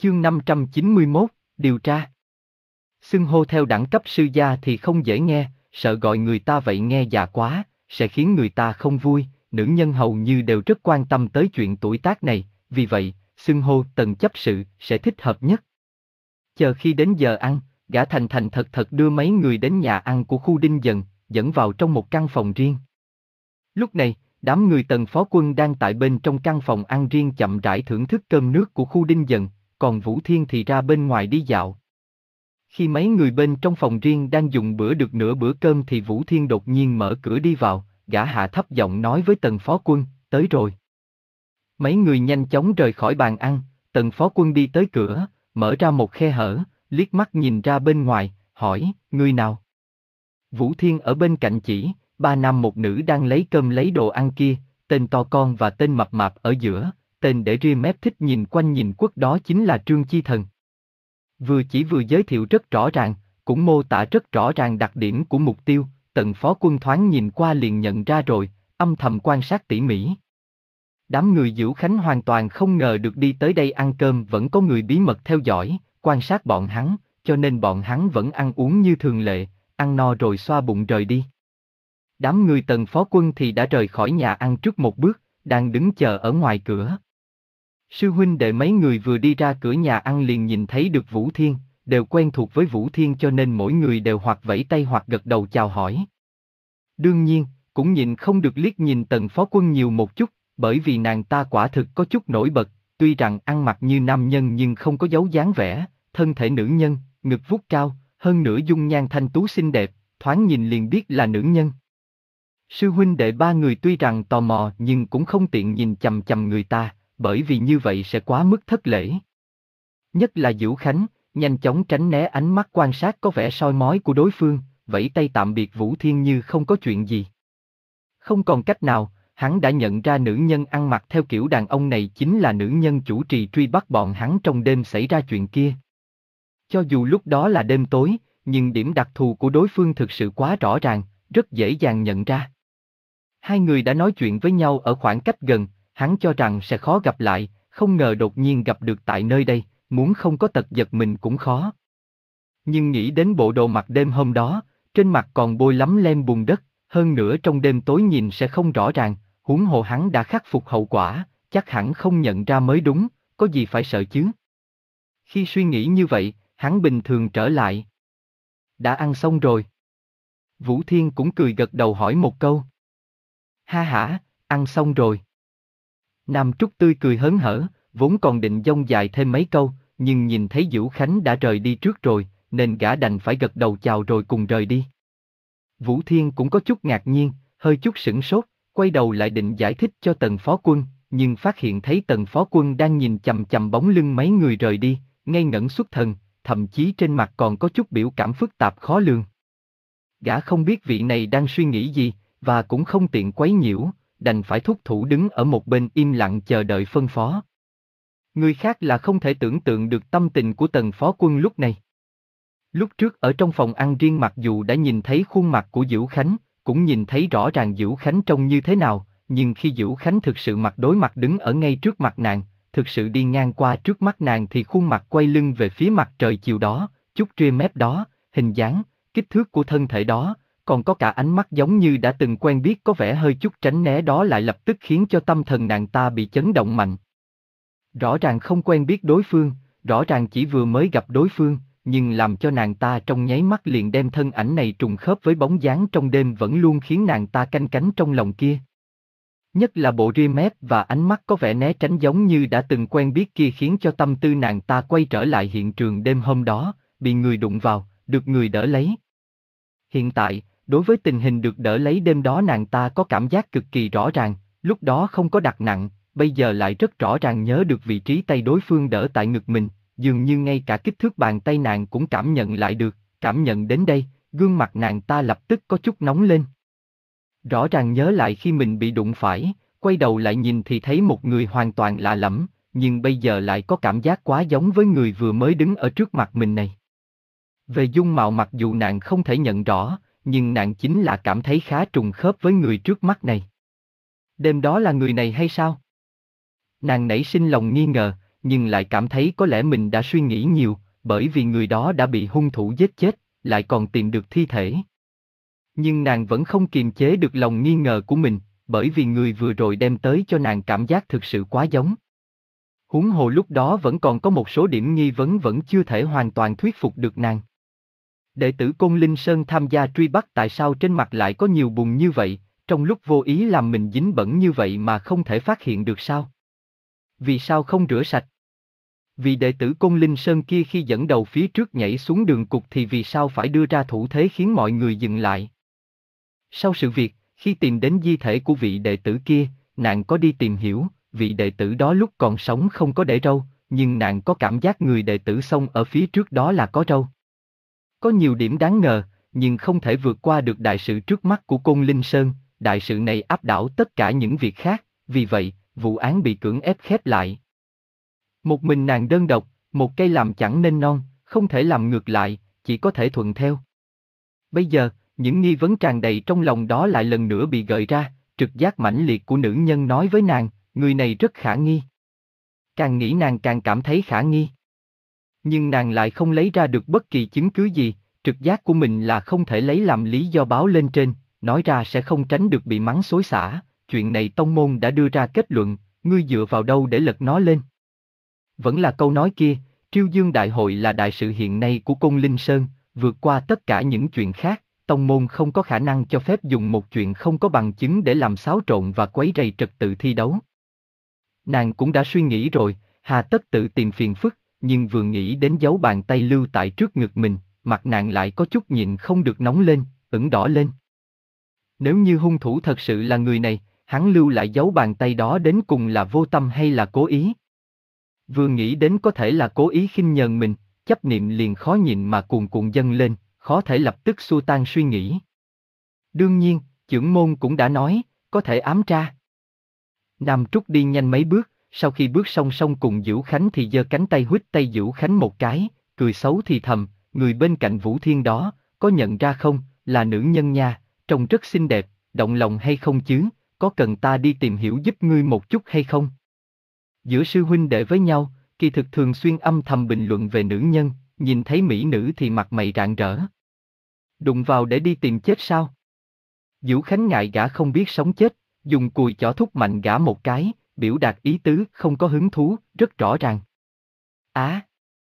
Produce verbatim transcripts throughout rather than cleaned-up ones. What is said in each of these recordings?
Chương năm trăm chín mươi mốt, điều tra. Xưng hô theo đẳng cấp sư gia thì không dễ nghe, sợ gọi người ta vậy nghe già quá, sẽ khiến người ta không vui, nữ nhân hầu như đều rất quan tâm tới chuyện tuổi tác này, vì vậy, xưng hô Tần chấp sự sẽ thích hợp nhất. Chờ khi đến giờ ăn, gã thành thành thật thật đưa mấy người đến nhà ăn của khu Đinh Dần, dẫn vào trong một căn phòng riêng. Lúc này, đám người Tần Phó Quân đang tại bên trong căn phòng ăn riêng chậm rãi thưởng thức cơm nước của khu Đinh Dần, còn Vũ Thiên thì ra bên ngoài đi dạo. Khi mấy người bên trong phòng riêng đang dùng bữa được nửa bữa cơm thì Vũ Thiên đột nhiên mở cửa đi vào, gã hạ thấp giọng nói với Tần Phó Quân, tới rồi. Mấy người nhanh chóng rời khỏi bàn ăn, Tần Phó Quân đi tới cửa, mở ra một khe hở, liếc mắt nhìn ra bên ngoài, hỏi, người nào? Vũ Thiên ở bên cạnh chỉ, ba nam một nữ đang lấy cơm lấy đồ ăn kia, tên to con và tên mập mạp ở giữa, tên để ria mép thích nhìn quanh nhìn quất đó chính là Trương Chi Thần. Vừa chỉ vừa giới thiệu rất rõ ràng, cũng mô tả rất rõ ràng đặc điểm của mục tiêu, Tần Phó Quân thoáng nhìn qua liền nhận ra rồi, âm thầm quan sát tỉ mỉ. Đám người Dữu Khánh hoàn toàn không ngờ được đi tới đây ăn cơm vẫn có người bí mật theo dõi, quan sát bọn hắn, cho nên bọn hắn vẫn ăn uống như thường lệ, ăn no rồi xoa bụng rời đi. Đám người Tần Phó Quân thì đã rời khỏi nhà ăn trước một bước, đang đứng chờ ở ngoài cửa. Sư huynh đệ mấy người vừa đi ra cửa nhà ăn liền nhìn thấy được Vũ Thiên, đều quen thuộc với Vũ Thiên cho nên mỗi người đều hoặc vẫy tay hoặc gật đầu chào hỏi. Đương nhiên, cũng nhìn không được liếc nhìn Tần Phó Quân nhiều một chút, bởi vì nàng ta quả thực có chút nổi bật, tuy rằng ăn mặc như nam nhân nhưng không có dấu dáng vẻ, thân thể nữ nhân, ngực vuốt cao, hơn nữa dung nhan thanh tú xinh đẹp, thoáng nhìn liền biết là nữ nhân. Sư huynh đệ ba người tuy rằng tò mò nhưng cũng không tiện nhìn chằm chằm người ta, bởi vì như vậy sẽ quá mức thất lễ. Nhất là Dữu Khánh, nhanh chóng tránh né ánh mắt quan sát có vẻ soi mói của đối phương, vẫy tay tạm biệt Vũ Thiên như không có chuyện gì. Không còn cách nào, hắn đã nhận ra nữ nhân ăn mặc theo kiểu đàn ông này chính là nữ nhân chủ trì truy bắt bọn hắn trong đêm xảy ra chuyện kia. Cho dù lúc đó là đêm tối, nhưng điểm đặc thù của đối phương thực sự quá rõ ràng, rất dễ dàng nhận ra. Hai người đã nói chuyện với nhau ở khoảng cách gần, hắn cho rằng sẽ khó gặp lại, không ngờ đột nhiên gặp được tại nơi đây, muốn không có tật giật mình cũng khó. Nhưng nghĩ đến bộ đồ mặc đêm hôm đó, trên mặt còn bôi lắm lem bùn đất, hơn nữa trong đêm tối nhìn sẽ không rõ ràng, huống hồ hắn đã khắc phục hậu quả, chắc hẳn không nhận ra mới đúng, có gì phải sợ chứ. Khi suy nghĩ như vậy, hắn bình thường trở lại. Đã ăn xong rồi. Vũ Thiên cũng cười gật đầu hỏi một câu. Ha hả, ăn xong rồi. Nam Trúc tươi cười hớn hở, vốn còn định dông dài thêm mấy câu, nhưng nhìn thấy Dữu Khánh đã rời đi trước rồi, nên gã đành phải gật đầu chào rồi cùng rời đi. Vũ Thiên cũng có chút ngạc nhiên, hơi chút sửng sốt, quay đầu lại định giải thích cho Tần Phó Quân, nhưng phát hiện thấy Tần Phó Quân đang nhìn chằm chằm bóng lưng mấy người rời đi, ngây ngẩn xuất thần, thậm chí trên mặt còn có chút biểu cảm phức tạp khó lường. Gã không biết vị này đang suy nghĩ gì, và cũng không tiện quấy nhiễu, đành phải thúc thủ đứng ở một bên im lặng chờ đợi phân phó. Người khác là không thể tưởng tượng được tâm tình của Tần Phó Quân lúc này. Lúc trước ở trong phòng ăn riêng mặc dù đã nhìn thấy khuôn mặt của Dữu Khánh, cũng nhìn thấy rõ ràng Dữu Khánh trông như thế nào, nhưng khi Dữu Khánh thực sự mặt đối mặt đứng ở ngay trước mặt nàng, thực sự đi ngang qua trước mắt nàng thì khuôn mặt quay lưng về phía mặt trời chiều đó, chút ria mép đó, hình dáng, kích thước của thân thể đó, còn có cả ánh mắt giống như đã từng quen biết có vẻ hơi chút tránh né đó lại lập tức khiến cho tâm thần nàng ta bị chấn động mạnh. Rõ ràng không quen biết đối phương, rõ ràng chỉ vừa mới gặp đối phương, nhưng làm cho nàng ta trong nháy mắt liền đem thân ảnh này trùng khớp với bóng dáng trong đêm vẫn luôn khiến nàng ta canh cánh trong lòng kia. Nhất là bộ ria mép và ánh mắt có vẻ né tránh giống như đã từng quen biết kia khiến cho tâm tư nàng ta quay trở lại hiện trường đêm hôm đó, bị người đụng vào, được người đỡ lấy. Hiện tại, đối với tình hình được đỡ lấy đêm đó nàng ta có cảm giác cực kỳ rõ ràng, lúc đó không có đặt nặng, bây giờ lại rất rõ ràng nhớ được vị trí tay đối phương đỡ tại ngực mình, dường như ngay cả kích thước bàn tay nàng cũng cảm nhận lại được, cảm nhận đến đây, gương mặt nàng ta lập tức có chút nóng lên. Rõ ràng nhớ lại khi mình bị đụng phải, quay đầu lại nhìn thì thấy một người hoàn toàn lạ lẫm, nhưng bây giờ lại có cảm giác quá giống với người vừa mới đứng ở trước mặt mình này. Về dung mạo mặc dù nàng không thể nhận rõ, nhưng nàng chính là cảm thấy khá trùng khớp với người trước mắt này. Đêm đó là người này hay sao? Nàng nảy sinh lòng nghi ngờ, nhưng lại cảm thấy có lẽ mình đã suy nghĩ nhiều, bởi vì người đó đã bị hung thủ giết chết, lại còn tìm được thi thể. Nhưng nàng vẫn không kiềm chế được lòng nghi ngờ của mình, bởi vì người vừa rồi đem tới cho nàng cảm giác thực sự quá giống. Huống hồ lúc đó vẫn còn có một số điểm nghi vấn vẫn chưa thể hoàn toàn thuyết phục được nàng. Đệ tử Côn Linh Sơn tham gia truy bắt tại sao trên mặt lại có nhiều bùn như vậy, trong lúc vô ý làm mình dính bẩn như vậy mà không thể phát hiện được sao? Vì sao không rửa sạch? Vì đệ tử Côn Linh Sơn kia khi dẫn đầu phía trước nhảy xuống đường cục thì vì sao phải đưa ra thủ thế khiến mọi người dừng lại? Sau sự việc, khi tìm đến di thể của vị đệ tử kia, nàng có đi tìm hiểu, vị đệ tử đó lúc còn sống không có để râu, nhưng nàng có cảm giác người đệ tử xông ở phía trước đó là có râu. Có nhiều điểm đáng ngờ, nhưng không thể vượt qua được đại sự trước mắt của Côn Linh Sơn, đại sự này áp đảo tất cả những việc khác, vì vậy, vụ án bị cưỡng ép khép lại. Một mình nàng đơn độc, một cây làm chẳng nên non, không thể làm ngược lại, chỉ có thể thuận theo. Bây giờ, những nghi vấn tràn đầy trong lòng đó lại lần nữa bị gợi ra, trực giác mãnh liệt của nữ nhân nói với nàng, người này rất khả nghi. Càng nghĩ nàng càng cảm thấy khả nghi. Nhưng nàng lại không lấy ra được bất kỳ chứng cứ gì, trực giác của mình là không thể lấy làm lý do báo lên trên, nói ra sẽ không tránh được bị mắng xối xả, chuyện này tông môn đã đưa ra kết luận, ngươi dựa vào đâu để lật nó lên. Vẫn là câu nói kia, Triêu Dương Đại Hội là đại sự hiện nay của Côn Linh Sơn, vượt qua tất cả những chuyện khác, tông môn không có khả năng cho phép dùng một chuyện không có bằng chứng để làm xáo trộn và quấy rầy trật tự thi đấu. Nàng cũng đã suy nghĩ rồi, hà tất tự tìm phiền phức, nhưng vừa nghĩ đến dấu bàn tay lưu tại trước ngực mình, mặt nàng lại có chút nhịn không được nóng lên, ửng đỏ lên. Nếu như hung thủ thật sự là người này, hắn lưu lại dấu bàn tay đó đến cùng là vô tâm hay là cố ý? Vừa nghĩ đến có thể là cố ý khinh nhờn mình, chấp niệm liền khó nhịn mà cuồn cuộn dâng lên, khó thể lập tức xua tan suy nghĩ. Đương nhiên, chưởng môn cũng đã nói, có thể ám tra. Nam Trúc đi nhanh mấy bước, sau khi bước song song cùng Vũ Khánh thì giơ cánh tay huýt tay Vũ Khánh một cái, cười xấu thì thầm, người bên cạnh Vũ Thiên đó, có nhận ra không, là nữ nhân nha, trông rất xinh đẹp, động lòng hay không chứ, có cần ta đi tìm hiểu giúp ngươi một chút hay không? Giữa sư huynh đệ với nhau, kỳ thực thường xuyên âm thầm bình luận về nữ nhân, nhìn thấy mỹ nữ thì mặt mày rạng rỡ. Đụng vào để đi tìm chết sao? Vũ Khánh ngại gã không biết sống chết, dùng cùi chỏ thúc mạnh gã một cái, biểu đạt ý tứ không có hứng thú, rất rõ ràng. Á! À,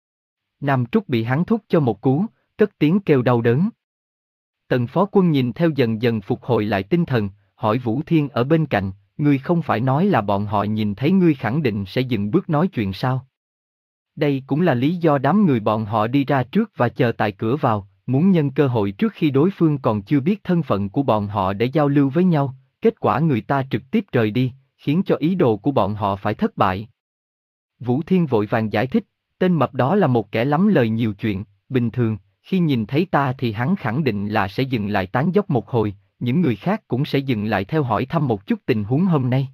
Nam Trúc bị hắn thúc cho một cú, cất tiếng kêu đau đớn. Tần Phó Quân nhìn theo dần dần phục hồi lại tinh thần, hỏi Vũ Thiên ở bên cạnh, ngươi không phải nói là bọn họ nhìn thấy ngươi khẳng định sẽ dừng bước nói chuyện sao? Đây cũng là lý do đám người bọn họ đi ra trước và chờ tại cửa vào, muốn nhân cơ hội trước khi đối phương còn chưa biết thân phận của bọn họ để giao lưu với nhau, kết quả người ta trực tiếp rời đi, khiến cho ý đồ của bọn họ phải thất bại. Vũ Thiên vội vàng giải thích, tên mập đó là một kẻ lắm lời nhiều chuyện, bình thường, khi nhìn thấy ta thì hắn khẳng định là sẽ dừng lại tán dóc một hồi, những người khác cũng sẽ dừng lại theo hỏi thăm một chút tình huống hôm nay.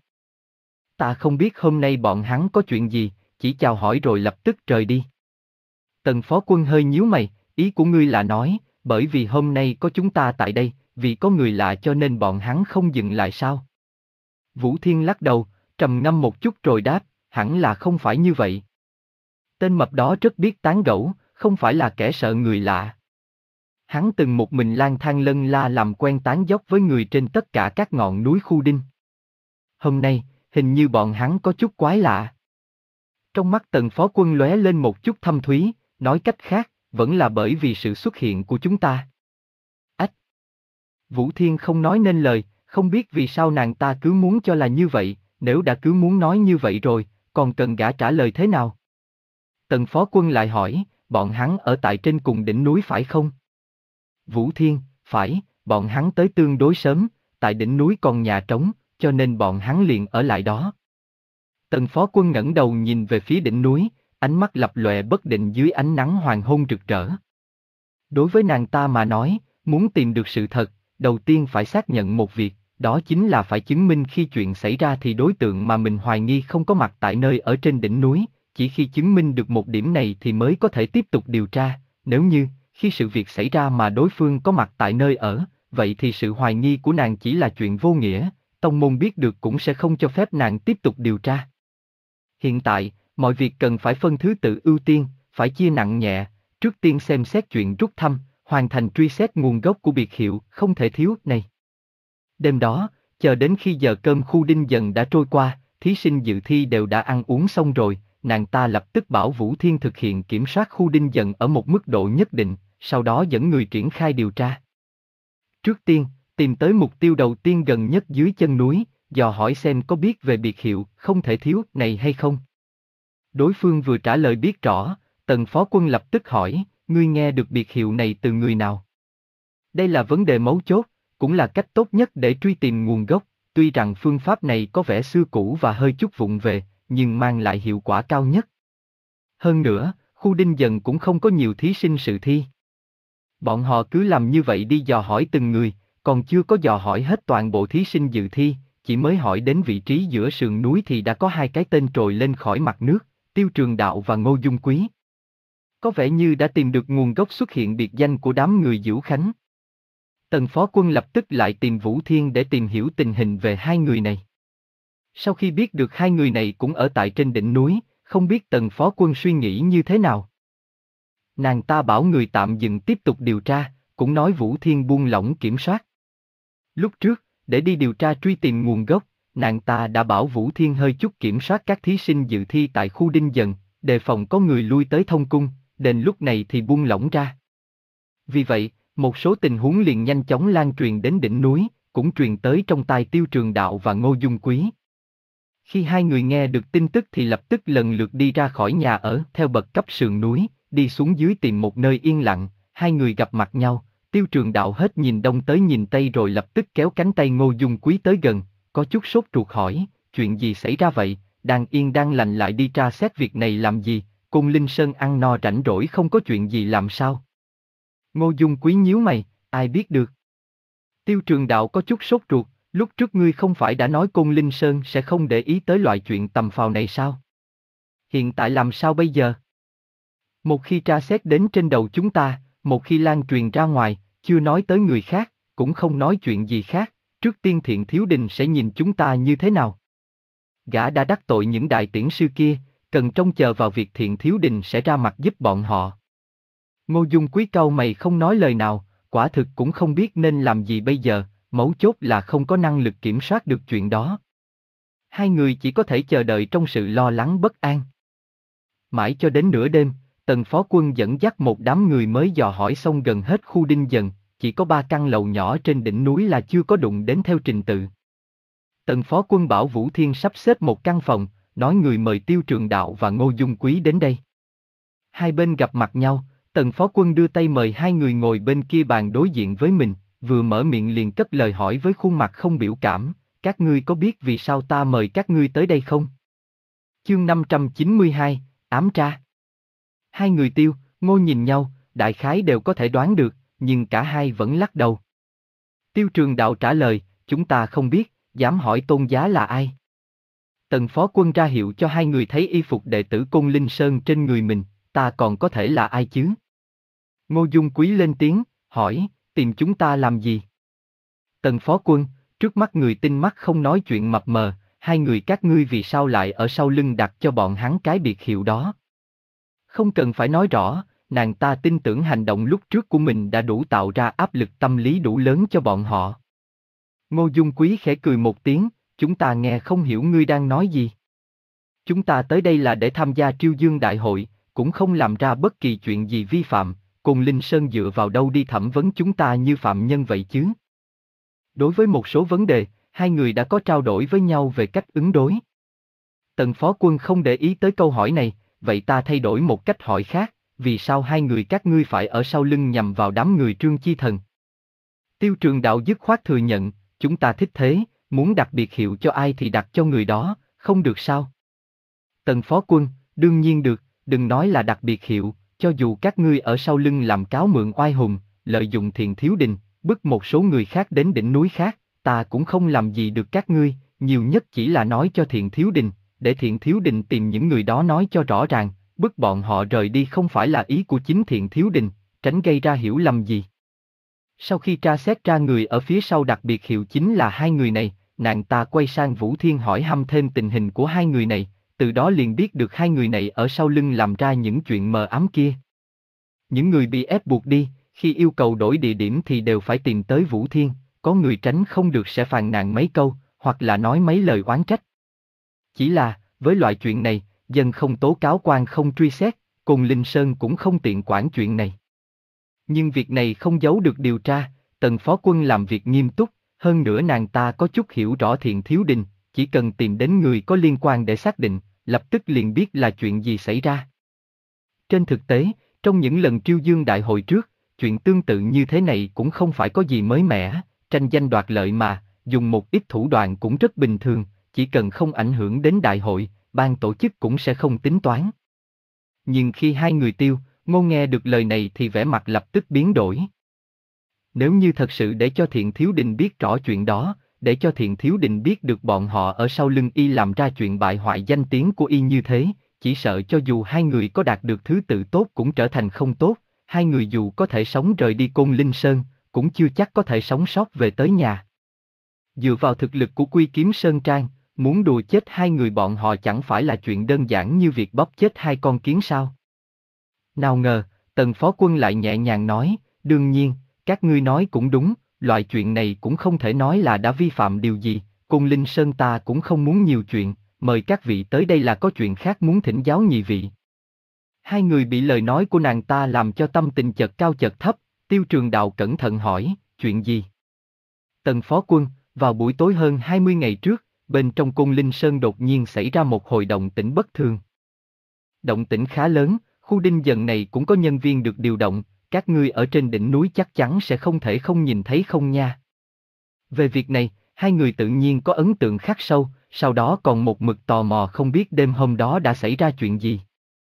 Ta không biết hôm nay bọn hắn có chuyện gì, chỉ chào hỏi rồi lập tức rời đi. Tần Phó Quân hơi nhíu mày, ý của ngươi là nói, bởi vì hôm nay có chúng ta tại đây, vì có người lạ cho nên bọn hắn không dừng lại sao? Vũ Thiên lắc đầu, trầm ngâm một chút rồi đáp, hẳn là không phải như vậy. Tên mập đó rất biết tán gẫu, không phải là kẻ sợ người lạ. Hắn từng một mình lang thang lân la làm quen tán dóc với người trên tất cả các ngọn núi khu đinh. Hôm nay, hình như bọn hắn có chút quái lạ. Trong mắt Tần Phó Quân lóe lên một chút thâm thúy, nói cách khác, vẫn là bởi vì sự xuất hiện của chúng ta. Ách! Vũ Thiên không nói nên lời, không biết vì sao nàng ta cứ muốn cho là như vậy, nếu đã cứ muốn nói như vậy rồi, còn cần gã trả lời thế nào? Tần Phó Quân lại hỏi, bọn hắn ở tại trên cùng đỉnh núi phải không? Vũ Thiên, phải, bọn hắn tới tương đối sớm, tại đỉnh núi còn nhà trống, cho nên bọn hắn liền ở lại đó. Tần Phó Quân ngẩng đầu nhìn về phía đỉnh núi, ánh mắt lập lòe bất định dưới ánh nắng hoàng hôn rực rỡ. Đối với nàng ta mà nói, muốn tìm được sự thật, đầu tiên phải xác nhận một việc, đó chính là phải chứng minh khi chuyện xảy ra thì đối tượng mà mình hoài nghi không có mặt tại nơi ở trên đỉnh núi, chỉ khi chứng minh được một điểm này thì mới có thể tiếp tục điều tra, nếu như, khi sự việc xảy ra mà đối phương có mặt tại nơi ở, vậy thì sự hoài nghi của nàng chỉ là chuyện vô nghĩa, tông môn biết được cũng sẽ không cho phép nàng tiếp tục điều tra. Hiện tại, Mọi việc cần phải phân thứ tự ưu tiên, phải chia nặng nhẹ, trước tiên xem xét chuyện rút thăm, hoàn thành truy xét nguồn gốc của biệt hiệu không thể thiếu này. Đêm đó, chờ đến khi giờ cơm khu Đinh Dần đã trôi qua, thí sinh dự thi đều đã ăn uống xong rồi, nàng ta lập tức bảo Vũ Thiên thực hiện kiểm soát khu Đinh Dần ở một mức độ nhất định, sau đó dẫn người triển khai điều tra. Trước tiên, tìm tới mục tiêu đầu tiên gần nhất dưới chân núi, dò hỏi xem có biết về biệt hiệu không thể thiếu này hay không. Đối phương vừa trả lời biết rõ, Tần Phó Quân lập tức hỏi, ngươi nghe được biệt hiệu này từ người nào? Đây là vấn đề mấu chốt, cũng là cách tốt nhất để truy tìm nguồn gốc, tuy rằng phương pháp này có vẻ xưa cũ và hơi chút vụng về, nhưng mang lại hiệu quả cao nhất. Hơn nữa, khu Đinh Dần cũng không có nhiều thí sinh dự thi. Bọn họ cứ làm như vậy đi dò hỏi từng người, còn chưa có dò hỏi hết toàn bộ thí sinh dự thi, chỉ mới hỏi đến vị trí giữa sườn núi thì đã có hai cái tên trồi lên khỏi mặt nước, Tiêu Trường Đạo và Ngô Dung Quý. Có vẻ như đã tìm được nguồn gốc xuất hiện biệt danh của đám người Dữu Khánh. Tần Phó Quân lập tức lại tìm Vũ Thiên để tìm hiểu tình hình về hai người này. Sau khi biết được hai người này cũng ở tại trên đỉnh núi, không biết Tần Phó Quân suy nghĩ như thế nào. Nàng ta bảo người tạm dừng tiếp tục điều tra, cũng nói Vũ Thiên buông lỏng kiểm soát. Lúc trước, để đi điều tra truy tìm nguồn gốc, nàng ta đã bảo Vũ Thiên hơi chút kiểm soát các thí sinh dự thi tại khu Đinh Dần, đề phòng có người lui tới thông cung, đến lúc này thì buông lỏng ra. Vì vậy, một số tình huống liền nhanh chóng lan truyền đến đỉnh núi, cũng truyền tới trong tai Tiêu Trường Đạo và Ngô Dung Quý. Khi hai người nghe được tin tức thì lập tức lần lượt đi ra khỏi nhà ở theo bậc cấp sườn núi, đi xuống dưới tìm một nơi yên lặng, hai người gặp mặt nhau, Tiêu Trường Đạo hết nhìn đông tới nhìn tây rồi lập tức kéo cánh tay Ngô Dung Quý tới gần, có chút sốt ruột hỏi, chuyện gì xảy ra vậy, đang yên đang lành lại đi tra xét việc này làm gì, Côn Linh Sơn ăn no rảnh rỗi không có chuyện gì làm sao? Ngô Dung Quý nhíu mày, ai biết được. Tiêu Trường Đạo có chút sốt ruột, lúc trước ngươi không phải đã nói Côn Linh Sơn sẽ không để ý tới loại chuyện tầm phào này sao? Hiện tại làm sao bây giờ? Một khi tra xét đến trên đầu chúng ta, một khi lan truyền ra ngoài, chưa nói tới người khác, cũng không nói chuyện gì khác, trước tiên Thiện Thiếu Đình sẽ nhìn chúng ta như thế nào? Gã đã đắc tội những đại tiễn sư kia, cần trông chờ vào việc Thiện Thiếu Đình sẽ ra mặt giúp bọn họ. Ngô Dung Quý cau mày không nói lời nào, quả thực cũng không biết nên làm gì bây giờ, mấu chốt là không có năng lực kiểm soát được chuyện đó. Hai người chỉ có thể chờ đợi trong sự lo lắng bất an. Mãi cho đến nửa đêm, Tần Phó Quân dẫn dắt một đám người mới dò hỏi xong gần hết khu Đinh Dần, chỉ có ba căn lầu nhỏ trên đỉnh núi là chưa có đụng đến theo trình tự. Tần Phó Quân bảo Vũ Thiên sắp xếp một căn phòng, nói người mời Tiêu Trường Đạo và Ngô Dung Quý đến đây. Hai bên gặp mặt nhau, Tần Phó Quân đưa tay mời hai người ngồi bên kia bàn đối diện với mình, vừa mở miệng liền cất lời hỏi với khuôn mặt không biểu cảm, các ngươi có biết vì sao ta mời các ngươi tới đây không? Chương năm trăm chín mươi hai, ám tra. Hai người Tiêu, Ngô nhìn nhau, đại khái đều có thể đoán được, nhưng cả hai vẫn lắc đầu. Tiêu Trường Đạo trả lời, chúng ta không biết, dám hỏi tôn giá là ai? Tần Phó Quân ra hiệu cho hai người thấy y phục đệ tử Côn Linh Sơn trên người mình, ta còn có thể là ai chứ? Ngô Dung Quý lên tiếng, hỏi, tìm chúng ta làm gì? Tần Phó Quân, trước mắt người tinh mắt không nói chuyện mập mờ, hai người các ngươi vì sao lại ở sau lưng đặt cho bọn hắn cái biệt hiệu đó? Không cần phải nói rõ, nàng ta tin tưởng hành động lúc trước của mình đã đủ tạo ra áp lực tâm lý đủ lớn cho bọn họ. Ngô Dung Quý khẽ cười một tiếng, chúng ta nghe không hiểu ngươi đang nói gì. Chúng ta tới đây là để tham gia Triêu Dương Đại hội, cũng không làm ra bất kỳ chuyện gì vi phạm, Côn Linh Sơn dựa vào đâu đi thẩm vấn chúng ta như phạm nhân vậy chứ? Đối với một số vấn đề, hai người đã có trao đổi với nhau về cách ứng đối. Tần Phó Quân không để ý tới câu hỏi này, vậy ta thay đổi một cách hỏi khác, vì sao hai người các ngươi phải ở sau lưng nhằm vào đám người Trương Chi Thần? Tiêu Trường Đạo dứt khoát thừa nhận, chúng ta thích thế, muốn đặt biệt hiệu cho ai thì đặt cho người đó, không được sao? Tần Phó Quân, đương nhiên được, đừng nói là đặt biệt hiệu, cho dù các ngươi ở sau lưng làm cáo mượn oai hùng, lợi dụng Thiện Thiếu Đình, bức một số người khác đến đỉnh núi khác, ta cũng không làm gì được các ngươi, nhiều nhất chỉ là nói cho Thiện Thiếu Đình, để Thiện Thiếu Đình tìm những người đó nói cho rõ ràng, bức bọn họ rời đi không phải là ý của chính Thiện Thiếu Đình, tránh gây ra hiểu lầm gì. Sau khi tra xét ra người ở phía sau đặc biệt hiệu chính là hai người này, nàng ta quay sang Vũ Thiên hỏi hăm thêm tình hình của hai người này, từ đó liền biết được hai người này ở sau lưng làm ra những chuyện mờ ám kia. Những người bị ép buộc đi, khi yêu cầu đổi địa điểm thì đều phải tìm tới Vũ Thiên, có người tránh không được sẽ phàn nàn mấy câu, hoặc là nói mấy lời oán trách. Chỉ là, với loại chuyện này, dân không tố cáo quan không truy xét, Côn Linh Sơn cũng không tiện quản chuyện này. Nhưng việc này không giấu được điều tra, Tần Phó Quân làm việc nghiêm túc, hơn nữa nàng ta có chút hiểu rõ Thiện Thiếu Đình, chỉ cần tìm đến người có liên quan để xác định, lập tức liền biết là chuyện gì xảy ra. Trên thực tế, trong những lần Triêu Dương Đại hội trước, chuyện tương tự như thế này cũng không phải có gì mới mẻ, tranh danh đoạt lợi mà, dùng một ít thủ đoạn cũng rất bình thường, chỉ cần không ảnh hưởng đến đại hội, ban tổ chức cũng sẽ không tính toán. Nhưng khi hai người Tiêu, Ngô nghe được lời này thì vẻ mặt lập tức biến đổi. Nếu như thật sự để cho Thiện Thiếu Đình biết rõ chuyện đó, để cho Thiện Thiếu Đình biết được bọn họ ở sau lưng y làm ra chuyện bại hoại danh tiếng của y như thế, chỉ sợ cho dù hai người có đạt được thứ tự tốt cũng trở thành không tốt, hai người dù có thể sống rời đi Côn Linh Sơn, cũng chưa chắc có thể sống sót về tới nhà. Dựa vào thực lực của Quy Kiếm Sơn Trang, muốn đùa chết hai người bọn họ chẳng phải là chuyện đơn giản như việc bóp chết hai con kiến sao. Nào ngờ, Tần Phó Quân lại nhẹ nhàng nói, đương nhiên, các ngươi nói cũng đúng, loại chuyện này cũng không thể nói là đã vi phạm điều gì, Côn Linh Sơn ta cũng không muốn nhiều chuyện, mời các vị tới đây là có chuyện khác muốn thỉnh giáo nhị vị. Hai người bị lời nói của nàng ta làm cho tâm tình chợt cao chợt thấp, Tiêu Trường Đạo cẩn thận hỏi, chuyện gì? Tần Phó Quân, vào buổi tối hơn hai mươi ngày trước, bên trong Côn Linh Sơn đột nhiên xảy ra một hồi động tĩnh bất thường. Động tĩnh khá lớn, khu đinh dần này cũng có nhân viên được điều động, các ngươi ở trên đỉnh núi chắc chắn sẽ không thể không nhìn thấy không nha. Về việc này, hai người tự nhiên có ấn tượng khắc sâu, sau đó còn một mực tò mò không biết đêm hôm đó đã xảy ra chuyện gì.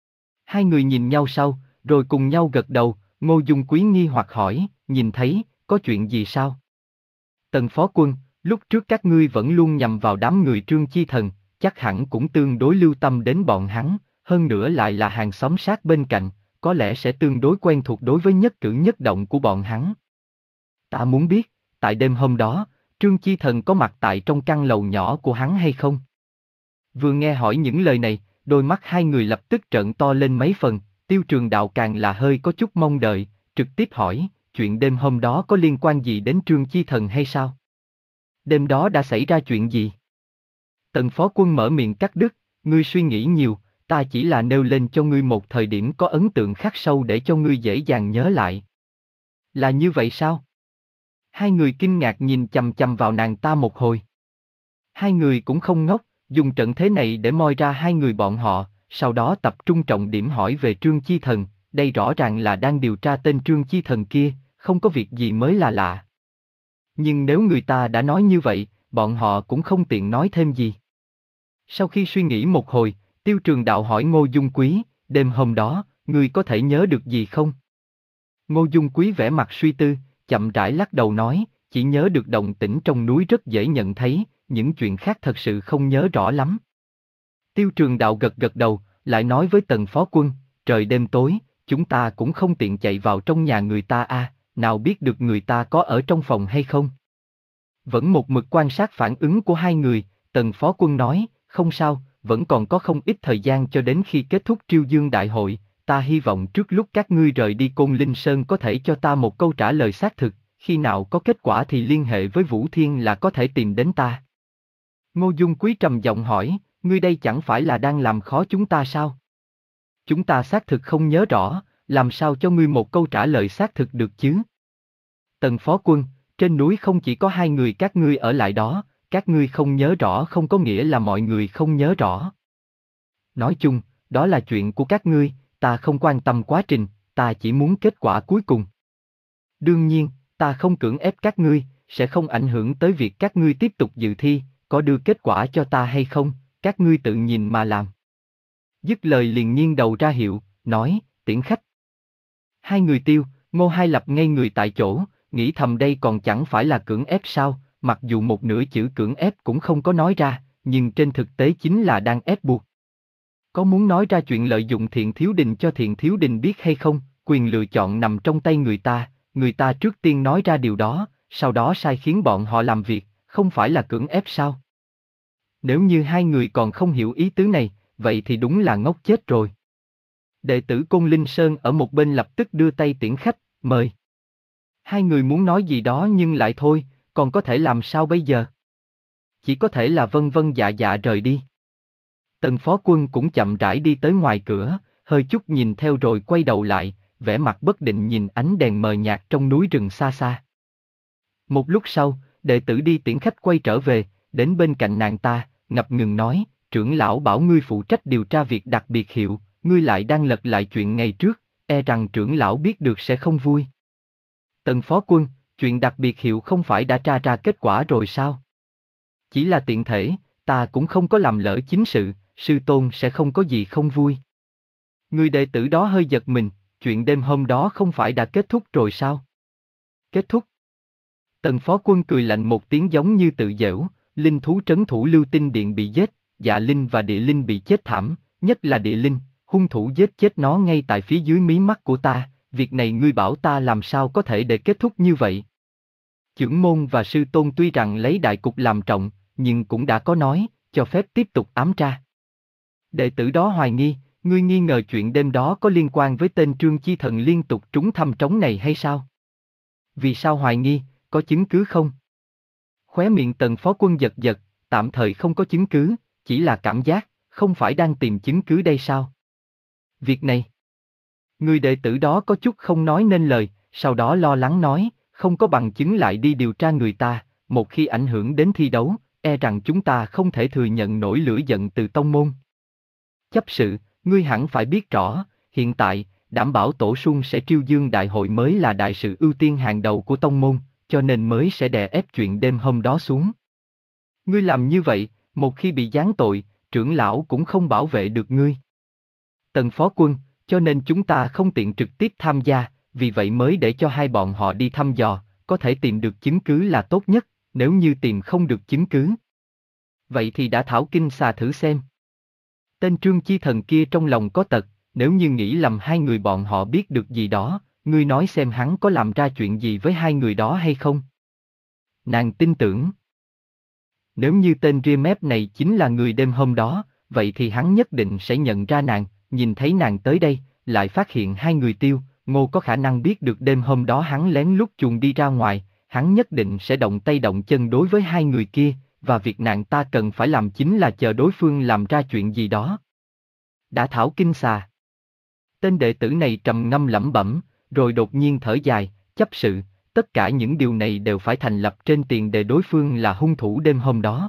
Hai người nhìn nhau sau, rồi cùng nhau gật đầu, Ngô Dung Quý nghi hoặc hỏi, nhìn thấy, có chuyện gì sao? Tần Phó Quân, lúc trước các ngươi vẫn luôn nhằm vào đám người Trương Chi Thần, chắc hẳn cũng tương đối lưu tâm đến bọn hắn, hơn nữa lại là hàng xóm sát bên cạnh, có lẽ sẽ tương đối quen thuộc đối với nhất cử nhất động của bọn hắn. Ta muốn biết, tại đêm hôm đó, Trương Chi Thần có mặt tại trong căn lầu nhỏ của hắn hay không? Vừa nghe hỏi những lời này, đôi mắt hai người lập tức trợn to lên mấy phần, Tiêu Trường Đạo càng là hơi có chút mong đợi, trực tiếp hỏi, chuyện đêm hôm đó có liên quan gì đến Trương Chi Thần hay sao? Đêm đó đã xảy ra chuyện gì? Tần Phó Quân mở miệng cắt đứt, ngươi suy nghĩ nhiều, ta chỉ là nêu lên cho ngươi một thời điểm có ấn tượng khắc sâu để cho ngươi dễ dàng nhớ lại. Là như vậy sao? Hai người kinh ngạc nhìn chằm chằm vào nàng ta một hồi. Hai người cũng không ngốc, dùng trận thế này để moi ra hai người bọn họ, sau đó tập trung trọng điểm hỏi về Trương Chi Thần, đây rõ ràng là đang điều tra tên Trương Chi Thần kia, không có việc gì mới là lạ. Nhưng nếu người ta đã nói như vậy, bọn họ cũng không tiện nói thêm gì. Sau khi suy nghĩ một hồi, Tiêu Trường Đạo hỏi Ngô Dung Quý, đêm hôm đó, ngươi có thể nhớ được gì không? Ngô Dung Quý vẻ mặt suy tư, chậm rãi lắc đầu nói, chỉ nhớ được động tĩnh trong núi rất dễ nhận thấy, những chuyện khác thật sự không nhớ rõ lắm. Tiêu Trường Đạo gật gật đầu, lại nói với Tần Phó Quân, trời đêm tối, chúng ta cũng không tiện chạy vào trong nhà người ta a, à, nào biết được người ta có ở trong phòng hay không. Vẫn một mực quan sát phản ứng của hai người, Tần Phó Quân nói, không sao, vẫn còn có không ít thời gian cho đến khi kết thúc Triêu Dương Đại hội, ta hy vọng trước lúc các ngươi rời đi Côn Linh Sơn có thể cho ta một câu trả lời xác thực, khi nào có kết quả thì liên hệ với Vũ Thiên là có thể tìm đến ta. Ngô Dung Quý trầm giọng hỏi, ngươi đây chẳng phải là đang làm khó chúng ta sao? Chúng ta xác thực không nhớ rõ, làm sao cho ngươi một câu trả lời xác thực được chứ? Tần Phó Quân, trên núi không chỉ có hai người các ngươi ở lại đó, các ngươi không nhớ rõ không có nghĩa là mọi người không nhớ rõ. Nói chung, đó là chuyện của các ngươi, ta không quan tâm quá trình, ta chỉ muốn kết quả cuối cùng. Đương nhiên, ta không cưỡng ép các ngươi, sẽ không ảnh hưởng tới việc các ngươi tiếp tục dự thi, có đưa kết quả cho ta hay không, các ngươi tự nhìn mà làm. Dứt lời liền nghiêng đầu ra hiệu, nói, tiễn khách. Hai người Tiêu, Ngô Hai Lập ngây người tại chỗ, nghĩ thầm đây còn chẳng phải là cưỡng ép sao, mặc dù một nửa chữ cưỡng ép cũng không có nói ra, nhưng trên thực tế chính là đang ép buộc. Có muốn nói ra chuyện lợi dụng Thiện Thiếu Đình cho Thiện Thiếu Đình biết hay không, quyền lựa chọn nằm trong tay người ta, người ta trước tiên nói ra điều đó, sau đó sai khiến bọn họ làm việc, không phải là cưỡng ép sao? Nếu như hai người còn không hiểu ý tứ này, vậy thì đúng là ngốc chết rồi. Đệ tử Côn Linh Sơn ở một bên lập tức đưa tay tiễn khách, mời. Hai người muốn nói gì đó nhưng lại thôi, còn có thể làm sao bây giờ? Chỉ có thể là vân vân dạ dạ rời đi. Tần Phó Quân cũng chậm rãi đi tới ngoài cửa, hơi chút nhìn theo rồi quay đầu lại, vẻ mặt bất định nhìn ánh đèn mờ nhạt trong núi rừng xa xa. Một lúc sau, đệ tử đi tiễn khách quay trở về, đến bên cạnh nàng ta, ngập ngừng nói, trưởng lão bảo ngươi phụ trách điều tra việc đặc biệt hiệu, ngươi lại đang lật lại chuyện ngày trước, e rằng trưởng lão biết được sẽ không vui. Tần Phó Quân, chuyện đặc biệt hiệu không phải đã tra ra kết quả rồi sao? Chỉ là tiện thể, ta cũng không có làm lỡ chính sự, sư tôn sẽ không có gì không vui. Người đệ tử đó hơi giật mình, chuyện đêm hôm đó không phải đã kết thúc rồi sao? Kết thúc? Tần Phó Quân cười lạnh một tiếng giống như tự giễu, linh thú trấn thủ Lưu Tinh Điện bị giết, Dạ Linh và Địa Linh bị chết thảm, nhất là Địa Linh, hung thủ giết chết nó ngay tại phía dưới mí mắt của ta, việc này ngươi bảo ta làm sao có thể để kết thúc như vậy? Chưởng môn và sư tôn tuy rằng lấy đại cục làm trọng, nhưng cũng đã có nói, cho phép tiếp tục ám tra. Đệ tử đó hoài nghi, ngươi nghi ngờ chuyện đêm đó có liên quan với tên Trương Chi Thần liên tục trúng thăm trống này hay sao? Vì sao hoài nghi, có chứng cứ không? Khóe miệng Tần Phó Quân giật giật, tạm thời không có chứng cứ, chỉ là cảm giác, không phải đang tìm chứng cứ đây sao? Việc này, người đệ tử đó có chút không nói nên lời, sau đó lo lắng nói, không có bằng chứng lại đi điều tra người ta, một khi ảnh hưởng đến thi đấu, e rằng chúng ta không thể thừa nhận nổi lửa giận từ tông môn. Chấp sự, ngươi hẳn phải biết rõ, hiện tại, đảm bảo tổ Xuân sẽ triêu dương đại hội mới là đại sự ưu tiên hàng đầu của tông môn, cho nên mới sẽ đè ép chuyện đêm hôm đó xuống. Ngươi làm như vậy, một khi bị giáng tội, trưởng lão cũng không bảo vệ được ngươi. Tần Phó Quân, cho nên chúng ta không tiện trực tiếp tham gia, vì vậy mới để cho hai bọn họ đi thăm dò, có thể tìm được chứng cứ là tốt nhất, nếu như tìm không được chứng cứ. Vậy thì đã thảo kinh xà thử xem. Tên Trương Chi Thần kia trong lòng có tật, nếu như nghĩ lầm hai người bọn họ biết được gì đó, ngươi nói xem hắn có làm ra chuyện gì với hai người đó hay không? Nàng tin tưởng. Nếu như tên ria mép này chính là người đêm hôm đó, vậy thì hắn nhất định sẽ nhận ra nàng, nhìn thấy nàng tới đây, lại phát hiện hai người Tiêu, Ngô có khả năng biết được đêm hôm đó hắn lén lút chuồn đi ra ngoài, hắn nhất định sẽ động tay động chân đối với hai người kia, và việc nàng ta cần phải làm chính là chờ đối phương làm ra chuyện gì đó. Đã thảo kinh xà. Tên đệ tử này trầm ngâm lẩm bẩm, rồi đột nhiên thở dài, chấp sự, tất cả những điều này đều phải thành lập trên tiền đề đối phương là hung thủ đêm hôm đó.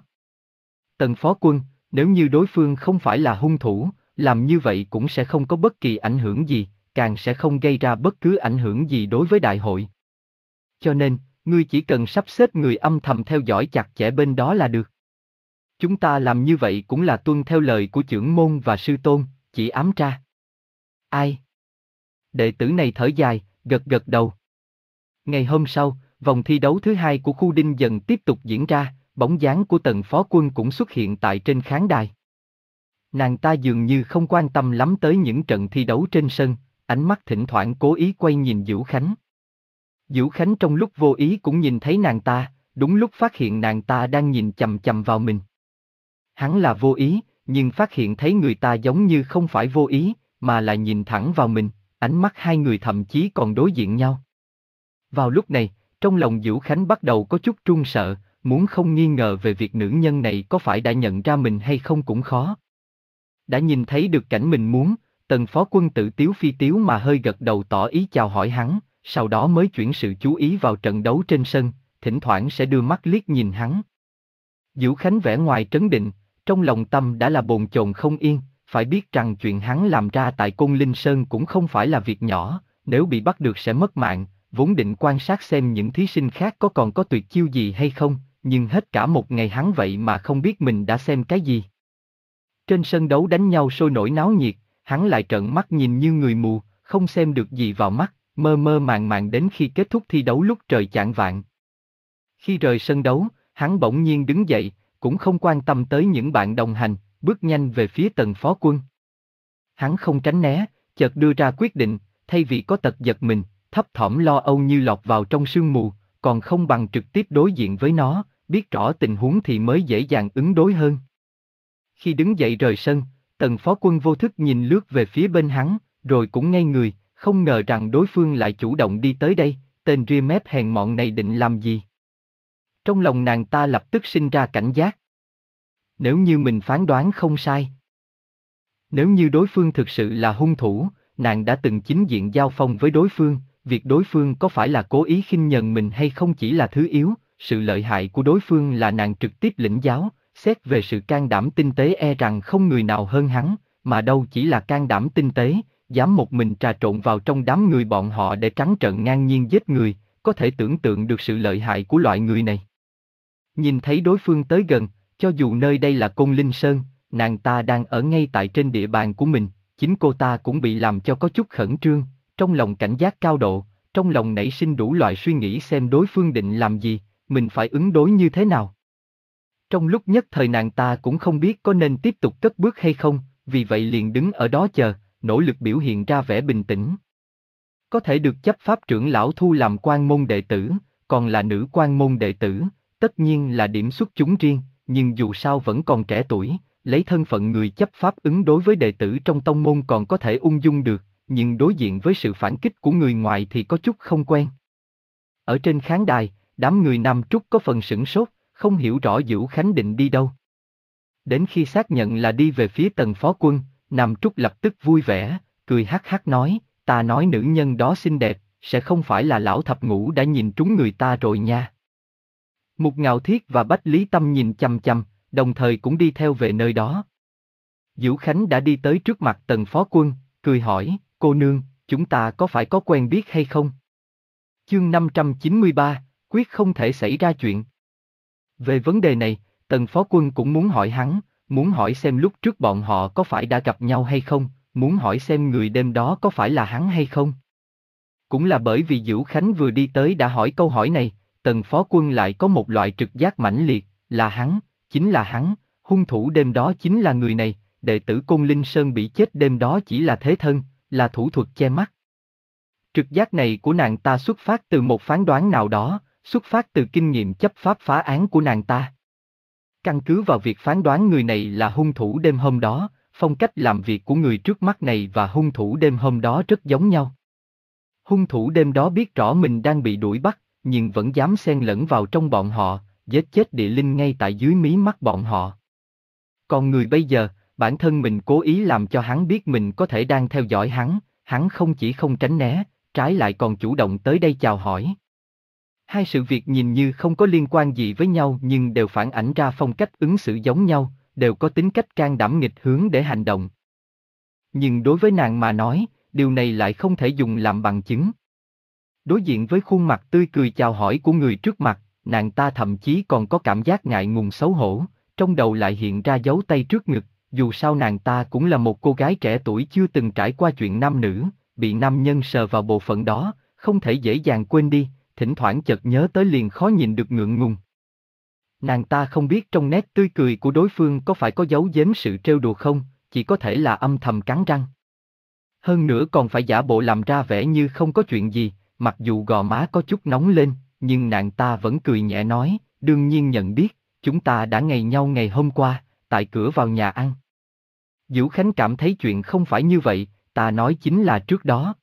Tần Phó Quân, nếu như đối phương không phải là hung thủ, làm như vậy cũng sẽ không có bất kỳ ảnh hưởng gì, càng sẽ không gây ra bất cứ ảnh hưởng gì đối với đại hội. Cho nên, ngươi chỉ cần sắp xếp người âm thầm theo dõi chặt chẽ bên đó là được. Chúng ta làm như vậy cũng là tuân theo lời của chưởng môn và sư tôn, chỉ ám tra. Ai? Đệ tử này thở dài, gật gật đầu. Ngày hôm sau, vòng thi đấu thứ hai của khu Đinh Dần tiếp tục diễn ra, bóng dáng của Tần Phó Quân cũng xuất hiện tại trên khán đài. Nàng ta dường như không quan tâm lắm tới những trận thi đấu trên sân, ánh mắt thỉnh thoảng cố ý quay nhìn Dữu Khánh. Dữu Khánh trong lúc vô ý cũng nhìn thấy nàng ta, đúng lúc phát hiện nàng ta đang nhìn chằm chằm vào mình. Hắn là vô ý, nhưng phát hiện thấy người ta giống như không phải vô ý, mà là nhìn thẳng vào mình, ánh mắt hai người thậm chí còn đối diện nhau. Vào lúc này, trong lòng Dữu Khánh bắt đầu có chút run sợ, muốn không nghi ngờ về việc nữ nhân này có phải đã nhận ra mình hay không cũng khó. Đã nhìn thấy được cảnh mình muốn, Tần Phó Quân tự tiếu phi tiếu mà hơi gật đầu tỏ ý chào hỏi hắn, sau đó mới chuyển sự chú ý vào trận đấu trên sân, thỉnh thoảng sẽ đưa mắt liếc nhìn hắn. Dữu Khánh vẻ ngoài trấn định, trong lòng tâm đã là bồn chồn không yên, phải biết rằng chuyện hắn làm ra tại Côn Linh Sơn cũng không phải là việc nhỏ, nếu bị bắt được sẽ mất mạng, vốn định quan sát xem những thí sinh khác có còn có tuyệt chiêu gì hay không, nhưng hết cả một ngày hắn vậy mà không biết mình đã xem cái gì. Trên sân đấu đánh nhau sôi nổi náo nhiệt, hắn lại trợn mắt nhìn như người mù, không xem được gì vào mắt, mơ mơ màng màng đến khi kết thúc thi đấu lúc trời chạng vạng. Khi rời sân đấu, hắn bỗng nhiên đứng dậy, cũng không quan tâm tới những bạn đồng hành, bước nhanh về phía Tần Phó Quân. Hắn không tránh né, chợt đưa ra quyết định, thay vì có tật giật mình, thấp thỏm lo âu như lọt vào trong sương mù, còn không bằng trực tiếp đối diện với nó, biết rõ tình huống thì mới dễ dàng ứng đối hơn. Khi đứng dậy rời sân, Tần Phó Quân vô thức nhìn lướt về phía bên hắn, rồi cũng ngây người, không ngờ rằng đối phương lại chủ động đi tới đây, tên ria mép hèn mọn này định làm gì? Trong lòng nàng ta lập tức sinh ra cảnh giác. Nếu như mình phán đoán không sai. Nếu như đối phương thực sự là hung thủ, nàng đã từng chính diện giao phong với đối phương, việc đối phương có phải là cố ý khinh nhờn mình hay không chỉ là thứ yếu, sự lợi hại của đối phương là nàng trực tiếp lĩnh giáo, xét về sự can đảm tinh tế e rằng không người nào hơn hắn, mà đâu chỉ là can đảm tinh tế, dám một mình trà trộn vào trong đám người bọn họ để trắng trợn ngang nhiên giết người, có thể tưởng tượng được sự lợi hại của loại người này. Nhìn thấy đối phương tới gần, cho dù nơi đây là Côn Linh Sơn, nàng ta đang ở ngay tại trên địa bàn của mình, chính cô ta cũng bị làm cho có chút khẩn trương, trong lòng cảnh giác cao độ, trong lòng nảy sinh đủ loại suy nghĩ xem đối phương định làm gì, mình phải ứng đối như thế nào. Trong lúc nhất thời nàng ta cũng không biết có nên tiếp tục cất bước hay không, vì vậy liền đứng ở đó chờ, nỗ lực biểu hiện ra vẻ bình tĩnh. Có thể được chấp pháp trưởng lão thu làm quan môn đệ tử, còn là nữ quan môn đệ tử, tất nhiên là điểm xuất chúng riêng, nhưng dù sao vẫn còn trẻ tuổi, lấy thân phận người chấp pháp ứng đối với đệ tử trong tông môn còn có thể ung dung được, nhưng đối diện với sự phản kích của người ngoài thì có chút không quen. Ở trên khán đài, đám người Nam Trúc có phần sửng sốt, không hiểu rõ Dữu Khánh định đi đâu. Đến khi xác nhận là đi về phía Tần Phó Quân, Nam Trúc lập tức vui vẻ, cười hắc hắc nói, ta nói nữ nhân đó xinh đẹp, sẽ không phải là lão thập ngũ đã nhìn trúng người ta rồi nha. Mục Ngạo Thiết và Bách Lý Tâm nhìn chằm chằm, đồng thời cũng đi theo về nơi đó. Dữu Khánh đã đi tới trước mặt Tần Phó Quân, cười hỏi, cô nương, chúng ta có phải có quen biết hay không? Chương năm trăm chín mươi ba, quyết không thể xảy ra chuyện. Về vấn đề này, Tần Phó Quân cũng muốn hỏi hắn, muốn hỏi xem lúc trước bọn họ có phải đã gặp nhau hay không, muốn hỏi xem người đêm đó có phải là hắn hay không. Cũng là bởi vì Dữu Khánh vừa đi tới đã hỏi câu hỏi này, Tần Phó Quân lại có một loại trực giác mãnh liệt, là hắn, chính là hắn, hung thủ đêm đó chính là người này, đệ tử Côn Linh Sơn bị chết đêm đó chỉ là thế thân, là thủ thuật che mắt. Trực giác này của nàng ta xuất phát từ một phán đoán nào đó, xuất phát từ kinh nghiệm chấp pháp phá án của nàng ta. Căn cứ vào việc phán đoán người này là hung thủ đêm hôm đó, phong cách làm việc của người trước mắt này và hung thủ đêm hôm đó rất giống nhau. Hung thủ đêm đó biết rõ mình đang bị đuổi bắt, nhưng vẫn dám xen lẫn vào trong bọn họ, giết chết địa linh ngay tại dưới mí mắt bọn họ. Còn người bây giờ, bản thân mình cố ý làm cho hắn biết mình có thể đang theo dõi hắn, hắn không chỉ không tránh né, trái lại còn chủ động tới đây chào hỏi. Hai sự việc nhìn như không có liên quan gì với nhau nhưng đều phản ảnh ra phong cách ứng xử giống nhau, đều có tính cách can đảm nghịch hướng để hành động. Nhưng đối với nàng mà nói, điều này lại không thể dùng làm bằng chứng. Đối diện với khuôn mặt tươi cười chào hỏi của người trước mặt, nàng ta thậm chí còn có cảm giác ngại ngùng xấu hổ, trong đầu lại hiện ra dấu tay trước ngực, dù sao nàng ta cũng là một cô gái trẻ tuổi chưa từng trải qua chuyện nam nữ, bị nam nhân sờ vào bộ phận đó, không thể dễ dàng quên đi, thỉnh thoảng chợt nhớ tới liền khó nhìn được ngượng ngùng. Nàng ta không biết trong nét tươi cười của đối phương có phải có giấu giếm sự trêu đùa không, chỉ có thể là âm thầm cắn răng. Hơn nữa còn phải giả bộ làm ra vẻ như không có chuyện gì, mặc dù gò má có chút nóng lên, nhưng nàng ta vẫn cười nhẹ nói, đương nhiên nhận biết, chúng ta đã ngày nhau ngày hôm qua, tại cửa vào nhà ăn. Dữu Khánh cảm thấy chuyện không phải như vậy, ta nói chính là trước đó.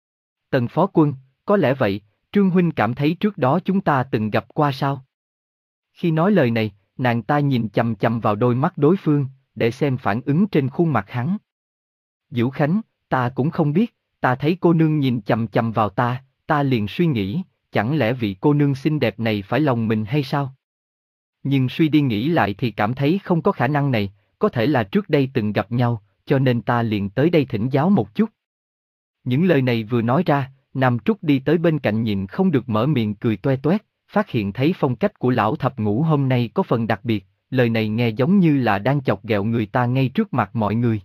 Tần Phó Quân, có lẽ vậy, Trương Huynh cảm thấy trước đó chúng ta từng gặp qua sao? Khi nói lời này, nàng ta nhìn chằm chằm vào đôi mắt đối phương, để xem phản ứng trên khuôn mặt hắn. Dữu Khánh, ta cũng không biết, ta thấy cô nương nhìn chằm chằm vào ta, ta liền suy nghĩ, chẳng lẽ vị cô nương xinh đẹp này phải lòng mình hay sao? Nhưng suy đi nghĩ lại thì cảm thấy không có khả năng này, có thể là trước đây từng gặp nhau, cho nên ta liền tới đây thỉnh giáo một chút. Những lời này vừa nói ra, Nam Trúc đi tới bên cạnh nhìn không được mở miệng cười toe toét, phát hiện thấy phong cách của lão thập ngũ hôm nay có phần đặc biệt, lời này nghe giống như là đang chọc ghẹo người ta ngay trước mặt mọi người.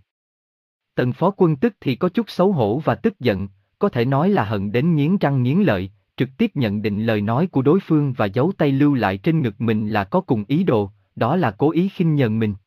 Tần Phó Quân tức thì có chút xấu hổ và tức giận, có thể nói là hận đến nghiến răng nghiến lợi, trực tiếp nhận định lời nói của đối phương và giấu tay lưu lại trên ngực mình là có cùng ý đồ, đó là cố ý khinh nhờn mình.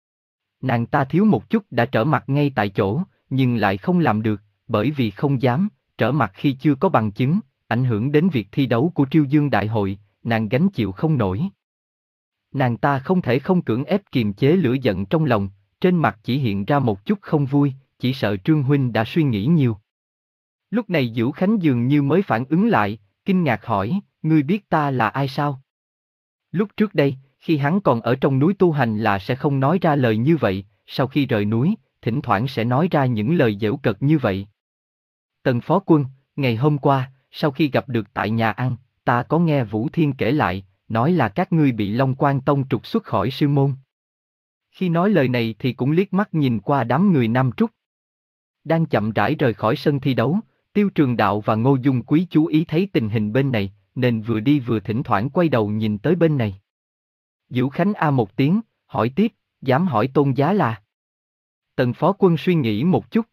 Nàng ta thiếu một chút đã trở mặt ngay tại chỗ, nhưng lại không làm được, bởi vì không dám, trở mặt khi chưa có bằng chứng, ảnh hưởng đến việc thi đấu của Triêu Dương Đại hội, nàng gánh chịu không nổi. Nàng ta không thể không cưỡng ép kiềm chế lửa giận trong lòng, trên mặt chỉ hiện ra một chút không vui, chỉ sợ Trương huynh đã suy nghĩ nhiều. Lúc này Dữu Khánh dường như mới phản ứng lại, kinh ngạc hỏi, ngươi biết ta là ai sao? Lúc trước đây, khi hắn còn ở trong núi tu hành là sẽ không nói ra lời như vậy, sau khi rời núi, thỉnh thoảng sẽ nói ra những lời giễu cợt như vậy. Tần phó quân, ngày hôm qua, sau khi gặp được tại nhà ăn, ta có nghe Vũ Thiên kể lại, nói là các ngươi bị Long Quan Tông trục xuất khỏi sư môn. Khi nói lời này thì cũng liếc mắt nhìn qua đám người Nam Trúc. Đang chậm rãi rời khỏi sân thi đấu, Tiêu Trường Đạo và Ngô Dung Quý chú ý thấy tình hình bên này, nên vừa đi vừa thỉnh thoảng quay đầu nhìn tới bên này. Dữu Khánh a một tiếng, hỏi tiếp, dám hỏi tôn giá là? Tần phó quân suy nghĩ một chút.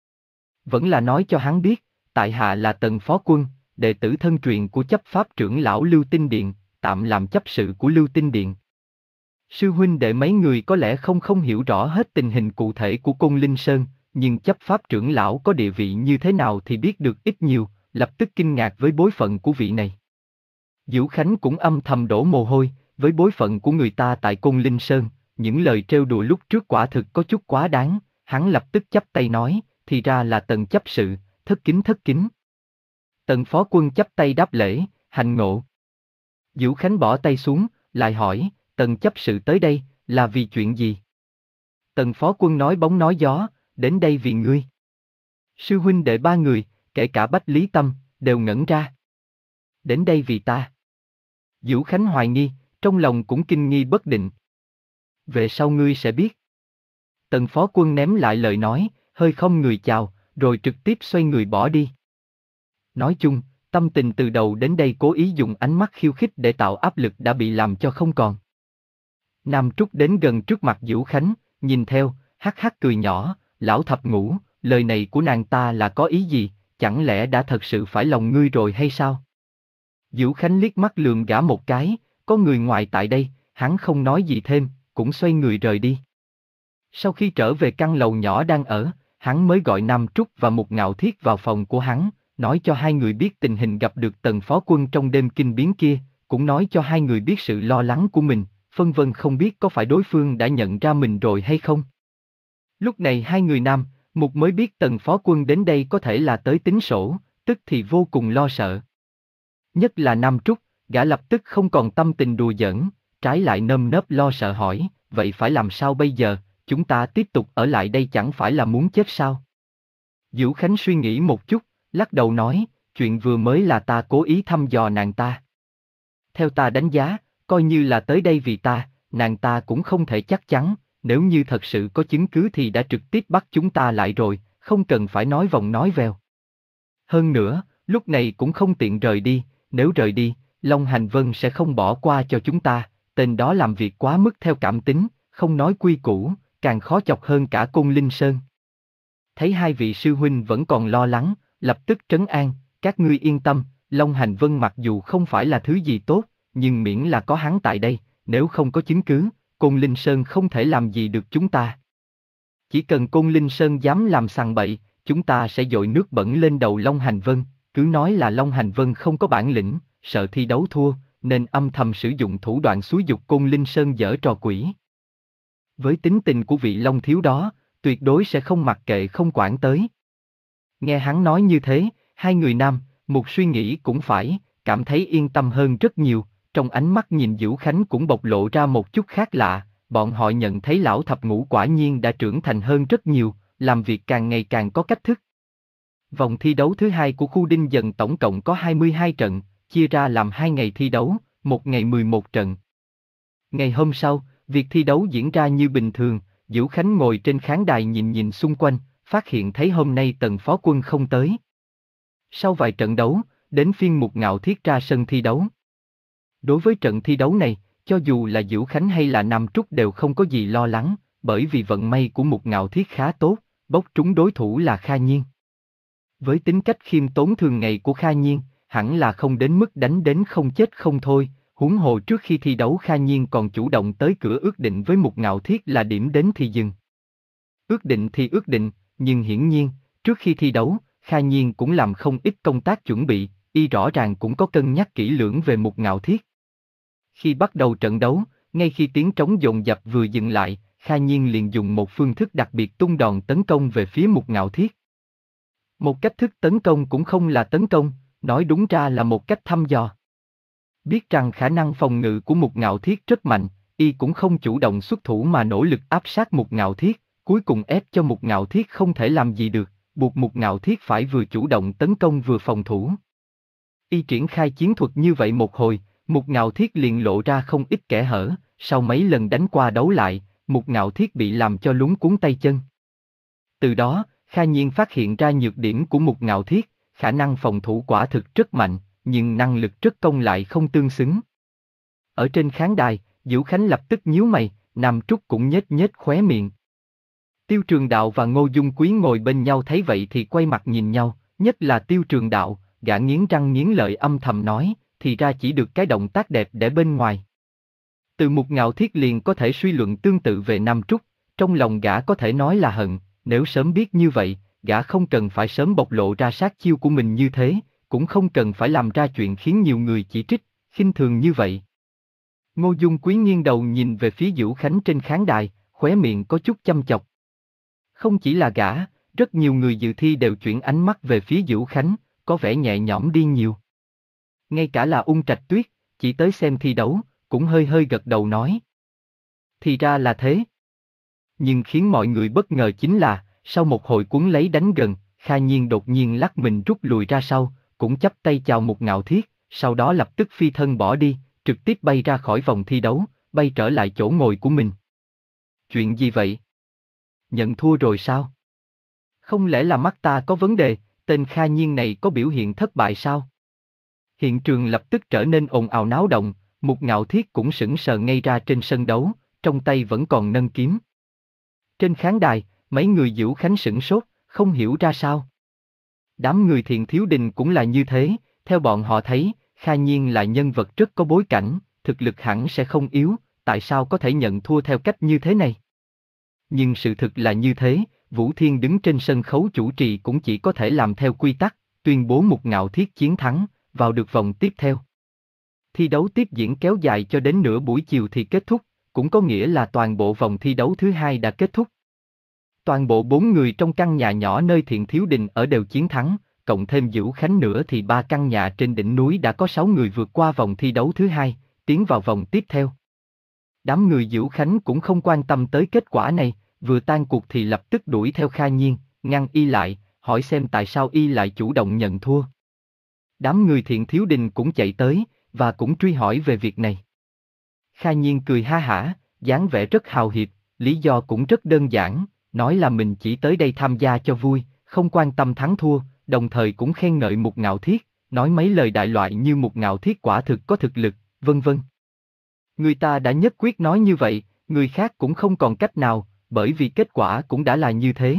Vẫn là nói cho hắn biết, tại hạ là Tần phó quân, đệ tử thân truyền của chấp pháp trưởng lão Lưu Tinh Điện, tạm làm chấp sự của Lưu Tinh Điện. Sư huynh đệ mấy người có lẽ không không hiểu rõ hết tình hình cụ thể của Côn Linh Sơn, nhưng chấp pháp trưởng lão có địa vị như thế nào thì biết được ít nhiều, lập tức kinh ngạc với bối phận của vị này. Dữu Khánh cũng âm thầm đổ mồ hôi, với bối phận của người ta tại Côn Linh Sơn, những lời trêu đùa lúc trước quả thực có chút quá đáng, hắn lập tức chắp tay nói, thì ra là Tần chấp sự, thất kính thất kính. Tần phó quân chắp tay đáp lễ, hành ngộ. Dữu Khánh bỏ tay xuống, lại hỏi, Tần chấp sự tới đây, là vì chuyện gì? Tần phó quân nói bóng nói gió, đến đây vì ngươi. Sư huynh đệ ba người, kể cả Bách Lý Tâm, đều ngẩn ra. Đến đây vì ta. Dữu Khánh hoài nghi, trong lòng cũng kinh nghi bất định. Về sau ngươi sẽ biết. Tần phó quân ném lại lời nói, hơi không người chào, rồi trực tiếp xoay người bỏ đi. Nói chung, tâm tình từ đầu đến đây cố ý dùng ánh mắt khiêu khích để tạo áp lực đã bị làm cho không còn. Nam Trúc đến gần trước mặt Dữu Khánh, nhìn theo, hắc hắc cười nhỏ, lão thập ngũ, lời này của nàng ta là có ý gì, chẳng lẽ đã thật sự phải lòng ngươi rồi hay sao? Dữu Khánh liếc mắt lườm gã một cái, có người ngoài tại đây, hắn không nói gì thêm, cũng xoay người rời đi. Sau khi trở về căn lầu nhỏ đang ở, hắn mới gọi Nam Trúc và Mục Ngạo Thiết vào phòng của hắn, nói cho hai người biết tình hình gặp được Tần phó quân trong đêm kinh biến kia, cũng nói cho hai người biết sự lo lắng của mình, phân vân không biết có phải đối phương đã nhận ra mình rồi hay không. Lúc này hai người Nam, Mục mới biết Tần phó quân đến đây có thể là tới tính sổ, tức thì vô cùng lo sợ. Nhất là Nam Trúc, gã lập tức không còn tâm tình đùa giỡn, trái lại nơm nớp lo sợ hỏi, vậy phải làm sao bây giờ, chúng ta tiếp tục ở lại đây chẳng phải là muốn chết sao? Dữu Khánh suy nghĩ một chút, lắc đầu nói, chuyện vừa mới là ta cố ý thăm dò nàng ta. Theo ta đánh giá, coi như là tới đây vì ta, nàng ta cũng không thể chắc chắn, nếu như thật sự có chứng cứ thì đã trực tiếp bắt chúng ta lại rồi, không cần phải nói vòng nói vèo. Hơn nữa, lúc này cũng không tiện rời đi, nếu rời đi, Long Hành Vân sẽ không bỏ qua cho chúng ta, tên đó làm việc quá mức theo cảm tính, không nói quy củ, càng khó chọc hơn cả Côn Linh Sơn. Thấy hai vị sư huynh vẫn còn lo lắng, lập tức trấn an, các ngươi yên tâm, Long Hành Vân mặc dù không phải là thứ gì tốt, nhưng miễn là có hắn tại đây, nếu không có chứng cứ, Côn Linh Sơn không thể làm gì được chúng ta. Chỉ cần Côn Linh Sơn dám làm sằng bậy, chúng ta sẽ dội nước bẩn lên đầu Long Hành Vân, cứ nói là Long Hành Vân không có bản lĩnh, sợ thi đấu thua, nên âm thầm sử dụng thủ đoạn xúi giục Côn Linh Sơn giở trò quỷ. Với tính tình của vị Long thiếu đó, tuyệt đối sẽ không mặc kệ không quản tới. Nghe hắn nói như thế, hai người Nam, một suy nghĩ cũng phải, cảm thấy yên tâm hơn rất nhiều, trong ánh mắt nhìn Dữu Khánh cũng bộc lộ ra một chút khác lạ, bọn họ nhận thấy lão thập ngũ quả nhiên đã trưởng thành hơn rất nhiều, làm việc càng ngày càng có cách thức. Vòng thi đấu thứ hai của khu Đinh Dần tổng cộng có hai mươi hai trận, chia ra làm hai ngày thi đấu, một ngày mười một trận. Ngày hôm sau, việc thi đấu diễn ra như bình thường, Dữu Khánh ngồi trên khán đài nhìn nhìn xung quanh, phát hiện thấy hôm nay Tần phó quân không tới. Sau vài trận đấu, đến phiên Mục Ngạo Thiết ra sân thi đấu. Đối với trận thi đấu này, cho dù là Dữu Khánh hay là Nam Trúc đều không có gì lo lắng, bởi vì vận may của Mục Ngạo Thiết khá tốt, bốc trúng đối thủ là Kha Nhiên. Với tính cách khiêm tốn thường ngày của Kha Nhiên, hẳn là không đến mức đánh đến không chết không thôi, huống hồ trước khi thi đấu Kha Nhiên còn chủ động tới cửa ước định với Mục Ngạo Thiết là điểm đến thì dừng. Ước định thì ước định, nhưng hiển nhiên, trước khi thi đấu, Kha Nhiên cũng làm không ít công tác chuẩn bị, y rõ ràng cũng có cân nhắc kỹ lưỡng về Mục Ngạo Thiết. Khi bắt đầu trận đấu, ngay khi tiếng trống dồn dập vừa dừng lại, Kha Nhiên liền dùng một phương thức đặc biệt tung đòn tấn công về phía Mục Ngạo Thiết. Một cách thức tấn công cũng không là tấn công, nói đúng ra là một cách thăm dò. Biết rằng khả năng phòng ngự của Mục Ngạo Thiết rất mạnh, y cũng không chủ động xuất thủ mà nỗ lực áp sát Mục Ngạo Thiết, cuối cùng ép cho Mục Ngạo Thiết không thể làm gì được, buộc Mục Ngạo Thiết phải vừa chủ động tấn công vừa phòng thủ. Y triển khai chiến thuật như vậy một hồi, Mục Ngạo Thiết liền lộ ra không ít kẽ hở, sau mấy lần đánh qua đấu lại, Mục Ngạo Thiết bị làm cho lúng cuống tay chân. Từ đó, Kha Nhiên phát hiện ra nhược điểm của Mục Ngạo Thiết, khả năng phòng thủ quả thực rất mạnh, nhưng năng lực rất công lại không tương xứng. Ở trên khán đài, Diễu Khánh lập tức nhíu mày, Nam Trúc cũng nhếch nhếch khóe miệng. Tiêu Trường Đạo và Ngô Dung Quý ngồi bên nhau thấy vậy thì quay mặt nhìn nhau, nhất là Tiêu Trường Đạo, gã nghiến răng nghiến lợi âm thầm nói, thì ra chỉ được cái động tác đẹp để bên ngoài. Từ Mục Ngạo Thiết liền có thể suy luận tương tự về Nam Trúc, trong lòng gã có thể nói là hận, nếu sớm biết như vậy, gã không cần phải sớm bộc lộ ra sát chiêu của mình như thế, cũng không cần phải làm ra chuyện khiến nhiều người chỉ trích, khinh thường như vậy. Ngô Dung Quý nghiêng đầu nhìn về phía Diễu Khánh trên khán đài, khóe miệng có chút chăm chọc. Không chỉ là gã, rất nhiều người dự thi đều chuyển ánh mắt về phía Diễu Khánh, có vẻ nhẹ nhõm đi nhiều. Ngay cả là Ung Trạch Tuyết, chỉ tới xem thi đấu, cũng hơi hơi gật đầu nói. Thì ra là thế. Nhưng khiến mọi người bất ngờ chính là, sau một hồi cuốn lấy đánh gần, Kha Nhiên đột nhiên lắc mình rút lùi ra sau, cũng chắp tay chào Mục Ngạo Thiết, sau đó lập tức phi thân bỏ đi, trực tiếp bay ra khỏi vòng thi đấu, bay trở lại chỗ ngồi của mình. Chuyện gì vậy? Nhận thua rồi sao? Không lẽ là mắt ta có vấn đề, tên Kha Nhiên này có biểu hiện thất bại sao? Hiện trường lập tức trở nên ồn ào náo động, Mục Ngạo Thiết cũng sững sờ ngay ra trên sân đấu, trong tay vẫn còn nâng kiếm. Trên khán đài, mấy người Diễu Khánh sửng sốt, không hiểu ra sao. Đám người Thiện Thiếu Đình cũng là như thế, theo bọn họ thấy, Kha Nhiên là nhân vật rất có bối cảnh, thực lực hẳn sẽ không yếu, tại sao có thể nhận thua theo cách như thế này? Nhưng sự thực là như thế, Vũ Thiên đứng trên sân khấu chủ trì cũng chỉ có thể làm theo quy tắc, tuyên bố Mục Ngạo Thiết chiến thắng, vào được vòng tiếp theo. Thi đấu tiếp diễn kéo dài cho đến nửa buổi chiều thì kết thúc, cũng có nghĩa là toàn bộ vòng thi đấu thứ hai đã kết thúc. Toàn bộ bốn người trong căn nhà nhỏ nơi Thiện Thiếu Đình ở đều chiến thắng, cộng thêm Diễu Khánh nữa thì ba căn nhà trên đỉnh núi đã có sáu người vượt qua vòng thi đấu thứ hai, tiến vào vòng tiếp theo. Đám người Diễu Khánh cũng không quan tâm tới kết quả này, vừa tan cuộc thì lập tức đuổi theo Kha Nhiên, ngăn y lại, hỏi xem tại sao y lại chủ động nhận thua. Đám người Thiện Thiếu Đình cũng chạy tới, và cũng truy hỏi về việc này. Kha Nhiên cười ha hả, dáng vẻ rất hào hiệp, lý do cũng rất đơn giản, nói là mình chỉ tới đây tham gia cho vui, không quan tâm thắng thua, đồng thời cũng khen ngợi Mục Ngạo Thiết, nói mấy lời đại loại như Mục Ngạo Thiết quả thực có thực lực, vân vân. Người ta đã nhất quyết nói như vậy, người khác cũng không còn cách nào, bởi vì kết quả cũng đã là như thế.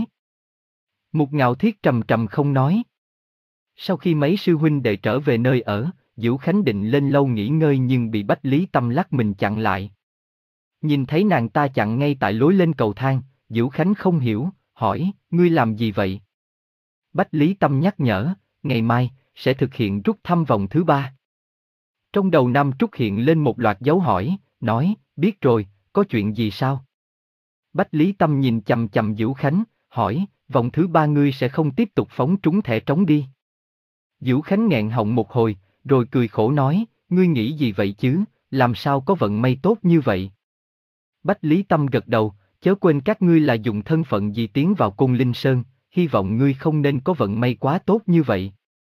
Mục Ngạo Thiết trầm trầm không nói. Sau khi mấy sư huynh đệ trở về nơi ở, Diễu Khánh định lên lâu nghỉ ngơi nhưng bị Bách Lý Tâm lắc mình chặn lại. Nhìn thấy nàng ta chặn ngay tại lối lên cầu thang, Diễu Khánh không hiểu, hỏi, ngươi làm gì vậy? Bách Lý Tâm nhắc nhở, ngày mai, sẽ thực hiện rút thăm vòng thứ ba. Trong đầu Nam Trúc hiện lên một loạt dấu hỏi, nói, biết rồi, có chuyện gì sao? Bách Lý Tâm nhìn chằm chằm Diễu Khánh, hỏi, vòng thứ ba ngươi sẽ không tiếp tục phóng trúng thẻ trống đi. Diễu Khánh nghẹn họng một hồi, rồi cười khổ nói, ngươi nghĩ gì vậy chứ, làm sao có vận may tốt như vậy? Bách Lý Tâm gật đầu, chớ quên các ngươi là dùng thân phận gì tiến vào Côn Linh Sơn, hy vọng ngươi không nên có vận may quá tốt như vậy.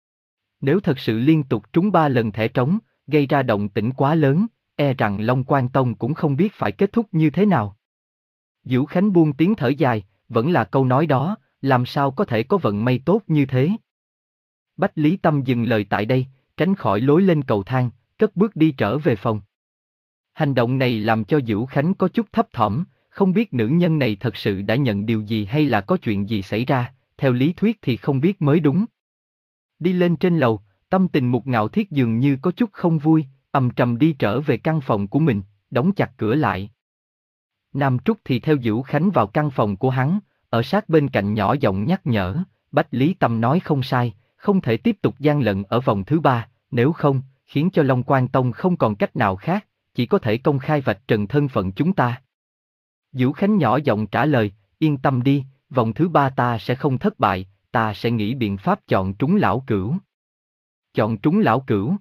Nếu thật sự liên tục trúng ba lần thẻ trống, gây ra động tĩnh quá lớn, e rằng Long Quan Tông cũng không biết phải kết thúc như thế nào. Diễu Khánh buông tiếng thở dài, vẫn là câu nói đó, làm sao có thể có vận may tốt như thế? Bách Lý Tâm dừng lời tại đây, tránh khỏi lối lên cầu thang, cất bước đi trở về phòng. Hành động này làm cho Diễu Khánh có chút thấp thỏm, không biết nữ nhân này thật sự đã nhận điều gì hay là có chuyện gì xảy ra, theo lý thuyết thì không biết mới đúng. Đi lên trên lầu, tâm tình Mục Ngạo Thiết dường như có chút không vui, ầm trầm đi trở về căn phòng của mình, đóng chặt cửa lại. Nam Trúc thì theo Diễu Khánh vào căn phòng của hắn, ở sát bên cạnh nhỏ giọng nhắc nhở, Bách Lý Tâm nói không sai, không thể tiếp tục gian lận ở vòng thứ ba, nếu không, khiến cho Long Quan Tông không còn cách nào khác, chỉ có thể công khai vạch trần thân phận chúng ta. Vũ Khánh nhỏ giọng trả lời, yên tâm đi, vòng thứ ba ta sẽ không thất bại, ta sẽ nghĩ biện pháp chọn trúng lão cửu. Chọn trúng lão cửu?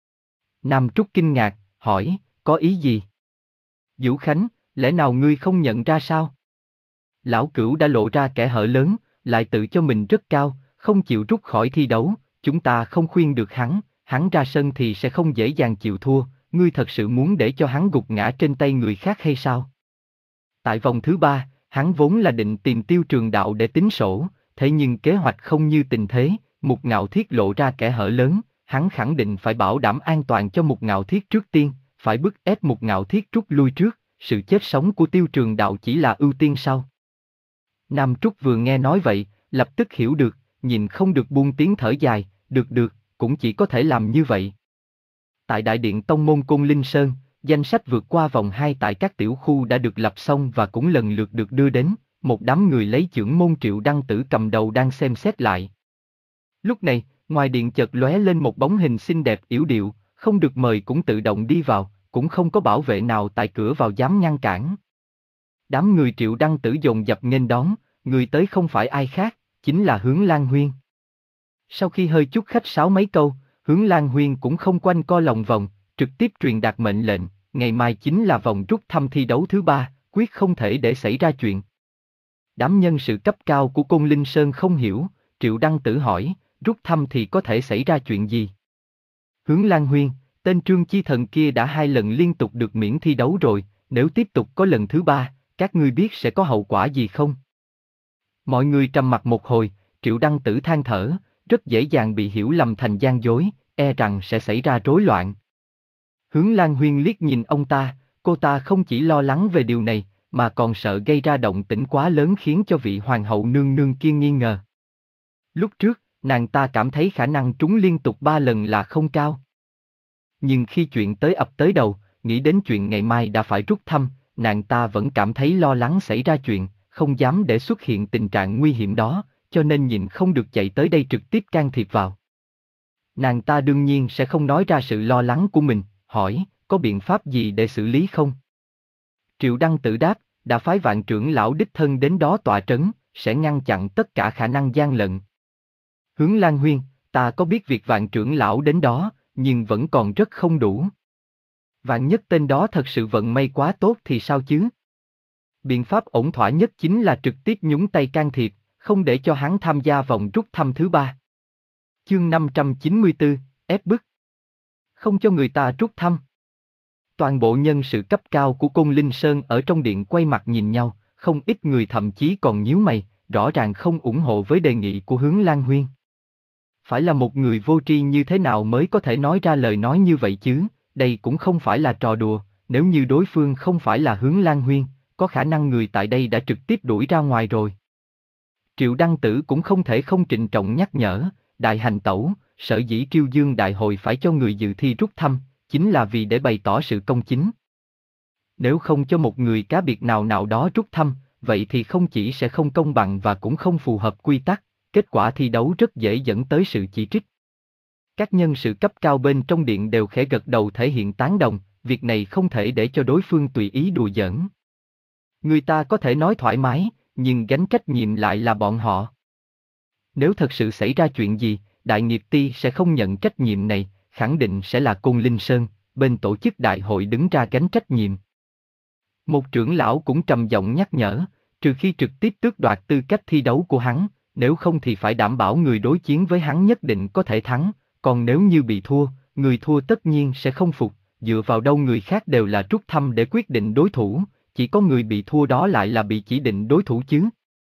Nam Trúc kinh ngạc, hỏi, có ý gì? Vũ Khánh, lẽ nào ngươi không nhận ra sao? Lão cửu đã lộ ra kẽ hở lớn, lại tự cho mình rất cao, không chịu rút khỏi thi đấu, chúng ta không khuyên được hắn, hắn ra sân thì sẽ không dễ dàng chịu thua, ngươi thật sự muốn để cho hắn gục ngã trên tay người khác hay sao? Tại vòng thứ ba, hắn vốn là định tìm Tiêu Trường Đạo để tính sổ, thế nhưng kế hoạch không như tình thế, Mục Ngạo Thiết lộ ra kẽ hở lớn, hắn khẳng định phải bảo đảm an toàn cho Mục Ngạo Thiết trước tiên, phải bức ép Mục Ngạo Thiết rút lui trước, sự chết sống của Tiêu Trường Đạo chỉ là ưu tiên sau. Nam Trúc vừa nghe nói vậy, lập tức hiểu được, nhìn không được buông tiếng thở dài, được được, cũng chỉ có thể làm như vậy. Tại Đại điện Tông môn Côn Linh Sơn, danh sách vượt qua vòng hai tại các tiểu khu đã được lập xong và cũng lần lượt được đưa đến, một đám người lấy chưởng môn Triệu Đăng Tử cầm đầu đang xem xét lại. Lúc này, ngoài điện chợt lóe lên một bóng hình xinh đẹp yểu điệu, không được mời cũng tự động đi vào, cũng không có bảo vệ nào tại cửa vào dám ngăn cản. Đám người Triệu Đăng Tử dồn dập nghênh đón, người tới không phải ai khác, chính là Hướng Lan Huyên. Sau khi hơi chút khách sáo mấy câu, Hướng Lan Huyên cũng không quanh co lòng vòng, trực tiếp truyền đạt mệnh lệnh, ngày mai chính là vòng rút thăm thi đấu thứ ba, quyết không thể để xảy ra chuyện. Đám nhân sự cấp cao của Côn Linh Sơn không hiểu, Triệu Đăng Tử hỏi, rút thăm thì có thể xảy ra chuyện gì? Hướng Lan Huyên, tên Trương Chi Thần kia đã hai lần liên tục được miễn thi đấu rồi, nếu tiếp tục có lần thứ ba, các ngươi biết sẽ có hậu quả gì không? Mọi người trầm mặc một hồi, Triệu Đăng Tử than thở, rất dễ dàng bị hiểu lầm thành gian dối, e rằng sẽ xảy ra rối loạn. Hướng Lan Huyên liếc nhìn ông ta, cô ta không chỉ lo lắng về điều này, mà còn sợ gây ra động tĩnh quá lớn khiến cho vị hoàng hậu nương nương kia nghi ngờ. Lúc trước, nàng ta cảm thấy khả năng trúng liên tục ba lần là không cao. Nhưng khi chuyện tới ập tới đầu, nghĩ đến chuyện ngày mai đã phải rút thăm, nàng ta vẫn cảm thấy lo lắng xảy ra chuyện, không dám để xuất hiện tình trạng nguy hiểm đó, cho nên nhịn không được chạy tới đây trực tiếp can thiệp vào. Nàng ta đương nhiên sẽ không nói ra sự lo lắng của mình, hỏi, có biện pháp gì để xử lý không? Triệu Đăng Tử đáp, đã phái Vạn trưởng lão đích thân đến đó tọa trấn, sẽ ngăn chặn tất cả khả năng gian lận. Hướng Lan Huyên, ta có biết việc Vạn trưởng lão đến đó, nhưng vẫn còn rất không đủ. Vạn nhất tên đó thật sự vận may quá tốt thì sao chứ? Biện pháp ổn thỏa nhất chính là trực tiếp nhúng tay can thiệp, không để cho hắn tham gia vòng rút thăm thứ ba. Chương năm trăm chín mươi tư, ép bức. Không cho người ta rút thăm. Toàn bộ nhân sự cấp cao của Côn Linh Sơn ở trong điện quay mặt nhìn nhau, không ít người thậm chí còn nhíu mày, rõ ràng không ủng hộ với đề nghị của Hướng Lan Huyên. Phải là một người vô tri như thế nào mới có thể nói ra lời nói như vậy chứ, đây cũng không phải là trò đùa, nếu như đối phương không phải là Hướng Lan Huyên, có khả năng người tại đây đã trực tiếp đuổi ra ngoài rồi. Triệu Đăng Tử cũng không thể không trịnh trọng nhắc nhở, đại hành tẩu, sở dĩ Triêu Dương đại hội phải cho người dự thi rút thăm, chính là vì để bày tỏ sự công chính. Nếu không cho một người cá biệt nào nào đó rút thăm, vậy thì không chỉ sẽ không công bằng và cũng không phù hợp quy tắc, kết quả thi đấu rất dễ dẫn tới sự chỉ trích. Các nhân sự cấp cao bên trong điện đều khẽ gật đầu thể hiện tán đồng, việc này không thể để cho đối phương tùy ý đùa giỡn. Người ta có thể nói thoải mái, nhưng gánh trách nhiệm lại là bọn họ. Nếu thật sự xảy ra chuyện gì, Đại Nghiệp Ty sẽ không nhận trách nhiệm này, khẳng định sẽ là Côn Linh Sơn, bên tổ chức đại hội đứng ra gánh trách nhiệm. Một trưởng lão cũng trầm giọng nhắc nhở, trừ khi trực tiếp tước đoạt tư cách thi đấu của hắn, nếu không thì phải đảm bảo người đối chiến với hắn nhất định có thể thắng, còn nếu như bị thua, người thua tất nhiên sẽ không phục, dựa vào đâu người khác đều là rút thăm để quyết định đối thủ, chỉ có người bị thua đó lại là bị chỉ định đối thủ chứ.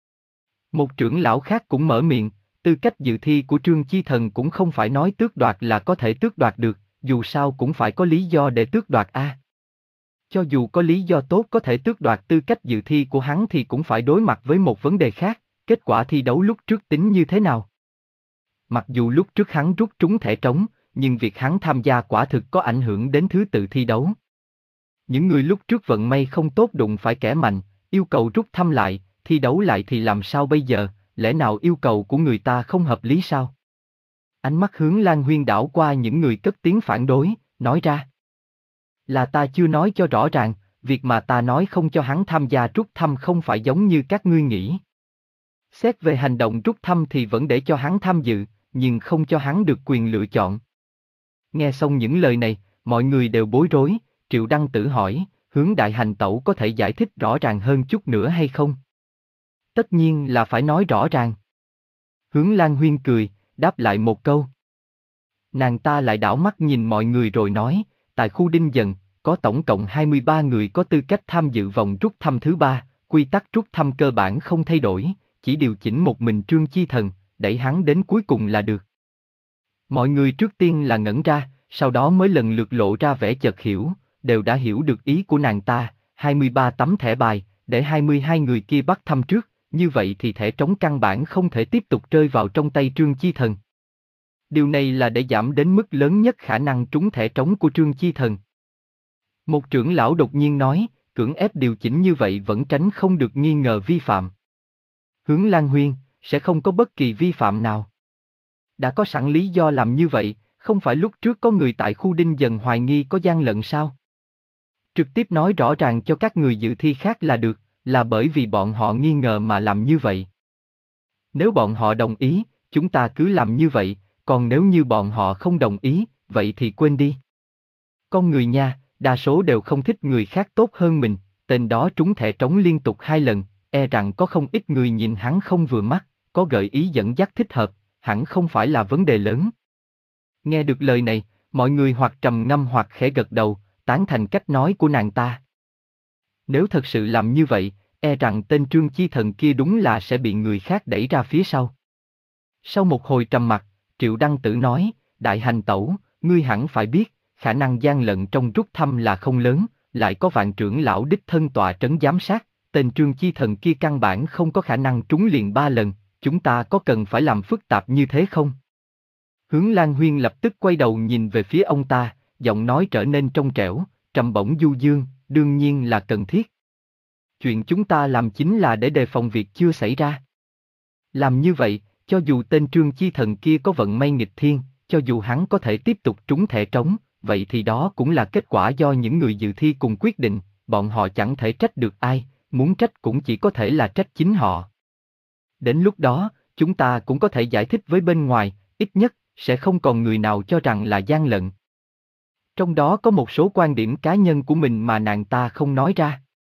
Một trưởng lão khác cũng mở miệng, tư cách dự thi của Trương Chi Thần cũng không phải nói tước đoạt là có thể tước đoạt được, dù sao cũng phải có lý do để tước đoạt a. Cho dù có lý do tốt có thể tước đoạt tư cách dự thi của hắn thì cũng phải đối mặt với một vấn đề khác, kết quả thi đấu lúc trước tính như thế nào. Mặc dù lúc trước hắn rút trúng thẻ trống, nhưng việc hắn tham gia quả thực có ảnh hưởng đến thứ tự thi đấu. Những người lúc trước vận may không tốt đụng phải kẻ mạnh, yêu cầu rút thăm lại, thi đấu lại thì làm sao bây giờ, lẽ nào yêu cầu của người ta không hợp lý sao? Ánh mắt Hướng Lan Huyên đảo qua những người cất tiếng phản đối, nói ra. Là ta chưa nói cho rõ ràng, việc mà ta nói không cho hắn tham gia rút thăm không phải giống như các ngươi nghĩ. Xét về hành động rút thăm thì vẫn để cho hắn tham dự, nhưng không cho hắn được quyền lựa chọn. Nghe xong những lời này, mọi người đều bối rối, Triệu Đăng Tử hỏi, Hướng đại hành tẩu có thể giải thích rõ ràng hơn chút nữa hay không? Tất nhiên là phải nói rõ ràng. Hướng Lan Huyên cười, đáp lại một câu. Nàng ta lại đảo mắt nhìn mọi người rồi nói, tại khu Đinh Dần, có tổng cộng hai mươi ba người có tư cách tham dự vòng rút thăm thứ ba, quy tắc rút thăm cơ bản không thay đổi, chỉ điều chỉnh một mình Trương Chi Thần, đẩy hắn đến cuối cùng là được. Mọi người trước tiên là ngẩn ra, sau đó mới lần lượt lộ ra vẻ chợt hiểu, đều đã hiểu được ý của nàng ta, hai mươi ba tấm thẻ bài, để hai mươi hai người kia bắt thăm trước, như vậy thì thẻ trống căn bản không thể tiếp tục rơi vào trong tay Trương Chi Thần. Điều này là để giảm đến mức lớn nhất khả năng trúng thẻ trống của Trương Chi Thần. Một trưởng lão đột nhiên nói, cưỡng ép điều chỉnh như vậy vẫn tránh không được nghi ngờ vi phạm. Hướng Lan Huyên, sẽ không có bất kỳ vi phạm nào. Đã có sẵn lý do làm như vậy, không phải lúc trước có người tại khu Đinh Dần hoài nghi có gian lận sao? Trực tiếp nói rõ ràng cho các người dự thi khác là được, là bởi vì bọn họ nghi ngờ mà làm như vậy. Nếu bọn họ đồng ý, chúng ta cứ làm như vậy, còn nếu như bọn họ không đồng ý, vậy thì quên đi. Con người nha, đa số đều không thích người khác tốt hơn mình, tên đó trúng thẻ trống liên tục hai lần, e rằng có không ít người nhìn hắn không vừa mắt, có gợi ý dẫn dắt thích hợp, hẳn không phải là vấn đề lớn. Nghe được lời này, mọi người hoặc trầm ngâm hoặc khẽ gật đầu, tán thành cách nói của nàng ta. Nếu thật sự làm như vậy, e rằng tên Trương Chi Thần kia đúng là sẽ bị người khác đẩy ra phía sau. Sau một hồi trầm mặc, Triệu Đăng Tử nói, đại hành tẩu, ngươi hẳn phải biết, khả năng gian lận trong rút thăm là không lớn, lại có vạn trưởng lão đích thân tọa trấn giám sát, tên Trương Chi Thần kia căn bản không có khả năng trúng liền ba lần, chúng ta có cần phải làm phức tạp như thế không? Hướng Lan Huyên lập tức quay đầu nhìn về phía ông ta, giọng nói trở nên trong trẻo, trầm bổng du dương, đương nhiên là cần thiết. Chuyện chúng ta làm chính là để đề phòng việc chưa xảy ra. Làm như vậy, cho dù tên Trương Chi Thần kia có vận may nghịch thiên, cho dù hắn có thể tiếp tục trúng thẻ trống, vậy thì đó cũng là kết quả do những người dự thi cùng quyết định, bọn họ chẳng thể trách được ai, muốn trách cũng chỉ có thể là trách chính họ. Đến lúc đó, chúng ta cũng có thể giải thích với bên ngoài, ít nhất, sẽ không còn người nào cho rằng là gian lận. Trong đó có một số quan điểm cá nhân của mình mà nàng ta không nói ra.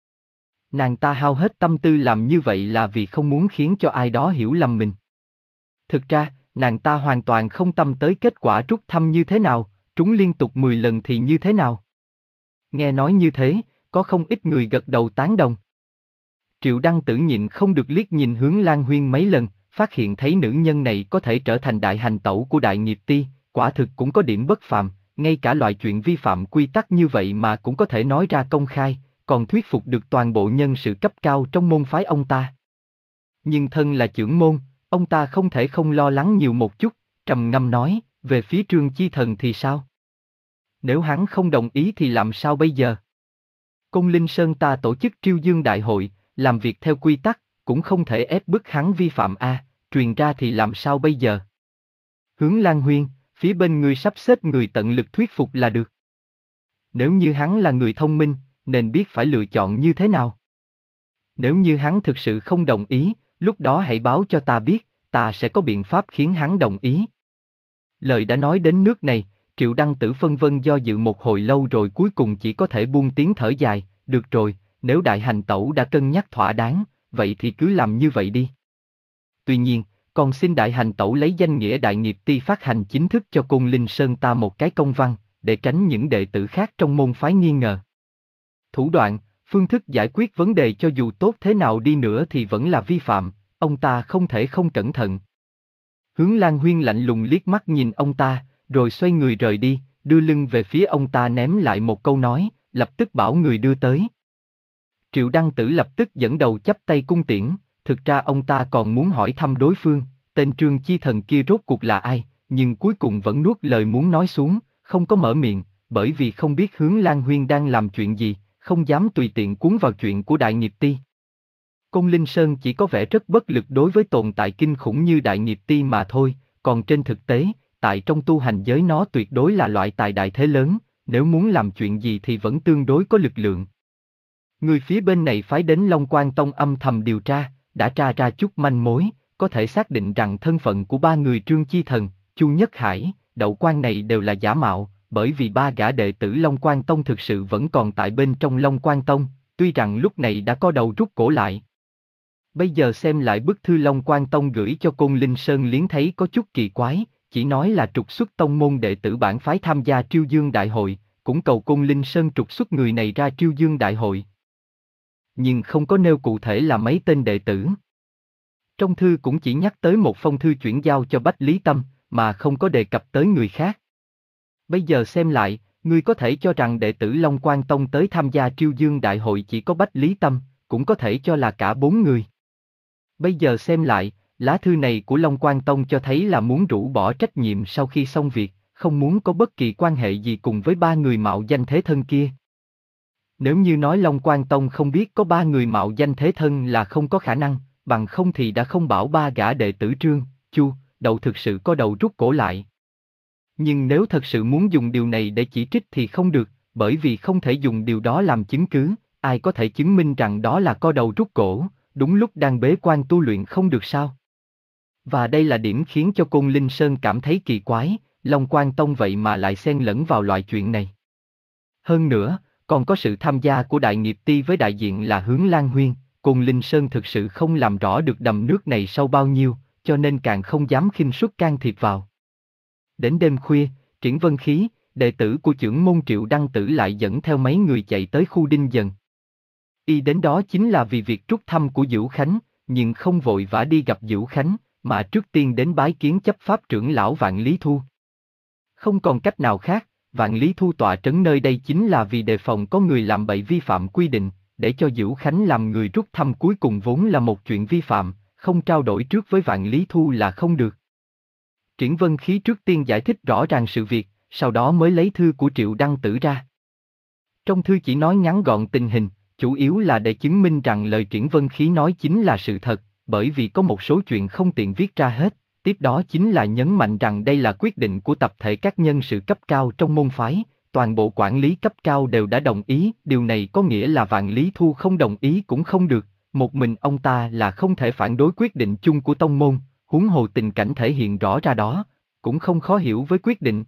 Nàng ta hao hết tâm tư làm như vậy là vì không muốn khiến cho ai đó hiểu lầm mình. Thực ra, nàng ta hoàn toàn không tâm tới kết quả rút thăm như thế nào, trúng liên tục mười lần thì như thế nào. Nghe nói như thế, có không ít người gật đầu tán đồng. Triệu Đăng Tử nhịn không được liếc nhìn Hướng Lan Huyên mấy lần, phát hiện thấy nữ nhân này có thể trở thành đại hành tẩu của đại nghiệp ti, quả thực cũng có điểm bất phàm, ngay cả loại chuyện vi phạm quy tắc như vậy mà cũng có thể nói ra công khai, còn thuyết phục được toàn bộ nhân sự cấp cao trong môn phái ông ta. Nhưng thân là trưởng môn, ông ta không thể không lo lắng nhiều một chút, trầm ngâm nói, về phía Trương Chi Thần thì sao? Nếu hắn không đồng ý thì làm sao bây giờ? Côn Linh Sơn ta tổ chức triêu dương đại hội, làm việc theo quy tắc, cũng không thể ép bức hắn vi phạm a, truyền ra thì làm sao bây giờ? Hướng Lan Huyên, phía bên ngươi sắp xếp người tận lực thuyết phục là được. Nếu như hắn là người thông minh, nên biết phải lựa chọn như thế nào. Nếu như hắn thực sự không đồng ý, lúc đó hãy báo cho ta biết, ta sẽ có biện pháp khiến hắn đồng ý. Lời đã nói đến nước này, Triệu Đăng Tử phân vân do dự một hồi lâu rồi cuối cùng chỉ có thể buông tiếng thở dài, được rồi, nếu đại hành tẩu đã cân nhắc thỏa đáng, vậy thì cứ làm như vậy đi. Tuy nhiên, còn xin đại hành tẩu lấy danh nghĩa đại nghiệp ti phát hành chính thức cho Côn Linh Sơn ta một cái công văn, để tránh những đệ tử khác trong môn phái nghi ngờ. Thủ đoạn, phương thức giải quyết vấn đề cho dù tốt thế nào đi nữa thì vẫn là vi phạm, ông ta không thể không cẩn thận. Hướng Lan Huyên lạnh lùng liếc mắt nhìn ông ta, rồi xoay người rời đi, đưa lưng về phía ông ta ném lại một câu nói, lập tức bảo người đưa tới. Triệu Đăng Tử lập tức dẫn đầu chắp tay cung tiễn, thực ra ông ta còn muốn hỏi thăm đối phương, tên Trương Chi Thần kia rốt cuộc là ai, nhưng cuối cùng vẫn nuốt lời muốn nói xuống, không có mở miệng, bởi vì không biết Hướng Lan Huyên đang làm chuyện gì, không dám tùy tiện cuốn vào chuyện của đại nghiệp ti. Côn Linh Sơn chỉ có vẻ rất bất lực đối với tồn tại kinh khủng như đại nghiệp ti mà thôi, còn trên thực tế, tại trong tu hành giới nó tuyệt đối là loại tài đại thế lớn, nếu muốn làm chuyện gì thì vẫn tương đối có lực lượng. Người phía bên này phái đến Long Quan Tông âm thầm điều tra, đã tra ra chút manh mối, có thể xác định rằng thân phận của ba người Trương Chi Thần, Chu Nhất Hải, Đậu Quan này đều là giả mạo, bởi vì ba gã đệ tử Long Quan Tông thực sự vẫn còn tại bên trong Long Quan Tông, tuy rằng lúc này đã có đầu rút cổ lại. Bây giờ xem lại bức thư Long Quan Tông gửi cho Côn Linh Sơn Liếng thấy có chút kỳ quái, chỉ nói là trục xuất tông môn đệ tử bản phái tham gia Triêu Dương Đại hội, cũng cầu Côn Linh Sơn trục xuất người này ra Triêu Dương Đại hội. Nhưng không có nêu cụ thể là mấy tên đệ tử. Trong thư cũng chỉ nhắc tới một phong thư chuyển giao cho Bách Lý Tâm, mà không có đề cập tới người khác. Bây giờ xem lại, ngươi có thể cho rằng đệ tử Long Quan Tông tới tham gia Triêu Dương Đại hội chỉ có Bách Lý Tâm, cũng có thể cho là cả bốn người. Bây giờ xem lại, lá thư này của Long Quan Tông cho thấy là muốn rũ bỏ trách nhiệm sau khi xong việc, không muốn có bất kỳ quan hệ gì cùng với ba người mạo danh thế thân kia. Nếu như nói Long Quan Tông không biết có ba người mạo danh thế thân là không có khả năng, bằng không thì đã không bảo ba gã đệ tử Trương, Chu, Đậu thực sự có đầu rút cổ lại. Nhưng nếu thật sự muốn dùng điều này để chỉ trích thì không được, bởi vì không thể dùng điều đó làm chứng cứ, ai có thể chứng minh rằng đó là co đầu rút cổ, đúng lúc đang bế quan tu luyện không được sao? Và đây là điểm khiến cho Côn Linh Sơn cảm thấy kỳ quái, Long Quan Tông vậy mà lại xen lẫn vào loại chuyện này. Hơn nữa, còn có sự tham gia của Đại Nghiệp Ti với đại diện là Hướng Lan Huyên, Côn Linh Sơn thực sự không làm rõ được đầm nước này sâu bao nhiêu, cho nên càng không dám khinh suất can thiệp vào. Đến đêm khuya, Triển Vân Khí, đệ tử của chưởng môn Triệu Đăng Tử lại dẫn theo mấy người chạy tới khu Đinh Dần. Y đến đó chính là vì việc rút thăm của Dữu Khánh, nhưng không vội vã đi gặp Dữu Khánh, mà trước tiên đến bái kiến chấp pháp trưởng lão Vạn Lý Thu. Không còn cách nào khác, Vạn Lý Thu tọa trấn nơi đây chính là vì đề phòng có người làm bậy vi phạm quy định, để cho Dữu Khánh làm người rút thăm cuối cùng vốn là một chuyện vi phạm, không trao đổi trước với Vạn Lý Thu là không được. Triển Vân Khí trước tiên giải thích rõ ràng sự việc, sau đó mới lấy thư của Triệu Đăng Tử ra. Trong thư chỉ nói ngắn gọn tình hình, chủ yếu là để chứng minh rằng lời Triển Vân Khí nói chính là sự thật, bởi vì có một số chuyện không tiện viết ra hết, tiếp đó chính là nhấn mạnh rằng đây là quyết định của tập thể các nhân sự cấp cao trong môn phái, toàn bộ quản lý cấp cao đều đã đồng ý, điều này có nghĩa là Vạn Lý Thu không đồng ý cũng không được, một mình ông ta là không thể phản đối quyết định chung của tông môn, huống hồ tình cảnh thể hiện rõ ra đó, cũng không khó hiểu với quyết định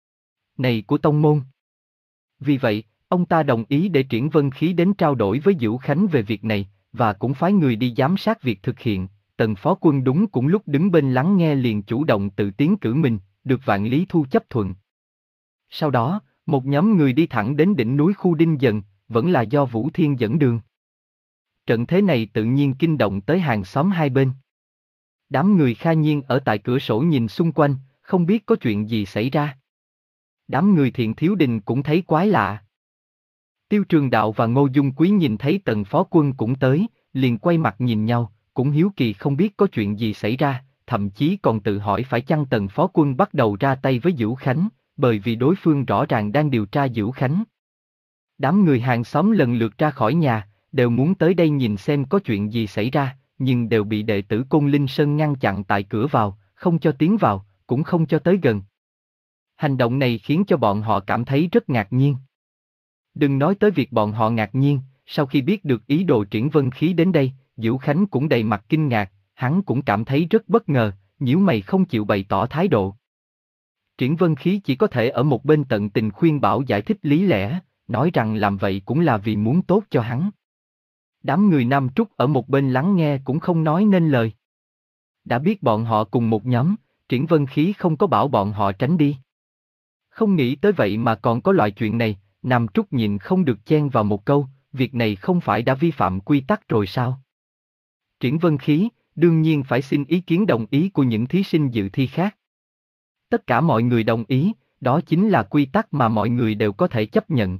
này của tông môn. Vì vậy, ông ta đồng ý để Triển Vân Khí đến trao đổi với Dữu Khánh về việc này, và cũng phái người đi giám sát việc thực hiện. Tần phó quân đúng cũng lúc đứng bên lắng nghe liền chủ động tự tiến cử mình, được Vạn Lý Thu chấp thuận. Sau đó, một nhóm người đi thẳng đến đỉnh núi khu Đinh Dần, vẫn là do Vũ Thiên dẫn đường. Trận thế này tự nhiên kinh động tới hàng xóm hai bên. Đám người Kha Nhiên ở tại cửa sổ nhìn xung quanh, không biết có chuyện gì xảy ra. Đám người Thiện Thiếu Đình cũng thấy quái lạ. Tiêu Trường Đạo và Ngô Dung Quý nhìn thấy Tần phó quân cũng tới, liền quay mặt nhìn nhau, cũng hiếu kỳ không biết có chuyện gì xảy ra, thậm chí còn tự hỏi phải chăng Tần phó quân bắt đầu ra tay với Dữu Khánh, bởi vì đối phương rõ ràng đang điều tra Dữu Khánh. Đám người hàng xóm lần lượt ra khỏi nhà, đều muốn tới đây nhìn xem có chuyện gì xảy ra, nhưng đều bị đệ tử Côn Linh Sơn ngăn chặn tại cửa vào, không cho tiến vào, cũng không cho tới gần. Hành động này khiến cho bọn họ cảm thấy rất ngạc nhiên. Đừng nói tới việc bọn họ ngạc nhiên, sau khi biết được ý đồ Triển Vân Khí đến đây, Dữu Khánh cũng đầy mặt kinh ngạc, hắn cũng cảm thấy rất bất ngờ, nhíu mày không chịu bày tỏ thái độ. Triển Vân Khí chỉ có thể ở một bên tận tình khuyên bảo giải thích lý lẽ, nói rằng làm vậy cũng là vì muốn tốt cho hắn. Đám người Nam Trúc ở một bên lắng nghe cũng không nói nên lời. Đã biết bọn họ cùng một nhóm, Triển Vân Khí không có bảo bọn họ tránh đi. Không nghĩ tới vậy mà còn có loại chuyện này, Nam Trúc nhìn không được chen vào một câu, việc này không phải đã vi phạm quy tắc rồi sao? Triển Vân Khí, đương nhiên phải xin ý kiến đồng ý của những thí sinh dự thi khác. Tất cả mọi người đồng ý, đó chính là quy tắc mà mọi người đều có thể chấp nhận.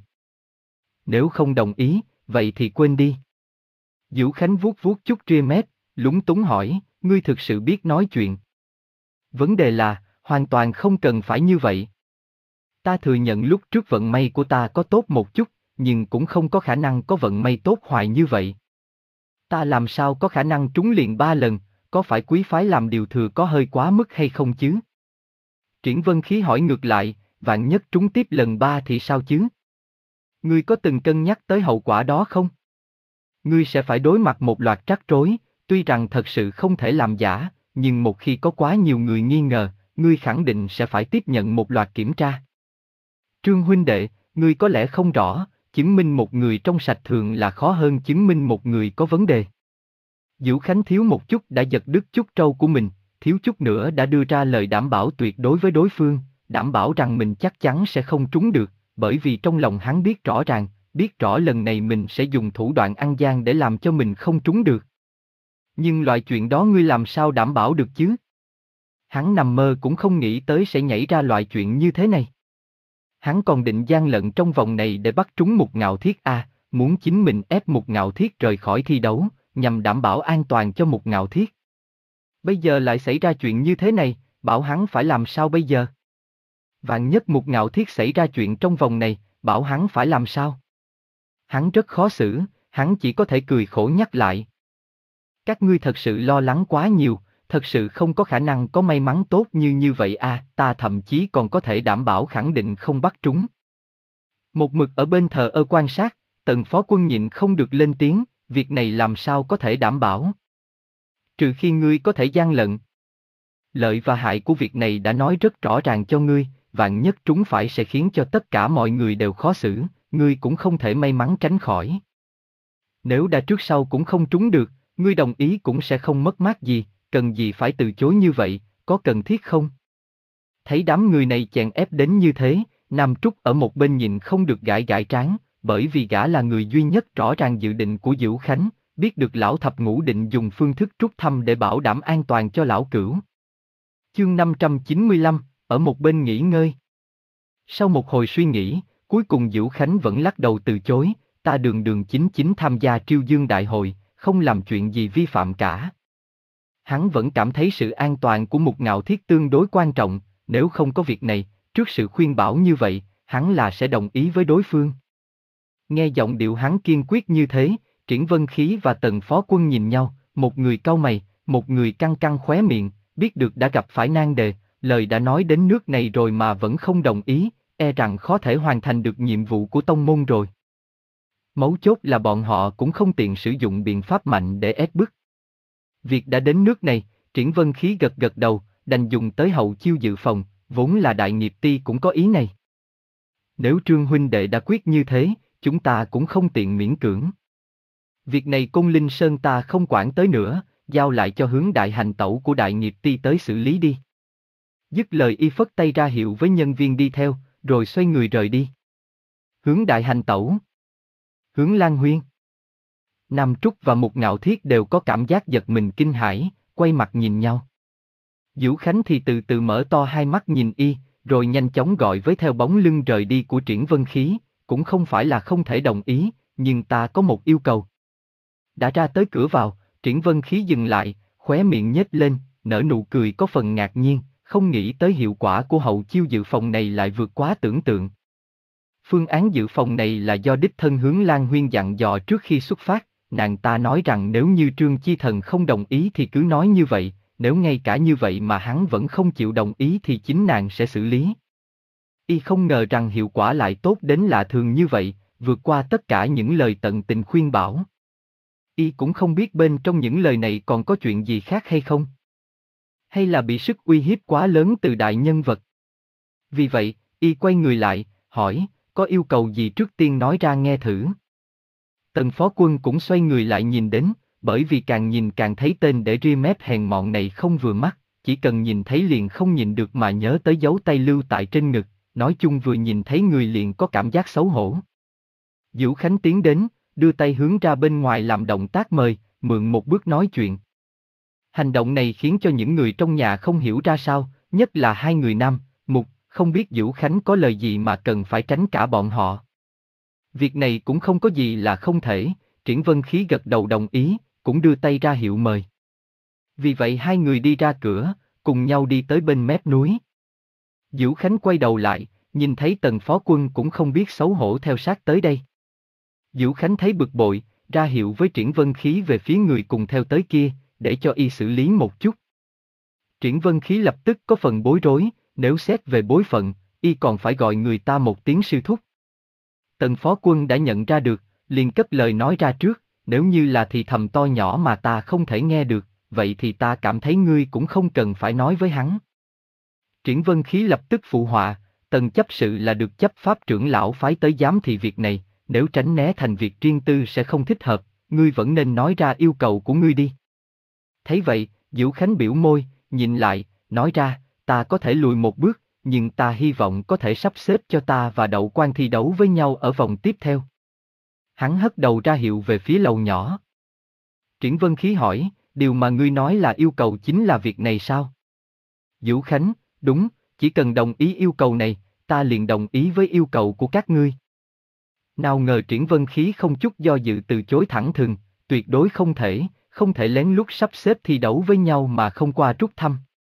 Nếu không đồng ý, vậy thì quên đi. Dữu Khánh vuốt vuốt chút ria mép, lúng túng hỏi, ngươi thực sự biết nói chuyện. Vấn đề là, hoàn toàn không cần phải như vậy. Ta thừa nhận lúc trước vận may của ta có tốt một chút, nhưng cũng không có khả năng có vận may tốt hoài như vậy. Ta làm sao có khả năng trúng liền ba lần, có phải quý phái làm điều thừa có hơi quá mức hay không chứ? Triển Vân Khí hỏi ngược lại, vạn nhất trúng tiếp lần ba thì sao chứ? Ngươi có từng cân nhắc tới hậu quả đó không? Ngươi sẽ phải đối mặt một loạt rắc rối, tuy rằng thật sự không thể làm giả, nhưng một khi có quá nhiều người nghi ngờ, ngươi khẳng định sẽ phải tiếp nhận một loạt kiểm tra. Trương huynh đệ, ngươi có lẽ không rõ, chứng minh một người trong sạch thường là khó hơn chứng minh một người có vấn đề. Vũ Khánh thiếu một chút đã giật đứt chút trâu của mình, thiếu chút nữa đã đưa ra lời đảm bảo tuyệt đối với đối phương, đảm bảo rằng mình chắc chắn sẽ không trúng được, bởi vì trong lòng hắn biết rõ ràng, biết rõ lần này mình sẽ dùng thủ đoạn ăn gian để làm cho mình không trúng được. Nhưng loại chuyện đó ngươi làm sao đảm bảo được chứ? Hắn nằm mơ cũng không nghĩ tới sẽ nhảy ra loại chuyện như thế này. Hắn còn định gian lận trong vòng này để bắt trúng Mục Ngạo Thiết a, à, muốn chính mình ép Mục Ngạo Thiết rời khỏi thi đấu, nhằm đảm bảo an toàn cho Mục Ngạo Thiết. Bây giờ lại xảy ra chuyện như thế này, bảo hắn phải làm sao bây giờ? Vạn nhất Mục Ngạo Thiết xảy ra chuyện trong vòng này, bảo hắn phải làm sao? Hắn rất khó xử, hắn chỉ có thể cười khổ nhắc lại. Các ngươi thật sự lo lắng quá nhiều, thật sự không có khả năng có may mắn tốt như như vậy à, ta thậm chí còn có thể đảm bảo khẳng định không bắt trúng. Một mực ở bên thờ ơ quan sát, Tần Phó Quân nhịn không được lên tiếng, việc này làm sao có thể đảm bảo? Trừ khi ngươi có thể gian lận. Lợi và hại của việc này đã nói rất rõ ràng cho ngươi, vạn nhất trúng phải sẽ khiến cho tất cả mọi người đều khó xử, ngươi cũng không thể may mắn tránh khỏi. Nếu đã trước sau cũng không trúng được, ngươi đồng ý cũng sẽ không mất mát gì, cần gì phải từ chối như vậy, có cần thiết không? Thấy đám người này chèn ép đến như thế, Nam Trúc ở một bên nhìn không được gãi gãi trán, bởi vì gã là người duy nhất rõ ràng dự định của Vũ Khánh, biết được lão thập ngũ định dùng phương thức rút thăm để bảo đảm an toàn cho lão cửu. Chương năm trăm chín mươi lăm, ở một bên nghỉ ngơi. Sau một hồi suy nghĩ, cuối cùng Vũ Khánh vẫn lắc đầu từ chối, ta đường đường chính chính tham gia Triêu Dương Đại hội, không làm chuyện gì vi phạm cả. Hắn vẫn cảm thấy sự an toàn của Mục Ngạo Thiết tương đối quan trọng, nếu không có việc này, trước sự khuyên bảo như vậy, hắn là sẽ đồng ý với đối phương. Nghe giọng điệu hắn kiên quyết như thế, Triển Vân Khí và Tần Phó Quân nhìn nhau, một người cau mày, một người căng căng khóe miệng, biết được đã gặp phải nan đề, lời đã nói đến nước này rồi mà vẫn không đồng ý, e rằng khó thể hoàn thành được nhiệm vụ của tông môn rồi. Mấu chốt là bọn họ cũng không tiện sử dụng biện pháp mạnh để ép bức. Việc đã đến nước này, Triển Vân Khí gật gật đầu, đành dùng tới hậu chiêu dự phòng, vốn là đại nghiệp ti cũng có ý này. Nếu Trương huynh đệ đã quyết như thế, chúng ta cũng không tiện miễn cưỡng. Việc này Côn Linh Sơn ta không quản tới nữa, giao lại cho hướng đại hành tẩu của đại nghiệp ti tới xử lý đi. Dứt lời y phất tay ra hiệu với nhân viên đi theo, rồi xoay người rời đi. Hướng đại hành tẩu. Hướng Lan Huyên. Nam Trúc và Mục Ngạo Thiết đều có cảm giác giật mình kinh hãi, quay mặt nhìn nhau. Vũ Khánh thì từ từ mở to hai mắt nhìn y, rồi nhanh chóng gọi với theo bóng lưng rời đi của Triển Vân Khí, cũng không phải là không thể đồng ý, nhưng ta có một yêu cầu. Đã ra tới cửa vào, Triển Vân Khí dừng lại, khóe miệng nhếch lên, nở nụ cười có phần ngạc nhiên, không nghĩ tới hiệu quả của hậu chiêu dự phòng này lại vượt quá tưởng tượng. Phương án dự phòng này là do đích thân Hướng Lan Huyên dặn dò trước khi xuất phát, nàng ta nói rằng nếu như Trương Chi Thần không đồng ý thì cứ nói như vậy, nếu ngay cả như vậy mà hắn vẫn không chịu đồng ý thì chính nàng sẽ xử lý. Y không ngờ rằng hiệu quả lại tốt đến lạ thường như vậy, vượt qua tất cả những lời tận tình khuyên bảo. Y cũng không biết bên trong những lời này còn có chuyện gì khác hay không. Hay là bị sức uy hiếp quá lớn từ đại nhân vật. Vì vậy, Y quay người lại, hỏi, có yêu cầu gì trước tiên nói ra nghe thử. Tần Phó Quân cũng xoay người lại nhìn đến, bởi vì càng nhìn càng thấy tên để ria mép hèn mọn này không vừa mắt, chỉ cần nhìn thấy liền không nhìn được mà nhớ tới dấu tay lưu tại trên ngực, nói chung vừa nhìn thấy người liền có cảm giác xấu hổ. Vũ Khánh tiến đến, đưa tay hướng ra bên ngoài làm động tác mời, mượn một bước nói chuyện. Hành động này khiến cho những người trong nhà không hiểu ra sao, nhất là hai người nam, Mục, không biết Vũ Khánh có lời gì mà cần phải tránh cả bọn họ. Việc này cũng không có gì là không thể, Triển Vân Khí gật đầu đồng ý, cũng đưa tay ra hiệu mời. Vì vậy hai người đi ra cửa, cùng nhau đi tới bên mép núi. Vũ Khánh quay đầu lại, nhìn thấy Tần Phó Quân cũng không biết xấu hổ theo sát tới đây. Vũ Khánh thấy bực bội, ra hiệu với Triển Vân Khí về phía người cùng theo tới kia, để cho y xử lý một chút. Triển Vân Khí lập tức có phần bối rối, nếu xét về bối phận, y còn phải gọi người ta một tiếng sư thúc. Tần Phó Quân đã nhận ra được, liền cất lời nói ra trước, nếu như là thì thầm to nhỏ mà ta không thể nghe được, vậy thì ta cảm thấy ngươi cũng không cần phải nói với hắn. Triển Vân Khí lập tức phụ họa, Tần chấp sự là được chấp pháp trưởng lão phái tới giám thị việc này, nếu tránh né thành việc riêng tư sẽ không thích hợp, ngươi vẫn nên nói ra yêu cầu của ngươi đi. Thấy vậy, Diệu Khánh biểu môi, nhìn lại, nói ra, ta có thể lùi một bước, nhưng ta hy vọng có thể sắp xếp cho ta và Đậu Quan thi đấu với nhau ở vòng tiếp theo. Hắn hất đầu ra hiệu về phía lầu nhỏ. Triển Vân Khí hỏi, điều mà ngươi nói là yêu cầu chính là việc này sao? Diệu Khánh, đúng, chỉ cần đồng ý yêu cầu này, ta liền đồng ý với yêu cầu của các ngươi. Nào ngờ Triển Vân Khí không chút do dự từ chối thẳng thừng, tuyệt đối không thể, không thể lén lút sắp xếp thi đấu với nhau mà không qua rút thăm.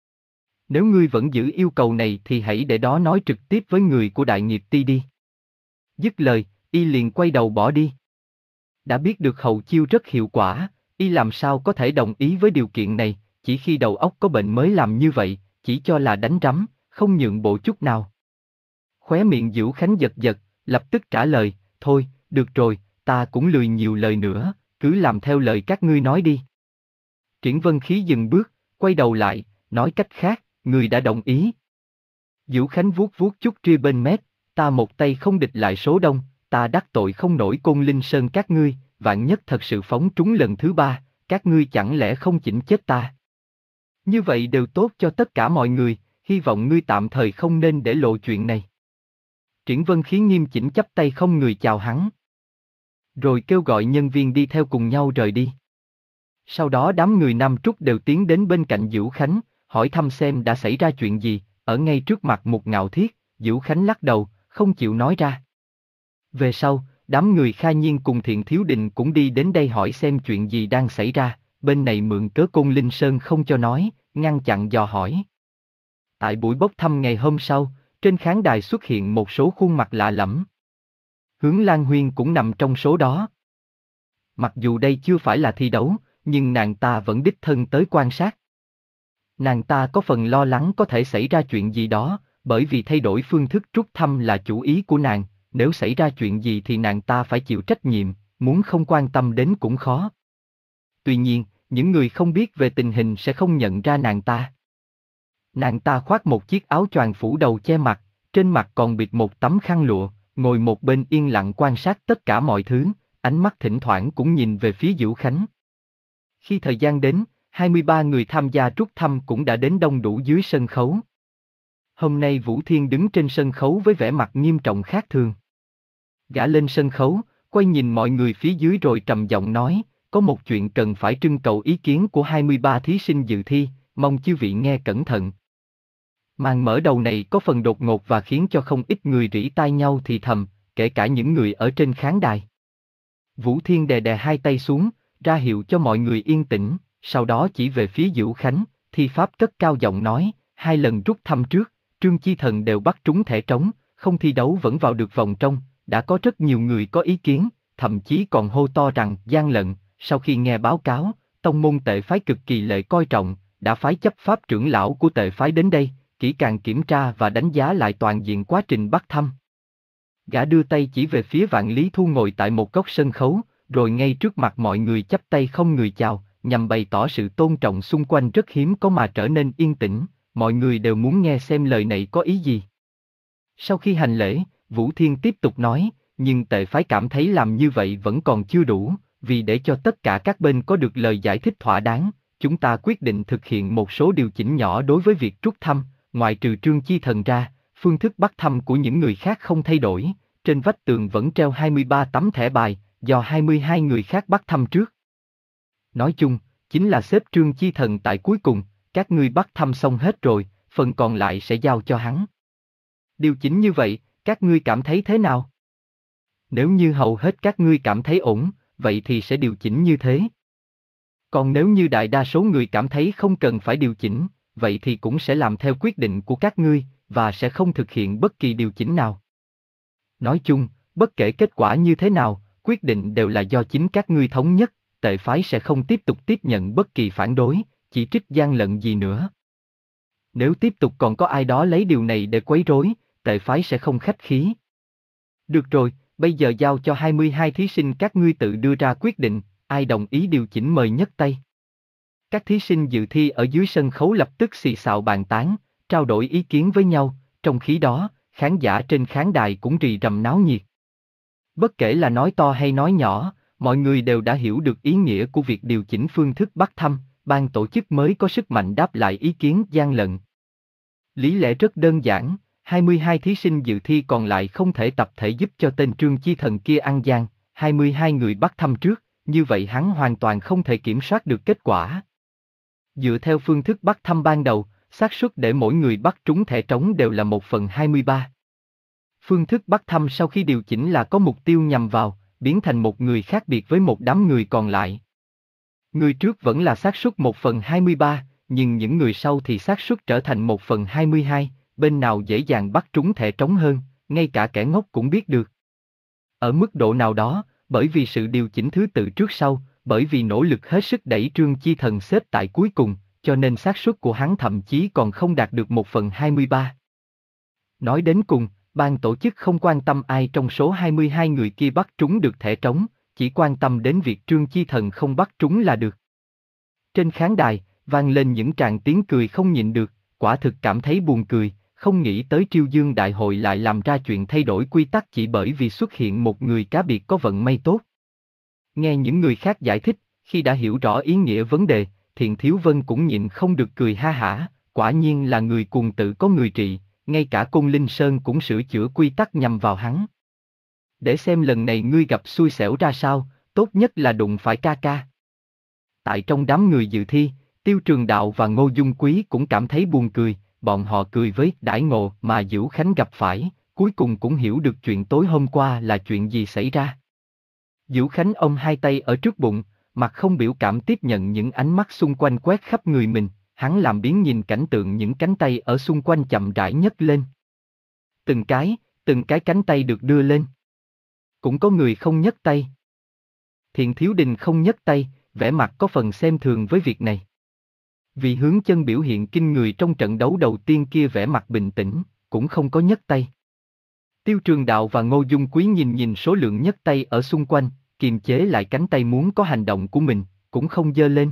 Nếu ngươi vẫn giữ yêu cầu này thì hãy để đó nói trực tiếp với người của Đại Nghiệp Ti đi. Dứt lời, y liền quay đầu bỏ đi. Đã biết được hậu chiêu rất hiệu quả, y làm sao có thể đồng ý với điều kiện này, chỉ khi đầu óc có bệnh mới làm như vậy, chỉ cho là đánh rắm, không nhượng bộ chút nào. Khóe miệng Diệu Khánh giật giật, lập tức trả lời, thôi, được rồi, ta cũng lười nhiều lời nữa, cứ làm theo lời các ngươi nói đi. Triển Vân Khí dừng bước, quay đầu lại, nói cách khác, người đã đồng ý. Diệu Khánh vuốt vuốt chút ria bên mép, ta một tay không địch lại số đông, ta đắc tội không nổi Côn Linh Sơn các ngươi, vạn nhất thật sự phóng trúng lần thứ ba, các ngươi chẳng lẽ không chỉnh chết ta? Như vậy đều tốt cho tất cả mọi người, hy vọng ngươi tạm thời không nên để lộ chuyện này. Triển Vân Khí nghiêm chỉnh chắp tay không người chào hắn. Rồi kêu gọi nhân viên đi theo cùng nhau rời đi. Sau đó đám người Nam Trúc đều tiến đến bên cạnh Diệu Khánh, hỏi thăm xem đã xảy ra chuyện gì, ở ngay trước mặt Mục Ngạo Thiết, Diệu Khánh lắc đầu, không chịu nói ra. Về sau, đám người Kha Nhiên cùng Thiện Thiếu Đình cũng đi đến đây hỏi xem chuyện gì đang xảy ra, bên này mượn cớ Côn Linh Sơn không cho nói, ngăn chặn dò hỏi. Tại buổi bốc thăm ngày hôm sau, trên khán đài xuất hiện một số khuôn mặt lạ lẫm. Hướng Lan Huyên cũng nằm trong số đó. Mặc dù đây chưa phải là thi đấu, nhưng nàng ta vẫn đích thân tới quan sát. Nàng ta có phần lo lắng có thể xảy ra chuyện gì đó, bởi vì thay đổi phương thức rút thăm là chủ ý của nàng, nếu xảy ra chuyện gì thì nàng ta phải chịu trách nhiệm, muốn không quan tâm đến cũng khó. Tuy nhiên, những người không biết về tình hình sẽ không nhận ra nàng ta. Nàng ta khoác một chiếc áo choàng phủ đầu che mặt, trên mặt còn bịt một tấm khăn lụa, ngồi một bên yên lặng quan sát tất cả mọi thứ, ánh mắt thỉnh thoảng cũng nhìn về phía Diệu Khánh. Khi thời gian đến, hai mươi ba người tham gia rút thăm cũng đã đến đông đủ dưới sân khấu. Hôm nay Vũ Thiên đứng trên sân khấu với vẻ mặt nghiêm trọng khác thường. Gã lên sân khấu, quay nhìn mọi người phía dưới rồi trầm giọng nói, có một chuyện cần phải trưng cầu ý kiến của hai mươi ba thí sinh dự thi, mong chư vị nghe cẩn thận. Màn mở đầu này có phần đột ngột và khiến cho không ít người rỉ tai nhau thì thầm, kể cả những người ở trên khán đài. Vũ Thiên đè đè hai tay xuống, ra hiệu cho mọi người yên tĩnh, sau đó chỉ về phía Diệu Khánh, thi pháp cất cao giọng nói, hai lần rút thăm trước, Trương Chi Thần đều bắt trúng thẻ trống, không thi đấu vẫn vào được vòng trong, đã có rất nhiều người có ý kiến, thậm chí còn hô to rằng gian lận. Sau khi nghe báo cáo, tông môn Tệ phái cực kỳ lệ coi trọng, đã phái chấp pháp trưởng lão của Tệ phái đến đây, kỹ càng kiểm tra và đánh giá lại toàn diện quá trình bắt thăm. Gã đưa tay chỉ về phía Vạn Lý Thu ngồi tại một góc sân khấu, rồi ngay trước mặt mọi người chắp tay không người chào, nhằm bày tỏ sự tôn trọng xung quanh rất hiếm có mà trở nên yên tĩnh, mọi người đều muốn nghe xem lời này có ý gì. Sau khi hành lễ, Vũ Thiên tiếp tục nói, nhưng Tệ phái cảm thấy làm như vậy vẫn còn chưa đủ, vì để cho tất cả các bên có được lời giải thích thỏa đáng, chúng ta quyết định thực hiện một số điều chỉnh nhỏ đối với việc rút thăm, ngoại trừ Trương Chi Thần ra, phương thức bắt thăm của những người khác không thay đổi, trên vách tường vẫn treo hai mươi ba tấm thẻ bài, do hai mươi hai người khác bắt thăm trước. Nói chung, chính là xếp Trương Chi Thần tại cuối cùng, các ngươi bắt thăm xong hết rồi, phần còn lại sẽ giao cho hắn. Điều chỉnh như vậy, các ngươi cảm thấy thế nào? Nếu như hầu hết các ngươi cảm thấy ổn, vậy thì sẽ điều chỉnh như thế. Còn nếu như đại đa số người cảm thấy không cần phải điều chỉnh, vậy thì cũng sẽ làm theo quyết định của các ngươi, và sẽ không thực hiện bất kỳ điều chỉnh nào. Nói chung, bất kể kết quả như thế nào, quyết định đều là do chính các ngươi thống nhất, Tệ phái sẽ không tiếp tục tiếp nhận bất kỳ phản đối, chỉ trích gian lận gì nữa. Nếu tiếp tục còn có ai đó lấy điều này để quấy rối, Tệ phái sẽ không khách khí. Được rồi, bây giờ giao cho hai mươi hai thí sinh các ngươi tự đưa ra quyết định, ai đồng ý điều chỉnh mời nhấc tay. Các thí sinh dự thi ở dưới sân khấu lập tức xì xào bàn tán, trao đổi ý kiến với nhau, trong khi đó, khán giả trên khán đài cũng rì rầm náo nhiệt. Bất kể là nói to hay nói nhỏ, mọi người đều đã hiểu được ý nghĩa của việc điều chỉnh phương thức bắt thăm, ban tổ chức mới có sức mạnh đáp lại ý kiến gian lận. Lý lẽ rất đơn giản, hai mươi hai thí sinh dự thi còn lại không thể tập thể giúp cho tên Trương Chi Thần kia ăn gian, hai mươi hai người bắt thăm trước, như vậy hắn hoàn toàn không thể kiểm soát được kết quả. Dựa theo phương thức bắt thăm ban đầu, xác suất để mỗi người bắt trúng thẻ trống đều là một phần hai mươi ba. Phương thức bắt thăm sau khi điều chỉnh là có mục tiêu nhằm vào, biến thành một người khác biệt với một đám người còn lại. Người trước vẫn là xác suất một phần hai mươi ba, nhưng những người sau thì xác suất trở thành một phần hai mươi hai, bên nào dễ dàng bắt trúng thẻ trống hơn, ngay cả kẻ ngốc cũng biết được. Ở mức độ nào đó, bởi vì sự điều chỉnh thứ tự trước sau, bởi vì nỗ lực hết sức đẩy Trương Chi Thần xếp tại cuối cùng, cho nên xác suất của hắn thậm chí còn không đạt được một phần hai mươi ba. Nói đến cùng, ban tổ chức không quan tâm ai trong số hai mươi hai người kia bắt trúng được thẻ trống, chỉ quan tâm đến việc Trương Chi Thần không bắt trúng là được. Trên khán đài, vang lên những tràng tiếng cười không nhịn được, quả thực cảm thấy buồn cười, không nghĩ tới Triêu Dương Đại hội lại làm ra chuyện thay đổi quy tắc chỉ bởi vì xuất hiện một người cá biệt có vận may tốt. Nghe những người khác giải thích, khi đã hiểu rõ ý nghĩa vấn đề, Thiện Thiếu Vân cũng nhịn không được cười ha hả, quả nhiên là người cuồng tự có người trị, ngay cả Côn Linh Sơn cũng sửa chữa quy tắc nhằm vào hắn. Để xem lần này ngươi gặp xui xẻo ra sao, tốt nhất là đụng phải ca ca. Tại trong đám người dự thi, Tiêu Trường Đạo và Ngô Dung Quý cũng cảm thấy buồn cười, bọn họ cười với đãi ngộ mà Dữu Khánh gặp phải, cuối cùng cũng hiểu được chuyện tối hôm qua là chuyện gì xảy ra. Dữu Khánh ôm hai tay ở trước bụng, mặt không biểu cảm tiếp nhận những ánh mắt xung quanh quét khắp người mình, hắn làm biếng nhìn cảnh tượng những cánh tay ở xung quanh chậm rãi nhấc lên. Từng cái, từng cái cánh tay được đưa lên. Cũng có người không nhấc tay. Thiện Thiếu Đình không nhấc tay, vẻ mặt có phần xem thường với việc này. Vì Hướng Chân biểu hiện kinh người trong trận đấu đầu tiên kia vẻ mặt bình tĩnh, cũng không có nhấc tay. Tiêu Trường Đạo và Ngô Dung Quý nhìn nhìn số lượng nhấc tay ở xung quanh, kiềm chế lại cánh tay muốn có hành động của mình, cũng không giơ lên.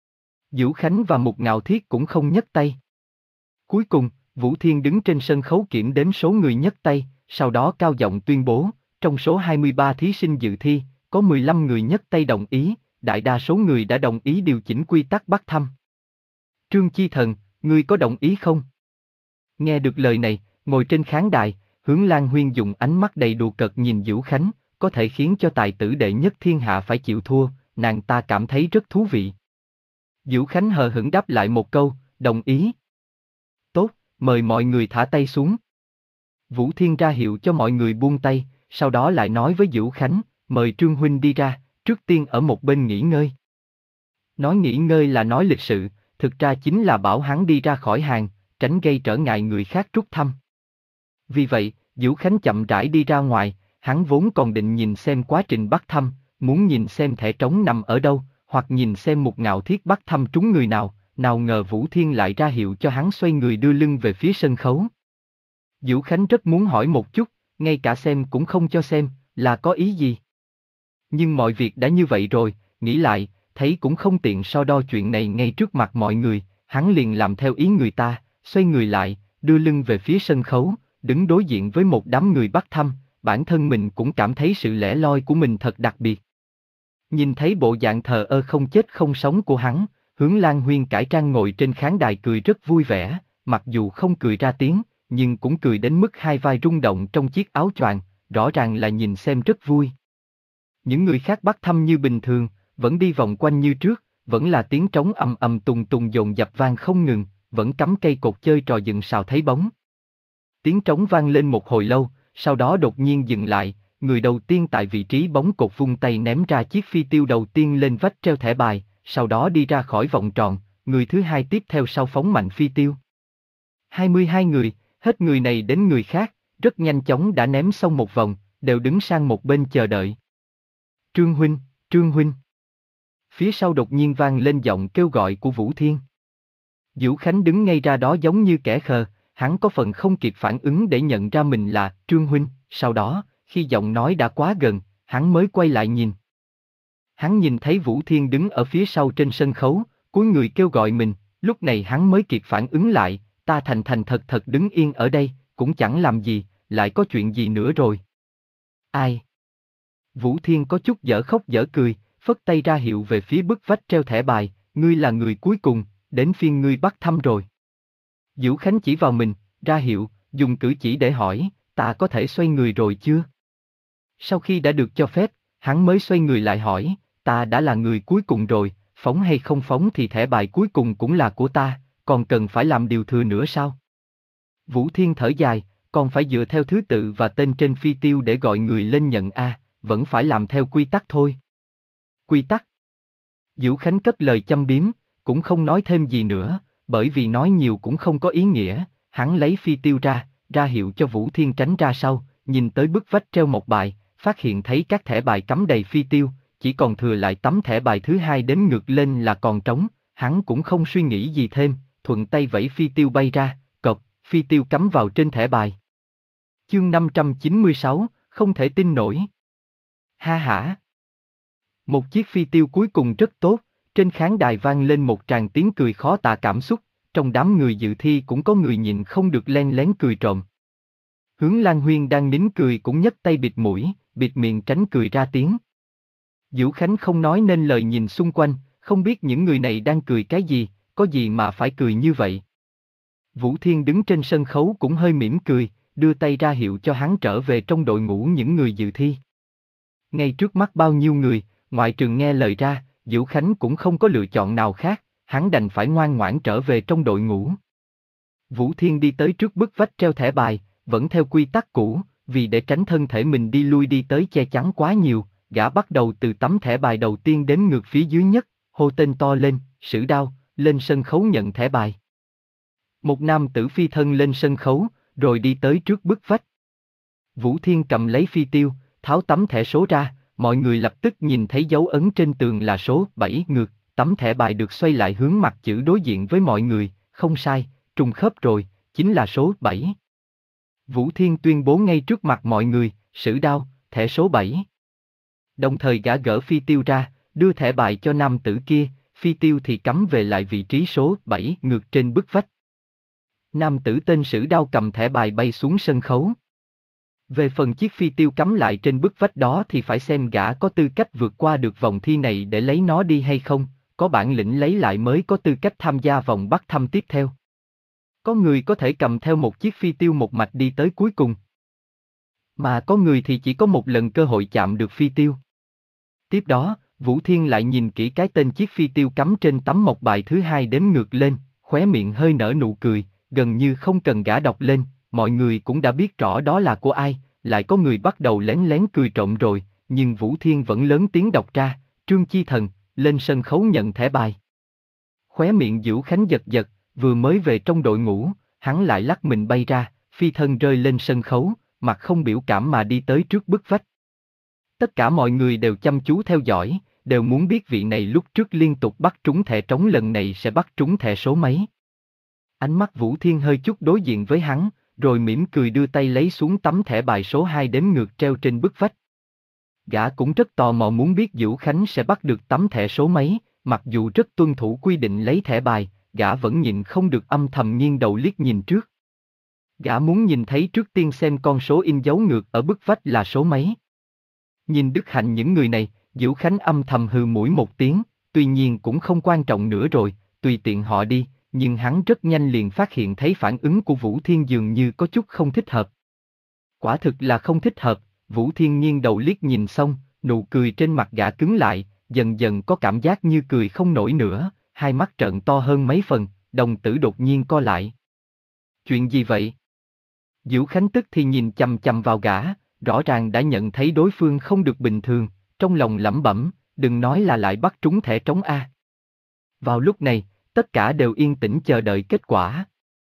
Dữu Khánh và Mục Ngạo Thiết cũng không nhấc tay. Cuối cùng, Vũ Thiên đứng trên sân khấu kiểm đếm số người nhấc tay, sau đó cao giọng tuyên bố, trong số hai mươi ba thí sinh dự thi, có mười lăm người nhấc tay đồng ý, đại đa số người đã đồng ý điều chỉnh quy tắc bắt thăm. Trương Chi Thần, ngươi có đồng ý không? Nghe được lời này, ngồi trên khán đài, Hướng Lan Huyên dùng ánh mắt đầy đùa cợt nhìn Dữu Khánh, có thể khiến cho tài tử đệ nhất thiên hạ phải chịu thua, nàng ta cảm thấy rất thú vị. Dữu Khánh hờ hững đáp lại một câu, đồng ý. Tốt, mời mọi người thả tay xuống. Vũ Thiên ra hiệu cho mọi người buông tay, sau đó lại nói với Dữu Khánh, mời Trương Huynh đi ra, trước tiên ở một bên nghỉ ngơi. Nói nghỉ ngơi là nói lịch sự, thực ra chính là bảo hắn đi ra khỏi hàng, tránh gây trở ngại người khác rút thăm. Vì vậy, Dữu Khánh chậm rãi đi ra ngoài, hắn vốn còn định nhìn xem quá trình bắt thăm, muốn nhìn xem thẻ trống nằm ở đâu, hoặc nhìn xem Mục Ngạo Thiết bắt thăm trúng người nào, nào ngờ Vũ Thiên lại ra hiệu cho hắn xoay người đưa lưng về phía sân khấu. Dữu Khánh rất muốn hỏi một chút, ngay cả xem cũng không cho xem, là có ý gì? Nhưng mọi việc đã như vậy rồi, nghĩ lại, thấy cũng không tiện so đo chuyện này ngay trước mặt mọi người, hắn liền làm theo ý người ta, xoay người lại, đưa lưng về phía sân khấu, đứng đối diện với một đám người bắt thăm, bản thân mình cũng cảm thấy sự lẻ loi của mình thật đặc biệt. Nhìn thấy bộ dạng thờ ơ không chết không sống của hắn, Hướng Lan Huyên cải trang ngồi trên khán đài cười rất vui vẻ, mặc dù không cười ra tiếng, nhưng cũng cười đến mức hai vai rung động trong chiếc áo choàng, rõ ràng là nhìn xem rất vui. Những người khác bắt thăm như bình thường, vẫn đi vòng quanh như trước, vẫn là tiếng trống ầm ầm tùng tùng dồn dập vang không ngừng, vẫn cắm cây cột chơi trò dựng sào thấy bóng. Tiếng trống vang lên một hồi lâu, sau đó đột nhiên dừng lại, người đầu tiên tại vị trí bóng cột vung tay ném ra chiếc phi tiêu đầu tiên lên vách treo thẻ bài, sau đó đi ra khỏi vòng tròn, người thứ hai tiếp theo sau phóng mạnh phi tiêu. hai mươi hai người, hết người này đến người khác, rất nhanh chóng đã ném xong một vòng, đều đứng sang một bên chờ đợi. Trương Huynh, Trương Huynh. Phía sau đột nhiên vang lên giọng kêu gọi của Vũ Thiên. Dữu Khánh đứng ngay ra đó giống như kẻ khờ, hắn có phần không kịp phản ứng để nhận ra mình là Trương Huynh, sau đó, khi giọng nói đã quá gần, hắn mới quay lại nhìn. Hắn nhìn thấy Vũ Thiên đứng ở phía sau trên sân khấu, cúi người kêu gọi mình, lúc này hắn mới kịp phản ứng lại, ta thành thành thật thật đứng yên ở đây, cũng chẳng làm gì, lại có chuyện gì nữa rồi. Ai? Vũ Thiên có chút dở khóc dở cười, phất tay ra hiệu về phía bức vách treo thẻ bài, ngươi là người cuối cùng, đến phiên ngươi bắt thăm rồi. Vũ Khánh chỉ vào mình, ra hiệu, dùng cử chỉ để hỏi, ta có thể xoay người rồi chưa? Sau khi đã được cho phép, hắn mới xoay người lại hỏi, ta đã là người cuối cùng rồi, phóng hay không phóng thì thẻ bài cuối cùng cũng là của ta, còn cần phải làm điều thừa nữa sao? Vũ Thiên thở dài, còn phải dựa theo thứ tự và tên trên phi tiêu để gọi người lên nhận a, vẫn phải làm theo quy tắc thôi. Quy tắc? Vũ Khánh cất lời châm biếm, cũng không nói thêm gì nữa, bởi vì nói nhiều cũng không có ý nghĩa, hắn lấy phi tiêu ra, ra hiệu cho Vũ Thiên tránh ra sau, nhìn tới bức vách treo một bài, phát hiện thấy các thẻ bài cắm đầy phi tiêu, chỉ còn thừa lại tấm thẻ bài thứ hai đếm ngược lên là còn trống, hắn cũng không suy nghĩ gì thêm, thuận tay vẫy phi tiêu bay ra, cộc, phi tiêu cắm vào trên thẻ bài. Chương năm trăm chín mươi sáu, không thể tin nổi. Ha hả. Một chiếc phi tiêu cuối cùng rất tốt, trên khán đài vang lên một tràng tiếng cười khó tả cảm xúc, trong đám người dự thi cũng có người nhịn không được len lén cười trộm. Hướng Lan Huyên đang nín cười cũng nhấc tay bịt mũi, bịt miệng tránh cười ra tiếng. Vũ Khánh không nói nên lời nhìn xung quanh, không biết những người này đang cười cái gì, có gì mà phải cười như vậy. Vũ Thiên đứng trên sân khấu cũng hơi mỉm cười, đưa tay ra hiệu cho hắn trở về trong đội ngũ những người dự thi. Ngay trước mắt bao nhiêu người, ngoại trừ nghe lời ra, Vũ Khánh cũng không có lựa chọn nào khác, hắn đành phải ngoan ngoãn trở về trong đội ngũ. Vũ Thiên đi tới trước bức vách treo thẻ bài, vẫn theo quy tắc cũ, vì để tránh thân thể mình đi lui đi tới che chắn quá nhiều, gã bắt đầu từ tấm thẻ bài đầu tiên đếm ngược phía dưới nhất, hô tên to lên, Sử Đao, lên sân khấu nhận thẻ bài. Một nam tử phi thân lên sân khấu, rồi đi tới trước bức vách. Vũ Thiên cầm lấy phi tiêu, tháo tấm thẻ số ra, mọi người lập tức nhìn thấy dấu ấn trên tường là số bảy ngược, tấm thẻ bài được xoay lại hướng mặt chữ đối diện với mọi người, không sai, trùng khớp rồi, chính là số bảy. Vũ Thiên tuyên bố ngay trước mặt mọi người, Sử Đao, thẻ số bảy. Đồng thời gã gỡ phi tiêu ra, đưa thẻ bài cho nam tử kia, phi tiêu thì cắm về lại vị trí số bảy ngược trên bức vách. Nam tử tên Sử Đao cầm thẻ bài bay xuống sân khấu. Về phần chiếc phi tiêu cắm lại trên bức vách đó thì phải xem gã có tư cách vượt qua được vòng thi này để lấy nó đi hay không, có bản lĩnh lấy lại mới có tư cách tham gia vòng bắt thăm tiếp theo. Có người có thể cầm theo một chiếc phi tiêu một mạch đi tới cuối cùng. Mà có người thì chỉ có một lần cơ hội chạm được phi tiêu. Tiếp đó, Vũ Thiên lại nhìn kỹ cái tên chiếc phi tiêu cắm trên tấm mộc bài thứ hai đếm ngược lên, khóe miệng hơi nở nụ cười, gần như không cần gã đọc lên, mọi người cũng đã biết rõ đó là của ai, lại có người bắt đầu lén lén cười trộm rồi, nhưng Vũ Thiên vẫn lớn tiếng đọc ra, Trương Chi Thần, lên sân khấu nhận thẻ bài. Khóe miệng Vũ Khánh giật giật, vừa mới về trong đội ngũ, hắn lại lắc mình bay ra, phi thân rơi lên sân khấu, mặt không biểu cảm mà đi tới trước bức vách. Tất cả mọi người đều chăm chú theo dõi, đều muốn biết vị này lúc trước liên tục bắt trúng thẻ trống lần này sẽ bắt trúng thẻ số mấy. Ánh mắt Vũ Thiên hơi chút đối diện với hắn, rồi mỉm cười đưa tay lấy xuống tấm thẻ bài số hai đếm ngược treo trên bức vách. Gã cũng rất tò mò muốn biết Vũ Khánh sẽ bắt được tấm thẻ số mấy, mặc dù rất tuân thủ quy định lấy thẻ bài, gã vẫn nhịn không được âm thầm nghiêng đầu liếc nhìn trước. Gã muốn nhìn thấy trước tiên xem con số in dấu ngược ở bức vách là số mấy. Nhìn đức hạnh những người này, Vũ Khánh âm thầm hừ mũi một tiếng, tuy nhiên cũng không quan trọng nữa rồi, tùy tiện họ đi, nhưng hắn rất nhanh liền phát hiện thấy phản ứng của Vũ Thiên dường như có chút không thích hợp. Quả thực là không thích hợp, Vũ Thiên nghiêng đầu liếc nhìn xong, nụ cười trên mặt gã cứng lại, dần dần có cảm giác như cười không nổi nữa, hai mắt trợn to hơn mấy phần, đồng tử đột nhiên co lại. Chuyện gì vậy? Vũ Khánh tức thì nhìn chằm chằm vào gã, rõ ràng đã nhận thấy đối phương không được bình thường, trong lòng lẩm bẩm, đừng nói là lại bắt trúng thẻ trống A. Vào lúc này, tất cả đều yên tĩnh chờ đợi kết quả.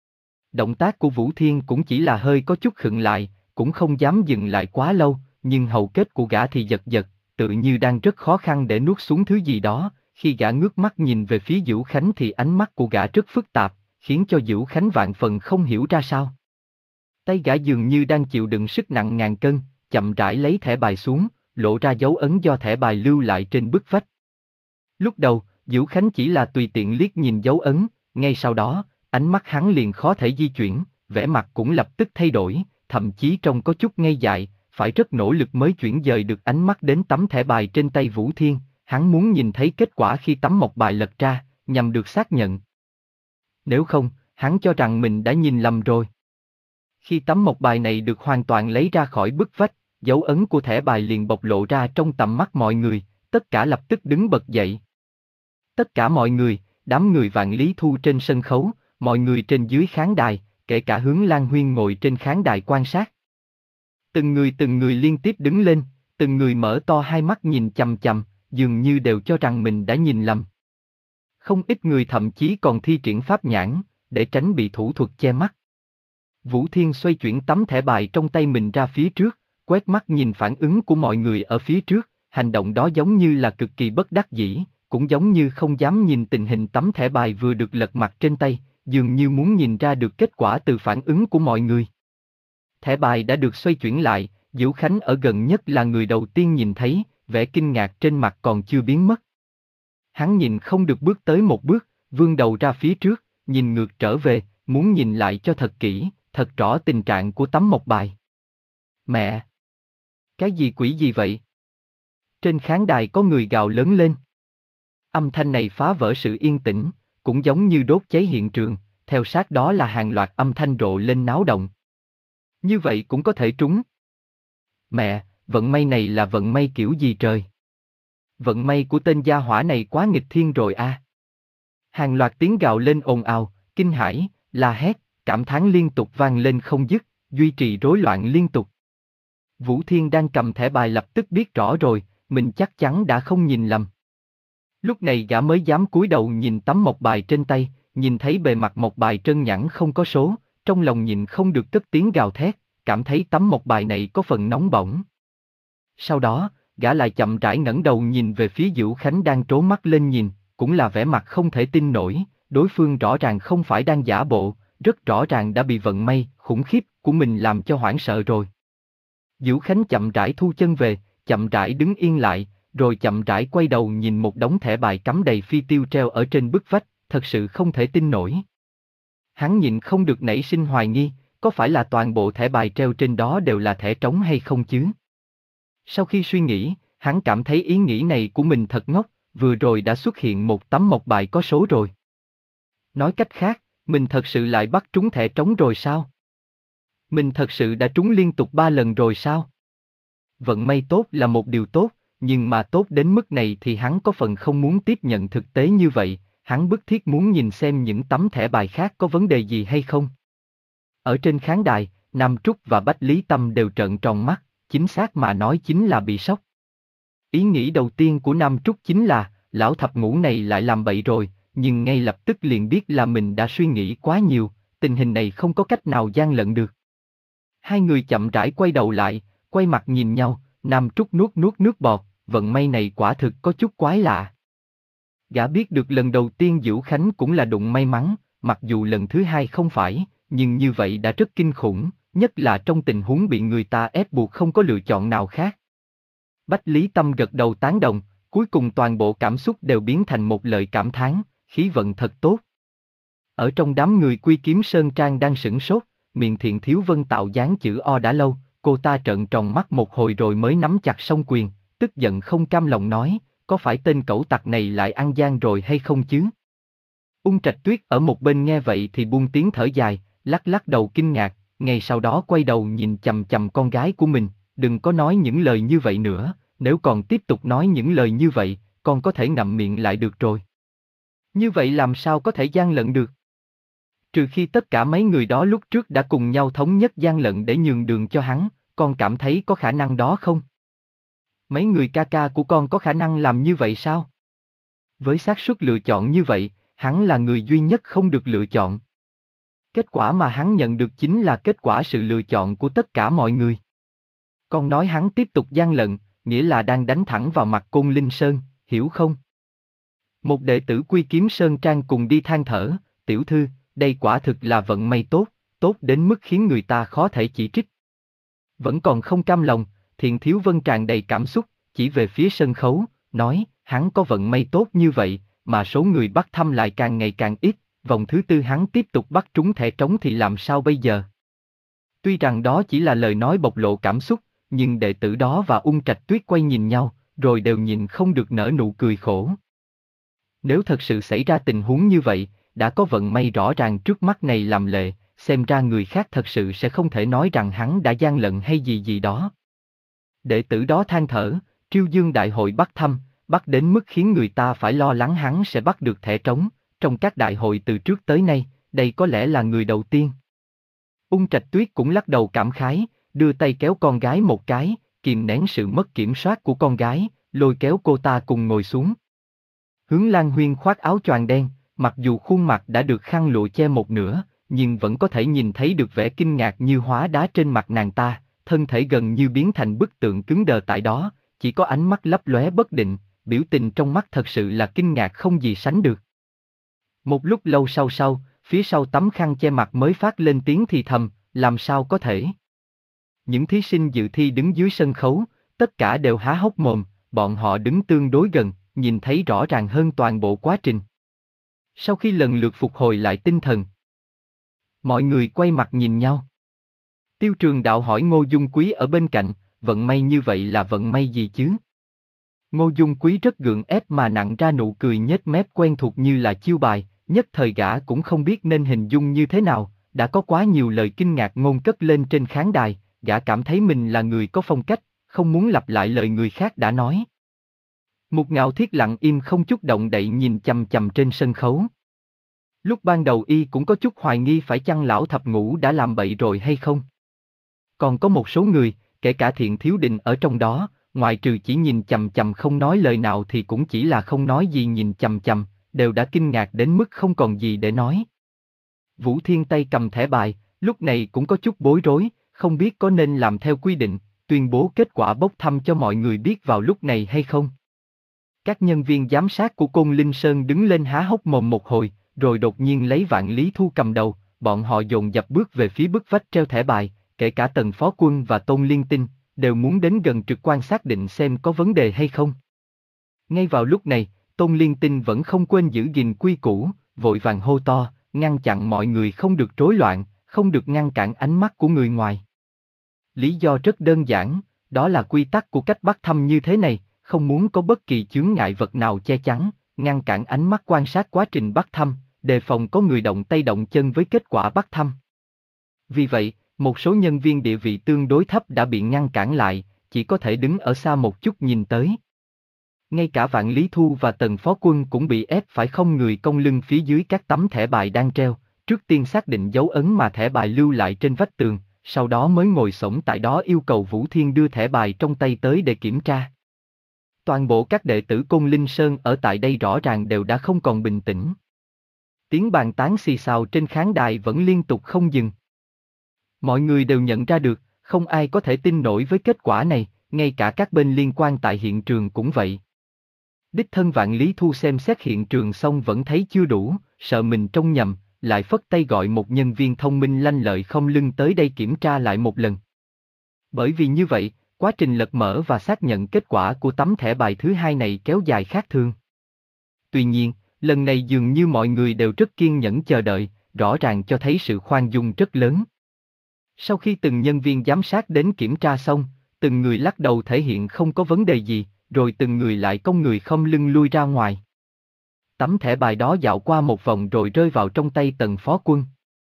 Động tác của Vũ Thiên cũng chỉ là hơi có chút khựng lại, cũng không dám dừng lại quá lâu, nhưng hầu kết của gã thì giật giật, tự như đang rất khó khăn để nuốt xuống thứ gì đó, khi gã ngước mắt nhìn về phía Vũ Khánh thì ánh mắt của gã rất phức tạp, khiến cho Vũ Khánh vạn phần không hiểu ra sao. Tay gã dường như đang chịu đựng sức nặng ngàn cân, chậm rãi lấy thẻ bài xuống, lộ ra dấu ấn do thẻ bài lưu lại trên bức vách. Lúc đầu, Diễu Khánh chỉ là tùy tiện liếc nhìn dấu ấn, ngay sau đó, ánh mắt hắn liền khó thể di chuyển, vẻ mặt cũng lập tức thay đổi, thậm chí trông có chút ngây dại, phải rất nỗ lực mới chuyển dời được ánh mắt đến tấm thẻ bài trên tay Vũ Thiên, hắn muốn nhìn thấy kết quả khi tấm mộc bài lật ra, nhằm được xác nhận. Nếu không, hắn cho rằng mình đã nhìn lầm rồi. Khi tấm mộc bài này được hoàn toàn lấy ra khỏi bức vách, dấu ấn của thẻ bài liền bộc lộ ra trong tầm mắt mọi người, tất cả lập tức đứng bật dậy. Tất cả mọi người, đám người Vạn Lý Thu trên sân khấu, mọi người trên dưới khán đài, kể cả Hướng Lan Huyên ngồi trên khán đài quan sát. Từng người từng người liên tiếp đứng lên, từng người mở to hai mắt nhìn chằm chằm, dường như đều cho rằng mình đã nhìn lầm. Không ít người thậm chí còn thi triển pháp nhãn, để tránh bị thủ thuật che mắt. Vũ Thiên xoay chuyển tấm thẻ bài trong tay mình ra phía trước, quét mắt nhìn phản ứng của mọi người ở phía trước, hành động đó giống như là cực kỳ bất đắc dĩ, cũng giống như không dám nhìn tình hình tấm thẻ bài vừa được lật mặt trên tay, dường như muốn nhìn ra được kết quả từ phản ứng của mọi người. Thẻ bài đã được xoay chuyển lại, Diễu Khánh ở gần nhất là người đầu tiên nhìn thấy, vẻ kinh ngạc trên mặt còn chưa biến mất. Hắn nhìn không được bước tới một bước, vươn đầu ra phía trước, nhìn ngược trở về, muốn nhìn lại cho thật kỹ, thật rõ tình trạng của tấm mộc bài. Mẹ! Cái gì quỷ gì vậy? Trên khán đài có người gào lớn lên. Âm thanh này phá vỡ sự yên tĩnh, cũng giống như đốt cháy hiện trường, theo sát đó là hàng loạt âm thanh rộ lên náo động. Như vậy cũng có thể trúng. Mẹ, vận may này là vận may kiểu gì trời? Vận may của tên gia hỏa này quá nghịch thiên rồi a. À. Hàng loạt tiếng gào lên ồn ào, kinh hãi, la hét, cảm thán liên tục vang lên không dứt, duy trì rối loạn liên tục. Vũ Thiên đang cầm thẻ bài lập tức biết rõ rồi, mình chắc chắn đã không nhìn lầm. Lúc này gã mới dám cúi đầu nhìn tấm mộc bài trên tay, nhìn thấy bề mặt mộc bài trơn nhẵn không có số, trong lòng nhịn không được cất tiếng gào thét, cảm thấy tấm mộc bài này có phần nóng bỏng. Sau đó, gã lại chậm rãi ngẩng đầu nhìn về phía Diễu Khánh đang trố mắt lên nhìn, cũng là vẻ mặt không thể tin nổi, đối phương rõ ràng không phải đang giả bộ, rất rõ ràng đã bị vận may khủng khiếp của mình làm cho hoảng sợ rồi. Diễu Khánh chậm rãi thu chân về, chậm rãi đứng yên lại, rồi chậm rãi quay đầu nhìn một đống thẻ bài cắm đầy phi tiêu treo ở trên bức vách, thật sự không thể tin nổi. Hắn nhịn không được nảy sinh hoài nghi, có phải là toàn bộ thẻ bài treo trên đó đều là thẻ trống hay không chứ? Sau khi suy nghĩ, hắn cảm thấy ý nghĩ này của mình thật ngốc, vừa rồi đã xuất hiện một tấm mộc bài có số rồi. Nói cách khác, mình thật sự lại bắt trúng thẻ trống rồi sao? Mình thật sự đã trúng liên tục ba lần rồi sao? Vận may tốt là một điều tốt, nhưng mà tốt đến mức này thì hắn có phần không muốn tiếp nhận thực tế như vậy, hắn bức thiết muốn nhìn xem những tấm thẻ bài khác có vấn đề gì hay không. Ở trên khán đài, Nam Trúc và Bách Lý Tâm đều trợn tròn mắt, chính xác mà nói chính là bị sốc. Ý nghĩ đầu tiên của Nam Trúc chính là, lão thập ngũ này lại làm bậy rồi, nhưng ngay lập tức liền biết là mình đã suy nghĩ quá nhiều, tình hình này không có cách nào gian lận được. Hai người chậm rãi quay đầu lại, quay mặt nhìn nhau, Nam Trúc nuốt nuốt nước bọt, vận may này quả thực có chút quái lạ. Gã biết được lần đầu tiên Diễu Khánh cũng là đụng may mắn, mặc dù lần thứ hai không phải, nhưng như vậy đã rất kinh khủng, nhất là trong tình huống bị người ta ép buộc không có lựa chọn nào khác. Bách Lý Tâm gật đầu tán đồng, cuối cùng toàn bộ cảm xúc đều biến thành một lời cảm thán, khí vận thật tốt. Ở trong đám người Quy Kiếm Sơn Trang đang sửng sốt, miệng Thiện Thiếu Vân tạo dáng chữ O đã lâu, cô ta trợn tròn mắt một hồi rồi mới nắm chặt song quyền, tức giận không cam lòng nói, có phải tên cẩu tặc này lại ăn gian rồi hay không chứ? Ung Trạch Tuyết ở một bên nghe vậy thì buông tiếng thở dài, lắc lắc đầu kinh ngạc, ngay sau đó quay đầu nhìn chằm chằm con gái của mình, đừng có nói những lời như vậy nữa, nếu còn tiếp tục nói những lời như vậy, con có thể ngậm miệng lại được rồi. Như vậy làm sao có thể gian lận được? Trừ khi tất cả mấy người đó lúc trước đã cùng nhau thống nhất gian lận để nhường đường cho hắn, con cảm thấy có khả năng đó không? Mấy người ca ca của con có khả năng làm như vậy sao? Với xác suất lựa chọn như vậy, hắn là người duy nhất không được lựa chọn. Kết quả mà hắn nhận được chính là kết quả sự lựa chọn của tất cả mọi người. Con nói hắn tiếp tục gian lận, nghĩa là đang đánh thẳng vào mặt Côn Linh Sơn, hiểu không? Một đệ tử Quy Kiếm Sơn Trang cùng đi than thở, tiểu thư, đây quả thực là vận may tốt, tốt đến mức khiến người ta khó thể chỉ trích. Vẫn còn không cam lòng, Thiện Thiếu Vân tràn đầy cảm xúc, chỉ về phía sân khấu, nói, hắn có vận may tốt như vậy, mà số người bắt thăm lại càng ngày càng ít, vòng thứ tư hắn tiếp tục bắt trúng thẻ trống thì làm sao bây giờ? Tuy rằng đó chỉ là lời nói bộc lộ cảm xúc, nhưng đệ tử đó và Ung Trạch Tuyết quay nhìn nhau, rồi đều nhìn không được nở nụ cười khổ. Nếu thật sự xảy ra tình huống như vậy, đã có vận may rõ ràng trước mắt này làm lệ, xem ra người khác thật sự sẽ không thể nói rằng hắn đã gian lận hay gì gì đó. Đệ tử đó than thở, Triêu Dương đại hội bắt thăm, bắt đến mức khiến người ta phải lo lắng hắn sẽ bắt được thẻ trống, trong các đại hội từ trước tới nay, đây có lẽ là người đầu tiên. Ung Trạch Tuyết cũng lắc đầu cảm khái, đưa tay kéo con gái một cái, kìm nén sự mất kiểm soát của con gái, lôi kéo cô ta cùng ngồi xuống. Hướng Lan Huyên khoác áo choàng đen, mặc dù khuôn mặt đã được khăn lụa che một nửa, nhưng vẫn có thể nhìn thấy được vẻ kinh ngạc như hóa đá trên mặt nàng ta, thân thể gần như biến thành bức tượng cứng đờ tại đó, chỉ có ánh mắt lấp lóe bất định, biểu tình trong mắt thật sự là kinh ngạc không gì sánh được. Một lúc lâu sau sau, phía sau tấm khăn che mặt mới phát lên tiếng thì thầm, làm sao có thể? Những thí sinh dự thi đứng dưới sân khấu, tất cả đều há hốc mồm, bọn họ đứng tương đối gần, nhìn thấy rõ ràng hơn toàn bộ quá trình. Sau khi lần lượt phục hồi lại tinh thần, mọi người quay mặt nhìn nhau. Tiêu Trường Đạo hỏi Ngô Dung Quý ở bên cạnh, vận may như vậy là vận may gì chứ? Ngô Dung Quý rất gượng ép mà nặn ra nụ cười nhếch mép quen thuộc như là chiêu bài, nhất thời gã cũng không biết nên hình dung như thế nào, đã có quá nhiều lời kinh ngạc ngôn cất lên trên khán đài, gã cảm thấy mình là người có phong cách, không muốn lặp lại lời người khác đã nói. Mục Ngạo Thiết lặng im không chút động đậy nhìn chằm chằm trên sân khấu. Lúc ban đầu y cũng có chút hoài nghi phải chăng lão thập ngũ đã làm bậy rồi hay không. Còn có một số người, kể cả Thiện Thiếu Đình ở trong đó, ngoại trừ chỉ nhìn chằm chằm không nói lời nào thì cũng chỉ là không nói gì nhìn chằm chằm, đều đã kinh ngạc đến mức không còn gì để nói. Vũ Thiên tay cầm thẻ bài, lúc này cũng có chút bối rối, không biết có nên làm theo quy định, tuyên bố kết quả bốc thăm cho mọi người biết vào lúc này hay không. Các nhân viên giám sát của Côn Linh Sơn đứng lên há hốc mồm một hồi, rồi đột nhiên lấy Vạn Lý Thu cầm đầu, bọn họ dồn dập bước về phía bức vách treo thẻ bài, kể cả Tần Phó Quân và Tôn Liên Tinh, đều muốn đến gần trực quan xác định xem có vấn đề hay không. Ngay vào lúc này, Tôn Liên Tinh vẫn không quên giữ gìn quy củ, vội vàng hô to, ngăn chặn mọi người không được rối loạn, không được ngăn cản ánh mắt của người ngoài. Lý do rất đơn giản, đó là quy tắc của cách bắt thăm như thế này, không muốn có bất kỳ chướng ngại vật nào che chắn, ngăn cản ánh mắt quan sát quá trình bắt thăm, đề phòng có người động tay động chân với kết quả bắt thăm. Vì vậy, một số nhân viên địa vị tương đối thấp đã bị ngăn cản lại, chỉ có thể đứng ở xa một chút nhìn tới. Ngay cả Vạn Lý Thu và Tần Phó Quân cũng bị ép phải không người cong lưng phía dưới các tấm thẻ bài đang treo, trước tiên xác định dấu ấn mà thẻ bài lưu lại trên vách tường, sau đó mới ngồi xổm tại đó yêu cầu Vũ Thiên đưa thẻ bài trong tay tới để kiểm tra. Toàn bộ các đệ tử Côn Linh Sơn ở tại đây rõ ràng đều đã không còn bình tĩnh. Tiếng bàn tán xì xào trên khán đài vẫn liên tục không dừng. Mọi người đều nhận ra được, không ai có thể tin nổi với kết quả này, ngay cả các bên liên quan tại hiện trường cũng vậy. Đích thân Vạn Lý Thu xem xét hiện trường xong vẫn thấy chưa đủ, sợ mình trông nhầm, lại phất tay gọi một nhân viên thông minh lanh lợi không lưng tới đây kiểm tra lại một lần. Bởi vì như vậy, quá trình lật mở và xác nhận kết quả của tấm thẻ bài thứ hai này kéo dài khác thường. Tuy nhiên, lần này dường như mọi người đều rất kiên nhẫn chờ đợi, rõ ràng cho thấy sự khoan dung rất lớn. Sau khi từng nhân viên giám sát đến kiểm tra xong, từng người lắc đầu thể hiện không có vấn đề gì, rồi từng người lại cong người không lưng lui ra ngoài. Tấm thẻ bài đó dạo qua một vòng rồi rơi vào trong tay Tần Phó Quân.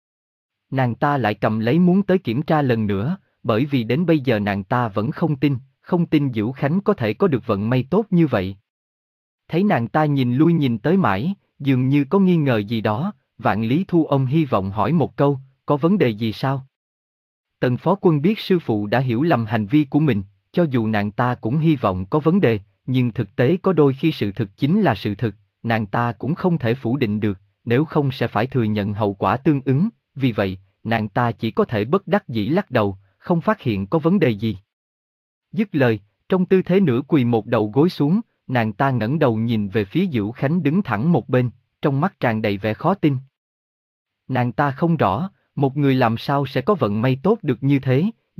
Nàng ta lại cầm lấy muốn tới kiểm tra lần nữa, bởi vì đến bây giờ nàng ta vẫn không tin, không tin Dữu Khánh có thể có được vận may tốt như vậy. Thấy nàng ta nhìn lui nhìn tới mãi, dường như có nghi ngờ gì đó, Vạn Lý Thu ông hy vọng hỏi một câu, có vấn đề gì sao? Tần Phó Quân biết sư phụ đã hiểu lầm hành vi của mình, cho dù nàng ta cũng hy vọng có vấn đề, nhưng thực tế có đôi khi sự thực chính là sự thực, nàng ta cũng không thể phủ định được, nếu không sẽ phải thừa nhận hậu quả tương ứng, vì vậy, nàng ta chỉ có thể bất đắc dĩ lắc đầu, không phát hiện có vấn đề gì. Dứt lời, trong tư thế nửa quỳ một đầu gối xuống, nàng ta ngẩng đầu nhìn về phía Dữu Khánh đứng thẳng một bên, trong mắt tràn đầy vẻ khó tin. Nàng ta không rõ, một người làm sao sẽ có vận may tốt được như thế,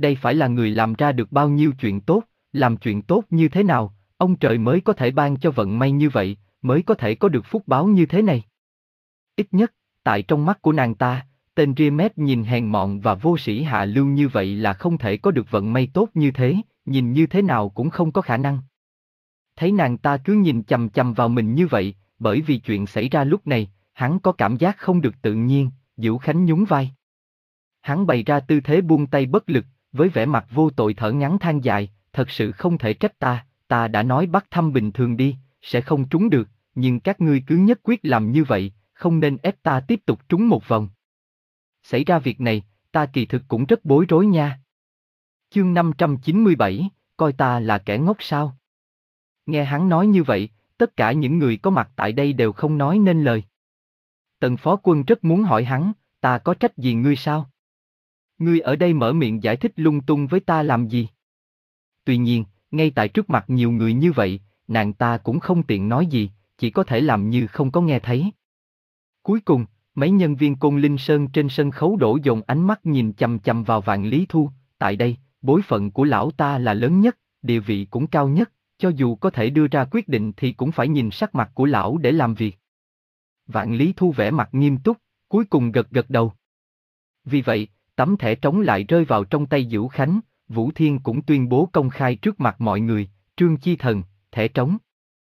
đây phải là người làm ra được bao nhiêu chuyện tốt, làm chuyện tốt như thế nào, ông trời mới có thể ban cho vận may như vậy, mới có thể có được phúc báo như thế này. Ít nhất, tại trong mắt của nàng ta, tên Riemet nhìn hèn mọn và vô sĩ hạ lưu như vậy là không thể có được vận may tốt như thế, nhìn như thế nào cũng không có khả năng. Thấy nàng ta cứ nhìn chằm chằm vào mình như vậy, bởi vì chuyện xảy ra lúc này, hắn có cảm giác không được tự nhiên, Vũ Khánh nhún vai. Hắn bày ra tư thế buông tay bất lực, với vẻ mặt vô tội thở ngắn than dài, thật sự không thể trách ta, ta đã nói bắt thăm bình thường đi, sẽ không trúng được, nhưng các ngươi cứ nhất quyết làm như vậy, không nên ép ta tiếp tục trúng một vòng. Xảy ra việc này, ta kỳ thực cũng rất bối rối nha. Chương năm trăm chín mươi bảy, coi ta là kẻ ngốc sao? Nghe hắn nói như vậy, tất cả những người có mặt tại đây đều không nói nên lời. Tần phó quân rất muốn hỏi hắn, ta có trách gì ngươi sao? Ngươi ở đây mở miệng giải thích lung tung với ta làm gì? Tuy nhiên, ngay tại trước mặt nhiều người như vậy, nàng ta cũng không tiện nói gì, chỉ có thể làm như không có nghe thấy. Cuối cùng, mấy nhân viên Côn Linh Sơn trên sân khấu đổ dồn ánh mắt nhìn chằm chằm vào Vạn Lý Thu, tại đây, bối phận của lão ta là lớn nhất, địa vị cũng cao nhất, cho dù có thể đưa ra quyết định thì cũng phải nhìn sắc mặt của lão để làm việc. Vạn Lý Thu vẻ mặt nghiêm túc, cuối cùng gật gật đầu. Vì vậy, tấm thẻ trống lại rơi vào trong tay Vũ Khánh, Vũ Thiên cũng tuyên bố công khai trước mặt mọi người, Trương Chi Thần, thẻ trống.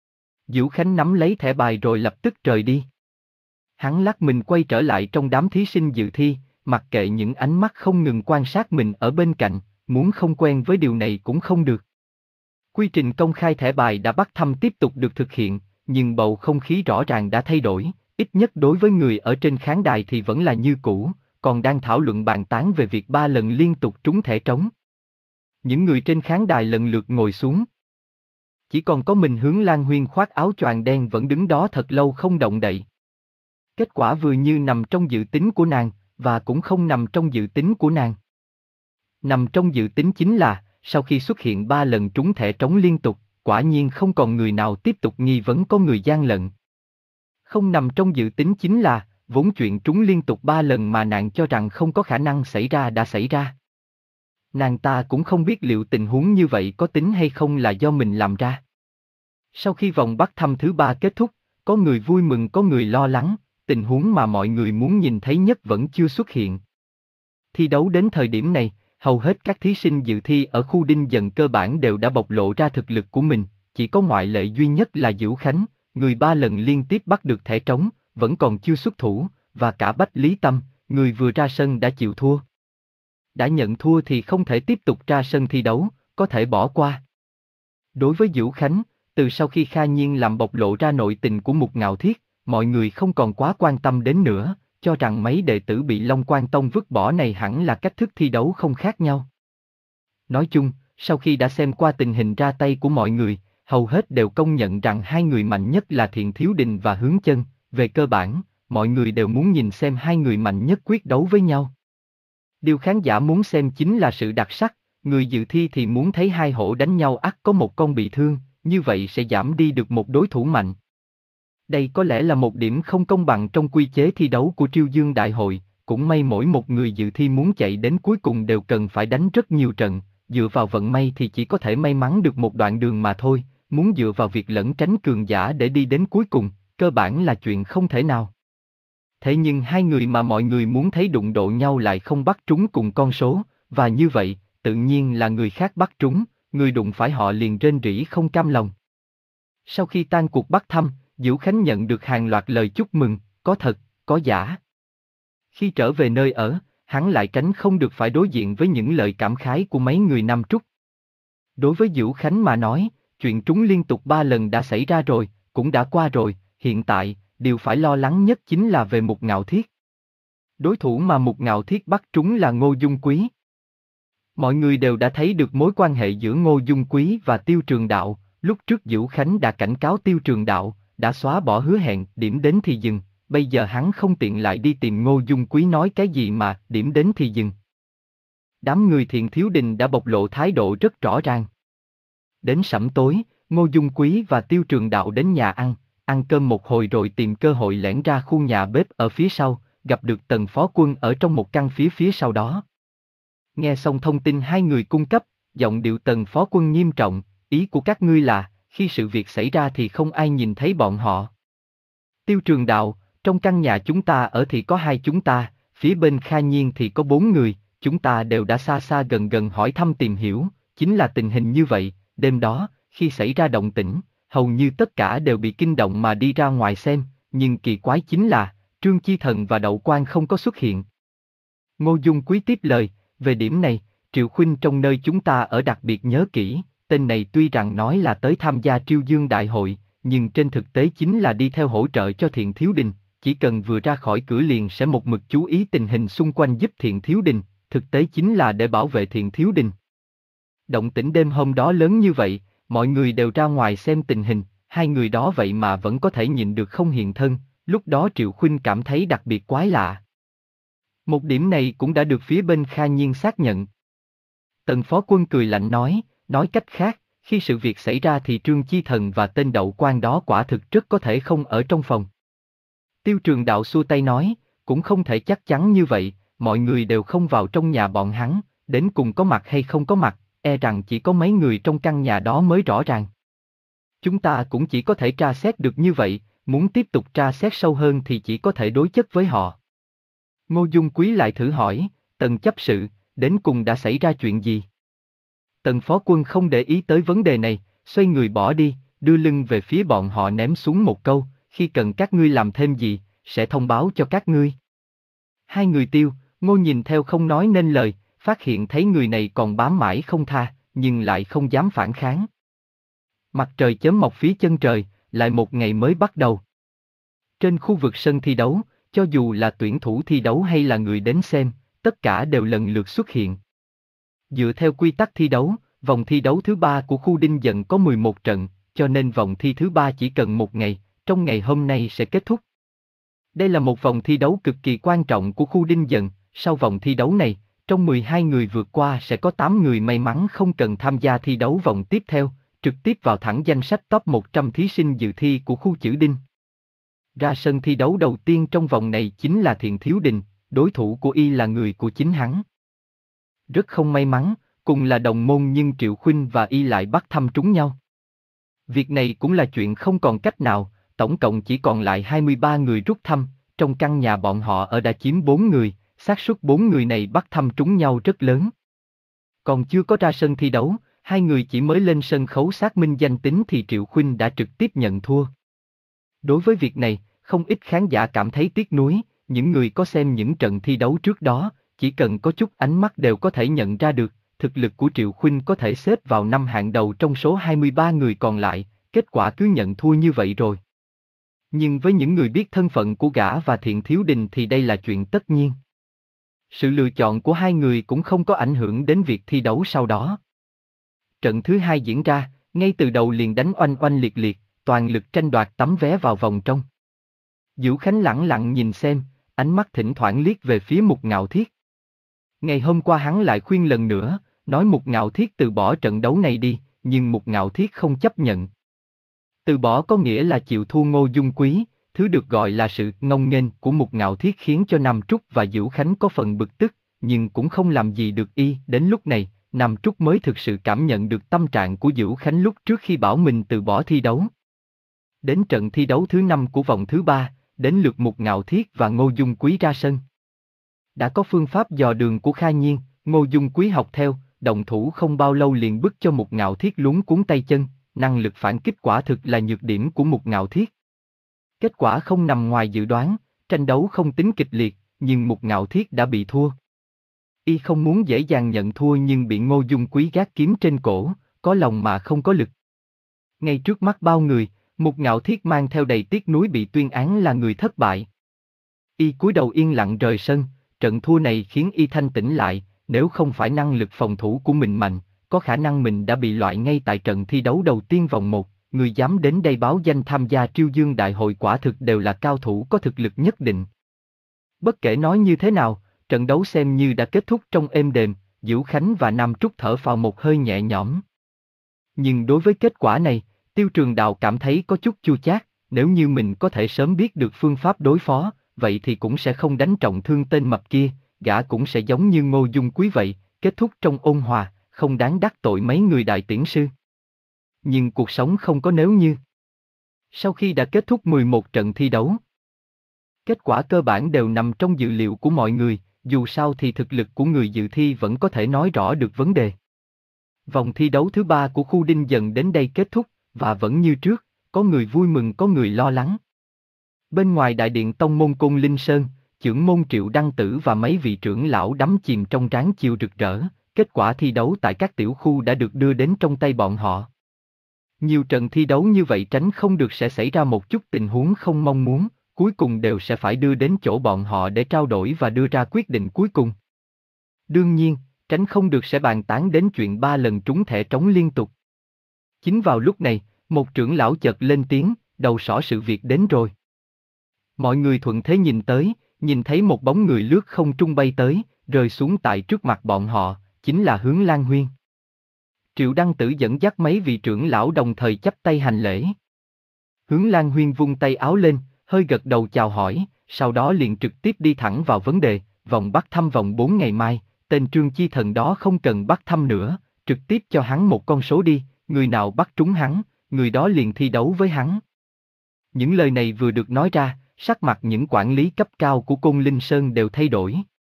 Vũ Khánh nắm lấy thẻ bài rồi lập tức rời đi. Hắn lắc mình quay trở lại trong đám thí sinh dự thi, mặc kệ những ánh mắt không ngừng quan sát mình ở bên cạnh, muốn không quen với điều này cũng không được. Quy trình công khai thẻ bài đã bắt thăm tiếp tục được thực hiện, nhưng bầu không khí rõ ràng đã thay đổi, ít nhất đối với người ở trên khán đài thì vẫn là như cũ, còn đang thảo luận bàn tán về việc ba lần liên tục trúng thẻ trống. Những người trên khán đài lần lượt ngồi xuống. Chỉ còn có mình Hướng Lan Huyên khoác áo choàng đen vẫn đứng đó thật lâu không động đậy. Kết quả vừa như nằm trong dự tính của nàng, và cũng không nằm trong dự tính của nàng. Nằm trong dự tính chính là, sau khi xuất hiện ba lần trúng thẻ trống liên tục, quả nhiên không còn người nào tiếp tục nghi vấn có người gian lận. Không nằm trong dự tính chính là, vốn chuyện trúng liên tục ba lần mà nàng cho rằng không có khả năng xảy ra đã xảy ra. Nàng ta cũng không biết liệu tình huống như vậy có tính hay không là do mình làm ra. Sau khi vòng bắt thăm thứ ba kết thúc, có người vui mừng có người lo lắng, tình huống mà mọi người muốn nhìn thấy nhất vẫn chưa xuất hiện. Thi đấu đến thời điểm này, hầu hết các thí sinh dự thi ở khu Đinh Dần cơ bản đều đã bộc lộ ra thực lực của mình, chỉ có ngoại lệ duy nhất là Vũ Khánh, người ba lần liên tiếp bắt được thẻ trống, vẫn còn chưa xuất thủ, và cả Bách Lý Tâm, người vừa ra sân đã chịu thua. Đã nhận thua thì không thể tiếp tục ra sân thi đấu, có thể bỏ qua. Đối với Vũ Khánh, từ sau khi Kha Nhiên làm bộc lộ ra nội tình của Mục Ngạo Thiết, mọi người không còn quá quan tâm đến nữa, cho rằng mấy đệ tử bị Long Quan Tông vứt bỏ này hẳn là cách thức thi đấu không khác nhau. Nói chung, sau khi đã xem qua tình hình ra tay của mọi người, hầu hết đều công nhận rằng hai người mạnh nhất là Thiện Thiếu Đình và Hướng Chân, về cơ bản, mọi người đều muốn nhìn xem hai người mạnh nhất quyết đấu với nhau. Điều khán giả muốn xem chính là sự đặc sắc, người dự thi thì muốn thấy hai hổ đánh nhau ắt có một con bị thương, như vậy sẽ giảm đi được một đối thủ mạnh. Đây có lẽ là một điểm không công bằng trong quy chế thi đấu của Triêu Dương Đại hội, cũng may mỗi một người dự thi muốn chạy đến cuối cùng đều cần phải đánh rất nhiều trận, dựa vào vận may thì chỉ có thể may mắn được một đoạn đường mà thôi, muốn dựa vào việc lẩn tránh cường giả để đi đến cuối cùng, cơ bản là chuyện không thể nào. Thế nhưng hai người mà mọi người muốn thấy đụng độ nhau lại không bắt trúng cùng con số, và như vậy, tự nhiên là người khác bắt trúng, người đụng phải họ liền rên rỉ không cam lòng. Sau khi tan cuộc bắt thăm, Vũ Khánh nhận được hàng loạt lời chúc mừng, có thật, có giả. Khi trở về nơi ở, hắn lại tránh không được phải đối diện với những lời cảm khái của mấy người Nam Trúc. Đối với Vũ Khánh mà nói, chuyện trúng liên tục ba lần đã xảy ra rồi, cũng đã qua rồi, hiện tại, điều phải lo lắng nhất chính là về Mục Ngạo Thiết. Đối thủ mà Mục Ngạo Thiết bắt trúng là Ngô Dung Quý. Mọi người đều đã thấy được mối quan hệ giữa Ngô Dung Quý và Tiêu Trường Đạo, lúc trước Vũ Khánh đã cảnh cáo Tiêu Trường Đạo, đã xóa bỏ hứa hẹn, điểm đến thì dừng, bây giờ hắn không tiện lại đi tìm Ngô Dung Quý nói cái gì mà, điểm đến thì dừng. Đám người Thiện Thiếu Đình đã bộc lộ thái độ rất rõ ràng. Đến sẩm tối, Ngô Dung Quý và Tiêu Trường Đạo đến nhà ăn, ăn cơm một hồi rồi tìm cơ hội lẻn ra khu nhà bếp ở phía sau, gặp được Tần Phó Quân ở trong một căn phía phía sau đó. Nghe xong thông tin hai người cung cấp, giọng điệu Tần phó quân nghiêm trọng, ý của các ngươi là, khi sự việc xảy ra thì không ai nhìn thấy bọn họ. Tiêu Trường Đạo, trong căn nhà chúng ta ở thì có hai chúng ta, phía bên Kha Nhiên thì có bốn người, chúng ta đều đã xa xa gần gần hỏi thăm tìm hiểu, chính là tình hình như vậy, đêm đó, khi xảy ra động tĩnh, hầu như tất cả đều bị kinh động mà đi ra ngoài xem, nhưng kỳ quái chính là, Trương Chi Thần và Đậu Quan không có xuất hiện. Ngô Dung Quý tiếp lời, về điểm này, Triệu Khuynh trong nơi chúng ta ở đặc biệt nhớ kỹ, tên này tuy rằng nói là tới tham gia Triêu Dương Đại hội, nhưng trên thực tế chính là đi theo hỗ trợ cho Thiện Thiếu Đình, chỉ cần vừa ra khỏi cửa liền sẽ một mực chú ý tình hình xung quanh giúp Thiện Thiếu Đình, thực tế chính là để bảo vệ Thiện Thiếu Đình. Động tĩnh đêm hôm đó lớn như vậy, mọi người đều ra ngoài xem tình hình, hai người đó vậy mà vẫn có thể nhịn được không hiện thân, lúc đó Triệu Khuynh cảm thấy đặc biệt quái lạ. Một điểm này cũng đã được phía bên Kha Nhiên xác nhận. Tần phó quân cười lạnh nói, nói cách khác, khi sự việc xảy ra thì Trương Chi Thần và tên Đậu Quan đó quả thực rất có thể không ở trong phòng. Tiêu Trường Đạo xua tay nói, cũng không thể chắc chắn như vậy, mọi người đều không vào trong nhà bọn hắn, đến cùng có mặt hay không có mặt, e rằng chỉ có mấy người trong căn nhà đó mới rõ ràng. Chúng ta cũng chỉ có thể tra xét được như vậy, muốn tiếp tục tra xét sâu hơn thì chỉ có thể đối chất với họ. Ngô Dung Quý lại thử hỏi, Tần chấp sự, đến cùng đã xảy ra chuyện gì? Tần phó quân không để ý tới vấn đề này, xoay người bỏ đi, đưa lưng về phía bọn họ ném xuống một câu, khi cần các ngươi làm thêm gì, sẽ thông báo cho các ngươi. Hai người Tiêu, Ngô nhìn theo không nói nên lời, phát hiện thấy người này còn bám mãi không tha, nhưng lại không dám phản kháng. Mặt trời chớm mọc phía chân trời, lại một ngày mới bắt đầu. Trên khu vực sân thi đấu, cho dù là tuyển thủ thi đấu hay là người đến xem, tất cả đều lần lượt xuất hiện. Dựa theo quy tắc thi đấu, vòng thi đấu thứ ba của khu Đinh Dận có mười một trận, cho nên vòng thi thứ ba chỉ cần một ngày, trong ngày hôm nay sẽ kết thúc. Đây là một vòng thi đấu cực kỳ quan trọng của khu Đinh Dận, sau vòng thi đấu này, trong mười hai người vượt qua sẽ có tám người may mắn không cần tham gia thi đấu vòng tiếp theo, trực tiếp vào thẳng danh sách top một trăm thí sinh dự thi của khu Chữ Đinh. Ra sân thi đấu đầu tiên trong vòng này chính là Thiện Thiếu Đình, đối thủ của y là người của chính hắn. Rất không may mắn, cùng là đồng môn nhưng Triệu Khuynh và y lại bắt thăm trúng nhau. Việc này cũng là chuyện không còn cách nào, tổng cộng chỉ còn lại hai mươi ba người rút thăm, trong căn nhà bọn họ ở đã chiếm bốn người, xác suất bốn người này bắt thăm trúng nhau rất lớn. Còn chưa có ra sân thi đấu, hai người chỉ mới lên sân khấu xác minh danh tính thì Triệu Khuynh đã trực tiếp nhận thua. Đối với việc này, không ít khán giả cảm thấy tiếc nuối, những người có xem những trận thi đấu trước đó, chỉ cần có chút ánh mắt đều có thể nhận ra được, thực lực của Triệu Khuynh có thể xếp vào năm hạng đầu trong số hai mươi ba người còn lại, kết quả cứ nhận thua như vậy rồi. Nhưng với những người biết thân phận của gã và Thiện Thiếu Đình thì đây là chuyện tất nhiên. Sự lựa chọn của hai người cũng không có ảnh hưởng đến việc thi đấu sau đó. Trận thứ hai diễn ra, ngay từ đầu liền đánh oanh oanh liệt liệt, toàn lực tranh đoạt tấm vé vào vòng trong. Vũ Khánh lẳng lặng nhìn xem, ánh mắt thỉnh thoảng liếc về phía Mục Ngạo Thiết. Ngày hôm qua hắn lại khuyên lần nữa, nói Mục Ngạo Thiết từ bỏ trận đấu này đi, nhưng Mục Ngạo Thiết không chấp nhận. Từ bỏ có nghĩa là chịu thua Ngô Dung Quý, thứ được gọi là sự ngông nghênh của Mục Ngạo Thiết khiến cho Nam Trúc và Vũ Khánh có phần bực tức, nhưng cũng không làm gì được y. Đến lúc này, Nam Trúc mới thực sự cảm nhận được tâm trạng của Vũ Khánh lúc trước khi bảo mình từ bỏ thi đấu. Đến trận thi đấu thứ năm của vòng thứ ba, đến lượt Mục Ngạo Thiết và Ngô Dung Quý ra sân. Đã có phương pháp dò đường của Kha Nhiên, Ngô Dung Quý học theo, động thủ không bao lâu liền bức cho Mục Ngạo Thiết luống cuống tay chân, năng lực phản kích quả thực là nhược điểm của Mục Ngạo Thiết. Kết quả không nằm ngoài dự đoán, tranh đấu không tính kịch liệt, nhưng Mục Ngạo Thiết đã bị thua. Y không muốn dễ dàng nhận thua nhưng bị Ngô Dung Quý gác kiếm trên cổ, có lòng mà không có lực. Ngay trước mắt bao người, Mục Ngạo Thiết mang theo đầy tiếc nuối bị tuyên án là người thất bại. Y cúi đầu yên lặng rời sân, trận thua này khiến y thanh tĩnh lại, nếu không phải năng lực phòng thủ của mình mạnh, có khả năng mình đã bị loại ngay tại trận thi đấu đầu tiên vòng một, người dám đến đây báo danh tham gia Triêu Dương Đại hội quả thực đều là cao thủ có thực lực nhất định. Bất kể nói như thế nào, trận đấu xem như đã kết thúc trong êm đềm, Vũ Khánh và Nam Trúc thở phào một hơi nhẹ nhõm. Nhưng đối với kết quả này, Tiêu Trường Đạo cảm thấy có chút chua chát, nếu như mình có thể sớm biết được phương pháp đối phó, vậy thì cũng sẽ không đánh trọng thương tên mập kia, gã cũng sẽ giống như Ngô Dung Quý vậy, kết thúc trong ôn hòa, không đáng đắc tội mấy người đại tiễn sư. Nhưng cuộc sống không có nếu như. Sau khi đã kết thúc mười một trận thi đấu, kết quả cơ bản đều nằm trong dự liệu của mọi người, dù sao thì thực lực của người dự thi vẫn có thể nói rõ được vấn đề. Vòng thi đấu thứ ba của khu Đinh Dần đến đây kết thúc, và vẫn như trước, có người vui mừng có người lo lắng. Bên ngoài đại điện tông môn Côn Linh Sơn, chưởng môn Triệu Đăng Tử và mấy vị trưởng lão đắm chìm trong tráng chiều rực rỡ, kết quả thi đấu tại các tiểu khu đã được đưa đến trong tay bọn họ. Nhiều trận thi đấu như vậy tránh không được sẽ xảy ra một chút tình huống không mong muốn, cuối cùng đều sẽ phải đưa đến chỗ bọn họ để trao đổi và đưa ra quyết định cuối cùng. Đương nhiên, tránh không được sẽ bàn tán đến chuyện ba lần trúng thẻ trống liên tục. Chính vào lúc này, một trưởng lão chợt lên tiếng, đầu sỏ sự việc đến rồi. Mọi người thuận thế nhìn tới, nhìn thấy một bóng người lướt không trung bay tới, rơi xuống tại trước mặt bọn họ, chính là Hướng Lan Huyên. Triệu Đăng Tử dẫn dắt mấy vị trưởng lão đồng thời chắp tay hành lễ. Hướng Lan Huyên vung tay áo lên, hơi gật đầu chào hỏi, sau đó liền trực tiếp đi thẳng vào vấn đề, vòng bắt thăm vòng bốn ngày mai, tên Trương Chi Thần đó không cần bắt thăm nữa, trực tiếp cho hắn một con số đi, người nào bắt trúng hắn, người đó liền thi đấu với hắn. Những lời này vừa được nói ra, sắc mặt những quản lý cấp cao của Côn Linh Sơn đều thay đổi.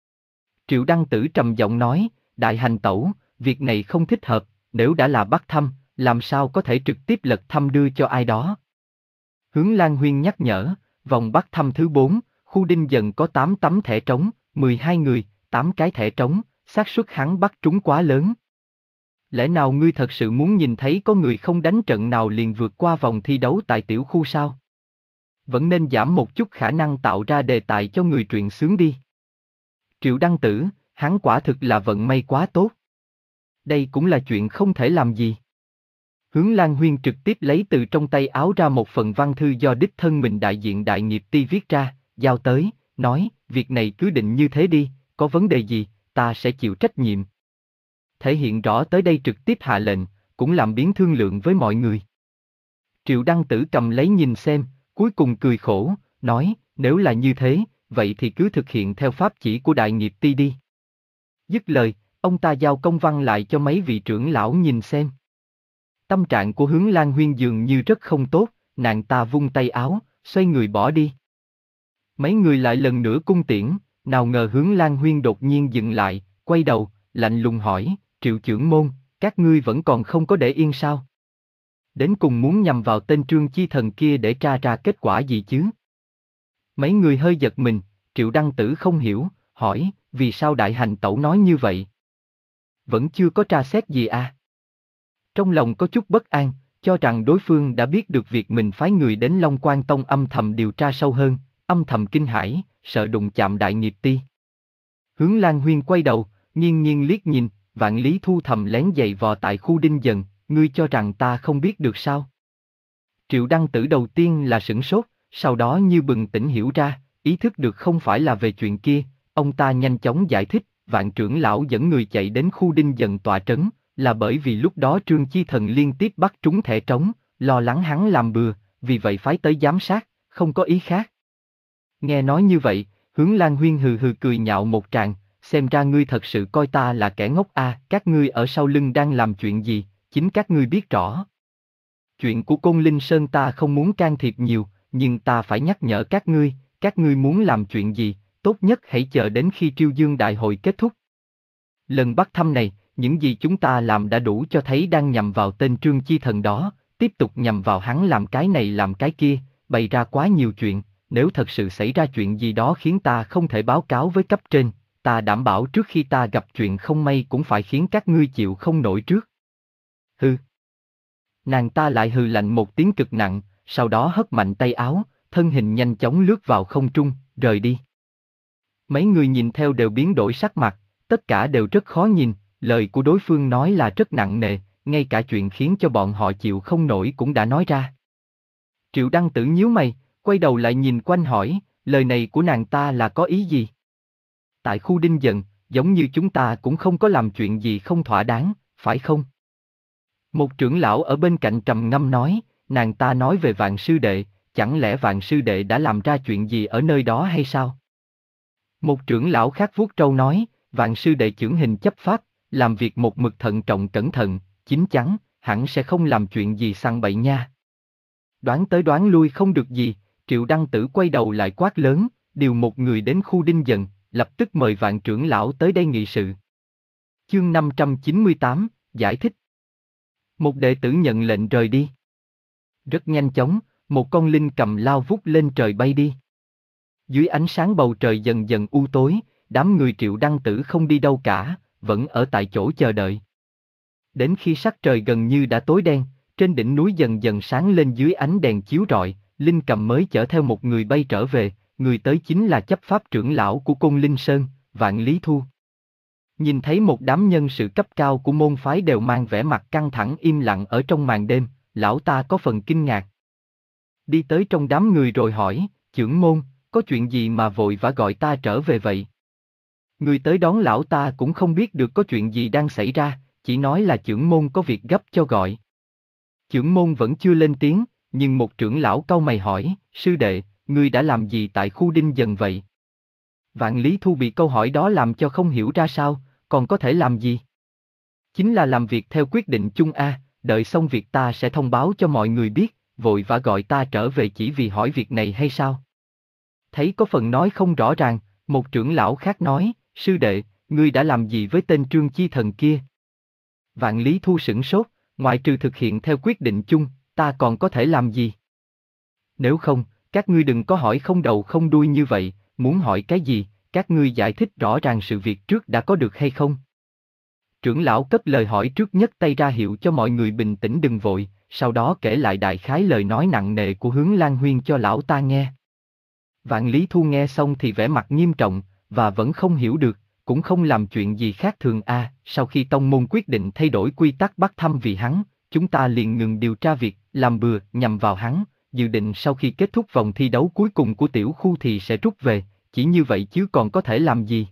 Triệu Đăng Tử trầm giọng nói, đại hành tẩu, việc này không thích hợp, nếu đã là bắt thăm, làm sao có thể trực tiếp lật thăm đưa cho ai đó. Hướng Lan Huyên nhắc nhở, vòng bắt thăm thứ bốn, khu Đinh Dần có tám tấm thẻ trống, mười hai người, tám cái thẻ trống, xác suất hắn bắt trúng quá lớn. Lẽ nào ngươi thật sự muốn nhìn thấy có người không đánh trận nào liền vượt qua vòng thi đấu tại tiểu khu sao? Vẫn nên giảm một chút khả năng tạo ra đề tài cho người truyện sướng đi. Triệu Đăng Tử, hắn quả thực là vận may quá tốt. Đây cũng là chuyện không thể làm gì. Hướng Lan Huyên trực tiếp lấy từ trong tay áo ra một phần văn thư do đích thân mình đại diện đại nghiệp ty viết ra, giao tới, nói, việc này cứ định như thế đi, có vấn đề gì, ta sẽ chịu trách nhiệm. Thể hiện rõ tới đây trực tiếp hạ lệnh, cũng làm biến thương lượng với mọi người. Triệu Đăng Tử cầm lấy nhìn xem, cuối cùng cười khổ, nói, nếu là như thế, vậy thì cứ thực hiện theo pháp chỉ của đại nghiệp ty đi. Dứt lời, ông ta giao công văn lại cho mấy vị trưởng lão nhìn xem. Tâm trạng của Hướng Lan Huyên dường như rất không tốt, nàng ta vung tay áo, xoay người bỏ đi. Mấy người lại lần nữa cung tiễn, nào ngờ Hướng Lan Huyên đột nhiên dừng lại, quay đầu, lạnh lùng hỏi, Triệu trưởng môn, các ngươi vẫn còn không có để yên sao? Đến cùng muốn nhằm vào tên Trương Chi Thần kia để tra ra kết quả gì chứ? Mấy người hơi giật mình, Triệu Đăng Tử không hiểu, hỏi, vì sao đại hành tẩu nói như vậy? Vẫn chưa có tra xét gì à? Trong lòng có chút bất an, cho rằng đối phương đã biết được việc mình phái người đến Long Quan Tông âm thầm điều tra sâu hơn, âm thầm kinh hãi, sợ đụng chạm đại nghiệp ty. Hướng Lan Huyên quay đầu, nghiêng nghiêng liếc nhìn, Vạn Lý Thu thầm lén giày vò tại khu Đinh Dần, ngươi cho rằng ta không biết được sao? Triệu Đăng Tử đầu tiên là sửng sốt, sau đó như bừng tỉnh hiểu ra, ý thức được không phải là về chuyện kia, ông ta nhanh chóng giải thích, Vạn trưởng lão dẫn người chạy đến khu Đinh Dần tọa trấn, là bởi vì lúc đó Trương Chi Thần liên tiếp bắt trúng thẻ trống, lo lắng hắn làm bừa, vì vậy phái tới giám sát, không có ý khác. Nghe nói như vậy, Hướng Lan Huyên hừ hừ cười nhạo một tràng, xem ra ngươi thật sự coi ta là kẻ ngốc a, à, các ngươi ở sau lưng đang làm chuyện gì, chính các ngươi biết rõ. Chuyện của Côn Linh Sơn ta không muốn can thiệp nhiều, nhưng ta phải nhắc nhở các ngươi, các ngươi muốn làm chuyện gì, tốt nhất hãy chờ đến khi Triêu Dương Đại hội kết thúc. Lần bắt thăm này, những gì chúng ta làm đã đủ cho thấy đang nhằm vào tên Trương Chi Thần đó, tiếp tục nhằm vào hắn làm cái này làm cái kia, bày ra quá nhiều chuyện, nếu thật sự xảy ra chuyện gì đó khiến ta không thể báo cáo với cấp trên, ta đảm bảo trước khi ta gặp chuyện không may cũng phải khiến các ngươi chịu không nổi trước. Hừ. Nàng ta lại hừ lạnh một tiếng cực nặng, sau đó hất mạnh tay áo, thân hình nhanh chóng lướt vào không trung, rời đi. Mấy người nhìn theo đều biến đổi sắc mặt, tất cả đều rất khó nhìn, lời của đối phương nói là rất nặng nề, ngay cả chuyện khiến cho bọn họ chịu không nổi cũng đã nói ra. Triệu Đăng Tử nhíu mày, quay đầu lại nhìn quanh hỏi, lời này của nàng ta là có ý gì? Tại khu Đinh Dần, giống như chúng ta cũng không có làm chuyện gì không thỏa đáng, phải không? Một trưởng lão ở bên cạnh trầm ngâm nói, nàng ta nói về Vạn sư đệ, chẳng lẽ Vạn sư đệ đã làm ra chuyện gì ở nơi đó hay sao? Một trưởng lão khác vuốt trâu nói, Vạn sư đệ chưởng hình chấp pháp, làm việc một mực thận trọng cẩn thận, chín chắn, hẳn sẽ không làm chuyện gì sằng bậy nha. Đoán tới đoán lui không được gì, Triệu Đăng Tử quay đầu lại quát lớn, điều một người đến khu Đinh Dần, lập tức mời Vạn trưởng lão tới đây nghị sự. Chương năm trăm chín mươi tám, giải thích. Một đệ tử nhận lệnh rời đi. Rất nhanh chóng, một con linh cầm lao vút lên trời bay đi. Dưới ánh sáng bầu trời dần dần u tối, đám người Triệu Đăng Tử không đi đâu cả, vẫn ở tại chỗ chờ đợi. Đến khi sắc trời gần như đã tối đen, trên đỉnh núi dần dần sáng lên dưới ánh đèn chiếu rọi, linh cầm mới chở theo một người bay trở về, người tới chính là chấp pháp trưởng lão của Côn Linh Sơn, Vạn Lý Thu. Nhìn thấy một đám nhân sự cấp cao của môn phái đều mang vẻ mặt căng thẳng im lặng ở trong màn đêm, lão ta có phần kinh ngạc. Đi tới trong đám người rồi hỏi, trưởng môn, có chuyện gì mà vội vã gọi ta trở về vậy? Người tới đón lão ta cũng không biết được có chuyện gì đang xảy ra, chỉ nói là trưởng môn có việc gấp cho gọi. Trưởng môn vẫn chưa lên tiếng, nhưng một trưởng lão cau mày hỏi, sư đệ, ngươi đã làm gì tại khu Đinh Dần vậy? Vạn Lý Thu bị câu hỏi đó làm cho không hiểu ra sao, còn có thể làm gì? Chính là làm việc theo quyết định chung a, đợi xong việc ta sẽ thông báo cho mọi người biết, vội vã gọi ta trở về chỉ vì hỏi việc này hay sao? Thấy có phần nói không rõ ràng, một trưởng lão khác nói, sư đệ, ngươi đã làm gì với tên Trương Chi Thần kia? Vạn Lý Thu sửng sốt, ngoại trừ thực hiện theo quyết định chung, ta còn có thể làm gì? Nếu không, các ngươi đừng có hỏi không đầu không đuôi như vậy, muốn hỏi cái gì, các ngươi giải thích rõ ràng sự việc trước đã có được hay không? Trưởng lão cất lời hỏi trước nhất tay ra hiệu cho mọi người bình tĩnh đừng vội, sau đó kể lại đại khái lời nói nặng nề của Hướng Lan Huyên cho lão ta nghe. Vạn Lý Thu nghe xong thì vẻ mặt nghiêm trọng, và vẫn không hiểu được, cũng không làm chuyện gì khác thường a. À, sau khi tông môn quyết định thay đổi quy tắc bắt thăm vì hắn, chúng ta liền ngừng điều tra việc làm bừa nhằm vào hắn, dự định sau khi kết thúc vòng thi đấu cuối cùng của tiểu khu thì sẽ rút về, chỉ như vậy chứ còn có thể làm gì?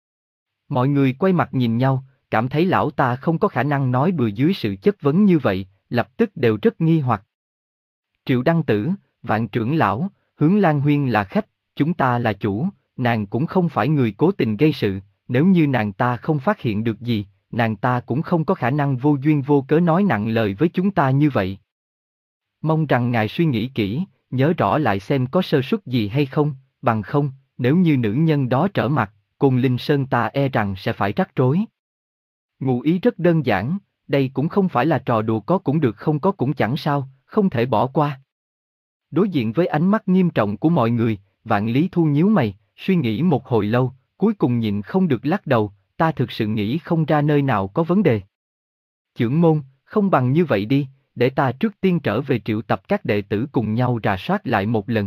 Mọi người quay mặt nhìn nhau, cảm thấy lão ta không có khả năng nói bừa dưới sự chất vấn như vậy, lập tức đều rất nghi hoặc. Triệu Đăng Tử, Vạn trưởng lão, Hướng Lan Huyên là khách, chúng ta là chủ, nàng cũng không phải người cố tình gây sự, nếu như nàng ta không phát hiện được gì, nàng ta cũng không có khả năng vô duyên vô cớ nói nặng lời với chúng ta như vậy. Mong rằng ngài suy nghĩ kỹ, nhớ rõ lại xem có sơ suất gì hay không, bằng không, nếu như nữ nhân đó trở mặt, Côn Linh Sơn ta e rằng sẽ phải rắc rối. Ngụ ý rất đơn giản, đây cũng không phải là trò đùa có cũng được không có cũng chẳng sao, không thể bỏ qua. Đối diện với ánh mắt nghiêm trọng của mọi người, Vạn Lý Thu nhíu mày, suy nghĩ một hồi lâu, cuối cùng nhịn không được lắc đầu, ta thực sự nghĩ không ra nơi nào có vấn đề. Chưởng môn, không bằng như vậy đi, để ta trước tiên trở về triệu tập các đệ tử cùng nhau rà soát lại một lần.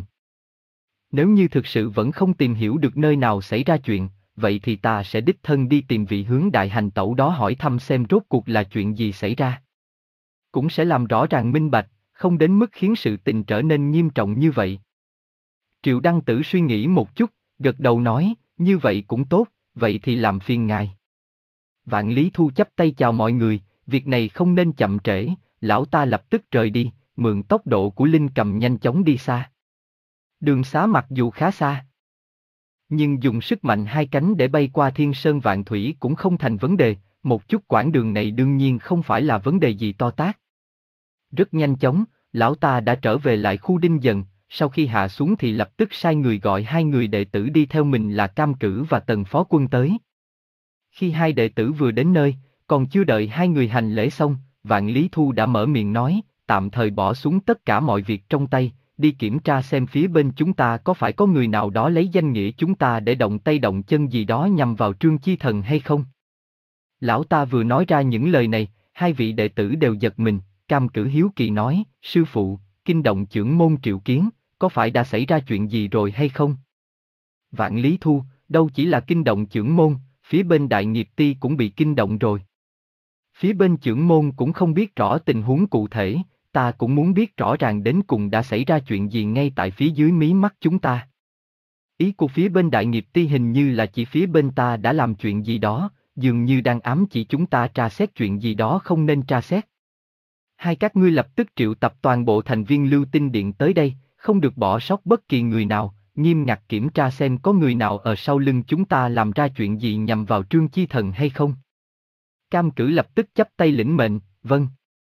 Nếu như thực sự vẫn không tìm hiểu được nơi nào xảy ra chuyện, vậy thì ta sẽ đích thân đi tìm vị Hướng đại hành tẩu đó hỏi thăm xem rốt cuộc là chuyện gì xảy ra. Cũng sẽ làm rõ ràng minh bạch, không đến mức khiến sự tình trở nên nghiêm trọng như vậy. Triệu Đăng Tử suy nghĩ một chút, gật đầu nói, như vậy cũng tốt, vậy thì làm phiền ngài. Vạn Lý Thu chắp tay chào mọi người, việc này không nên chậm trễ, lão ta lập tức rời đi, mượn tốc độ của linh cầm nhanh chóng đi xa. Đường xá mặc dù khá xa, nhưng dùng sức mạnh hai cánh để bay qua thiên sơn vạn thủy cũng không thành vấn đề, một chút quãng đường này đương nhiên không phải là vấn đề gì to tát. Rất nhanh chóng, lão ta đã trở về lại khu Đinh Dần, sau khi hạ xuống thì lập tức sai người gọi hai người đệ tử đi theo mình là Cam Cử và Tần Phó Quân tới. Khi hai đệ tử vừa đến nơi, còn chưa đợi hai người hành lễ xong, Vạn Lý Thu đã mở miệng nói, tạm thời bỏ xuống tất cả mọi việc trong tay, đi kiểm tra xem phía bên chúng ta có phải có người nào đó lấy danh nghĩa chúng ta để động tay động chân gì đó nhằm vào Trương Chi Thần hay không. Lão ta vừa nói ra những lời này, hai vị đệ tử đều giật mình, Cam Cử hiếu kỳ nói, sư phụ, kinh động chưởng môn Triệu Kiến, có phải đã xảy ra chuyện gì rồi hay không? Vạn Lý Thu, đâu chỉ là kinh động chưởng môn, phía bên Đại Nghiệp Ti cũng bị kinh động rồi. Phía bên chưởng môn cũng không biết rõ tình huống cụ thể, ta cũng muốn biết rõ ràng đến cùng đã xảy ra chuyện gì ngay tại phía dưới mí mắt chúng ta. Ý của phía bên Đại Nghiệp Ti hình như là chỉ phía bên ta đã làm chuyện gì đó, dường như đang ám chỉ chúng ta tra xét chuyện gì đó không nên tra xét. Hai các ngươi lập tức triệu tập toàn bộ thành viên Lưu Tinh Điện tới đây, không được bỏ sót bất kỳ người nào, nghiêm ngặt kiểm tra xem có người nào ở sau lưng chúng ta làm ra chuyện gì nhằm vào Trương Chi Thần hay không. Cam Cử lập tức chắp tay lĩnh mệnh, vâng.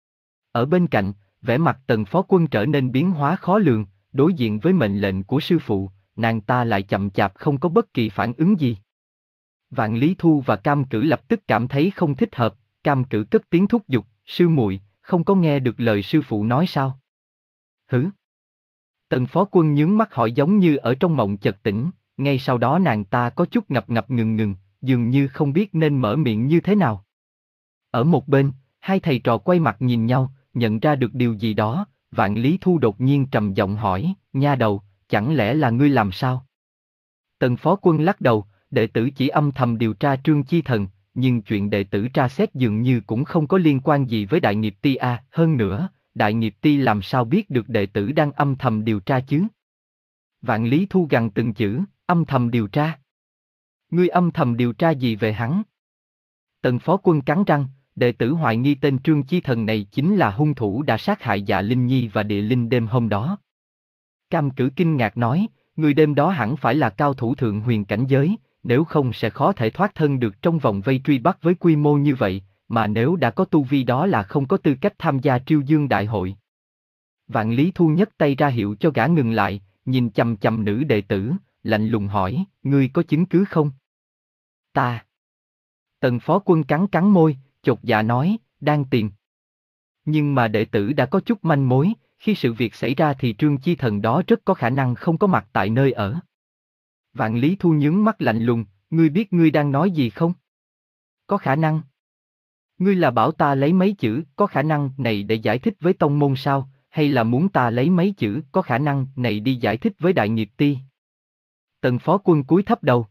Ở bên cạnh, vẻ mặt Tần Phó Quân trở nên biến hóa khó lường, đối diện với mệnh lệnh của sư phụ, nàng ta lại chậm chạp không có bất kỳ phản ứng gì. Vạn Lý Thu và Cam Cử lập tức cảm thấy không thích hợp, Cam Cử cất tiếng thúc giục, sư muội, không có nghe được lời sư phụ nói sao? Hử? Tần Phó Quân nhướng mắt hỏi giống như ở trong mộng chợt tỉnh, ngay sau đó nàng ta có chút ngập ngập ngừng ngừng, dường như không biết nên mở miệng như thế nào. Ở một bên, hai thầy trò quay mặt nhìn nhau, nhận ra được điều gì đó, Vạn Lý Thu đột nhiên trầm giọng hỏi, nha đầu, chẳng lẽ là ngươi làm sao? Tần Phó Quân lắc đầu, đệ tử chỉ âm thầm điều tra Trương Chi Thần, nhưng chuyện đệ tử tra xét dường như cũng không có liên quan gì với Đại Nghiệp Ti a, hơn nữa, Đại Nghiệp Ti làm sao biết được đệ tử đang âm thầm điều tra chứ? Vạn Lý Thu gằn từng chữ, âm thầm điều tra. Ngươi âm thầm điều tra gì về hắn? Tần Phó Quân cắn răng, đệ tử hoài nghi tên Trương Chi Thần này chính là hung thủ đã sát hại Dạ Linh Nhi và Địa Linh đêm hôm đó. Cam Cử kinh ngạc nói, người đêm đó hẳn phải là cao thủ thượng huyền cảnh giới, nếu không sẽ khó thể thoát thân được trong vòng vây truy bắt với quy mô như vậy, mà nếu đã có tu vi đó là không có tư cách tham gia Triêu Dương Đại hội. Vạn Lý Thu nhấc tay ra hiệu cho gã ngừng lại, nhìn chằm chằm nữ đệ tử, lạnh lùng hỏi, ngươi có chứng cứ không? Ta. Tần Phó Quân cắn cắn môi, chột dạ nói, đang tìm. Nhưng mà đệ tử đã có chút manh mối, khi sự việc xảy ra thì Trương Chi Thần đó rất có khả năng không có mặt tại nơi ở. Vạn Lý Thu nhướng mắt lạnh lùng, ngươi biết ngươi đang nói gì không? Có khả năng. Ngươi là bảo ta lấy mấy chữ có khả năng này để giải thích với tông môn sao, hay là muốn ta lấy mấy chữ có khả năng này đi giải thích với Đại Nghiệp Ti? Tần Phó Quân cúi thấp đầu.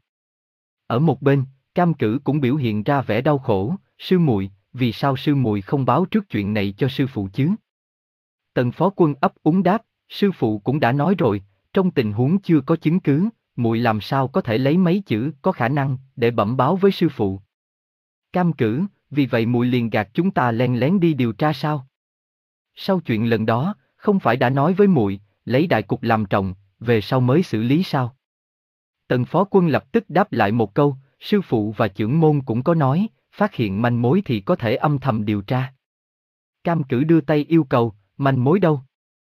Ở một bên, Cam Cử cũng biểu hiện ra vẻ đau khổ, sư muội, vì sao sư muội không báo trước chuyện này cho sư phụ chứ? Tần Phó Quân ấp úng đáp, sư phụ cũng đã nói rồi, trong tình huống chưa có chứng cứ, muội làm sao có thể lấy mấy chữ có khả năng để bẩm báo với sư phụ? Cam Cử, vì vậy muội liền gạt chúng ta len lén đi điều tra sao? Sau chuyện lần đó, không phải đã nói với muội, lấy đại cục làm trọng, về sau mới xử lý sao? Tần Phó Quân lập tức đáp lại một câu, sư phụ và chưởng môn cũng có nói, phát hiện manh mối thì có thể âm thầm điều tra. Cam Cử đưa tay yêu cầu, manh mối đâu?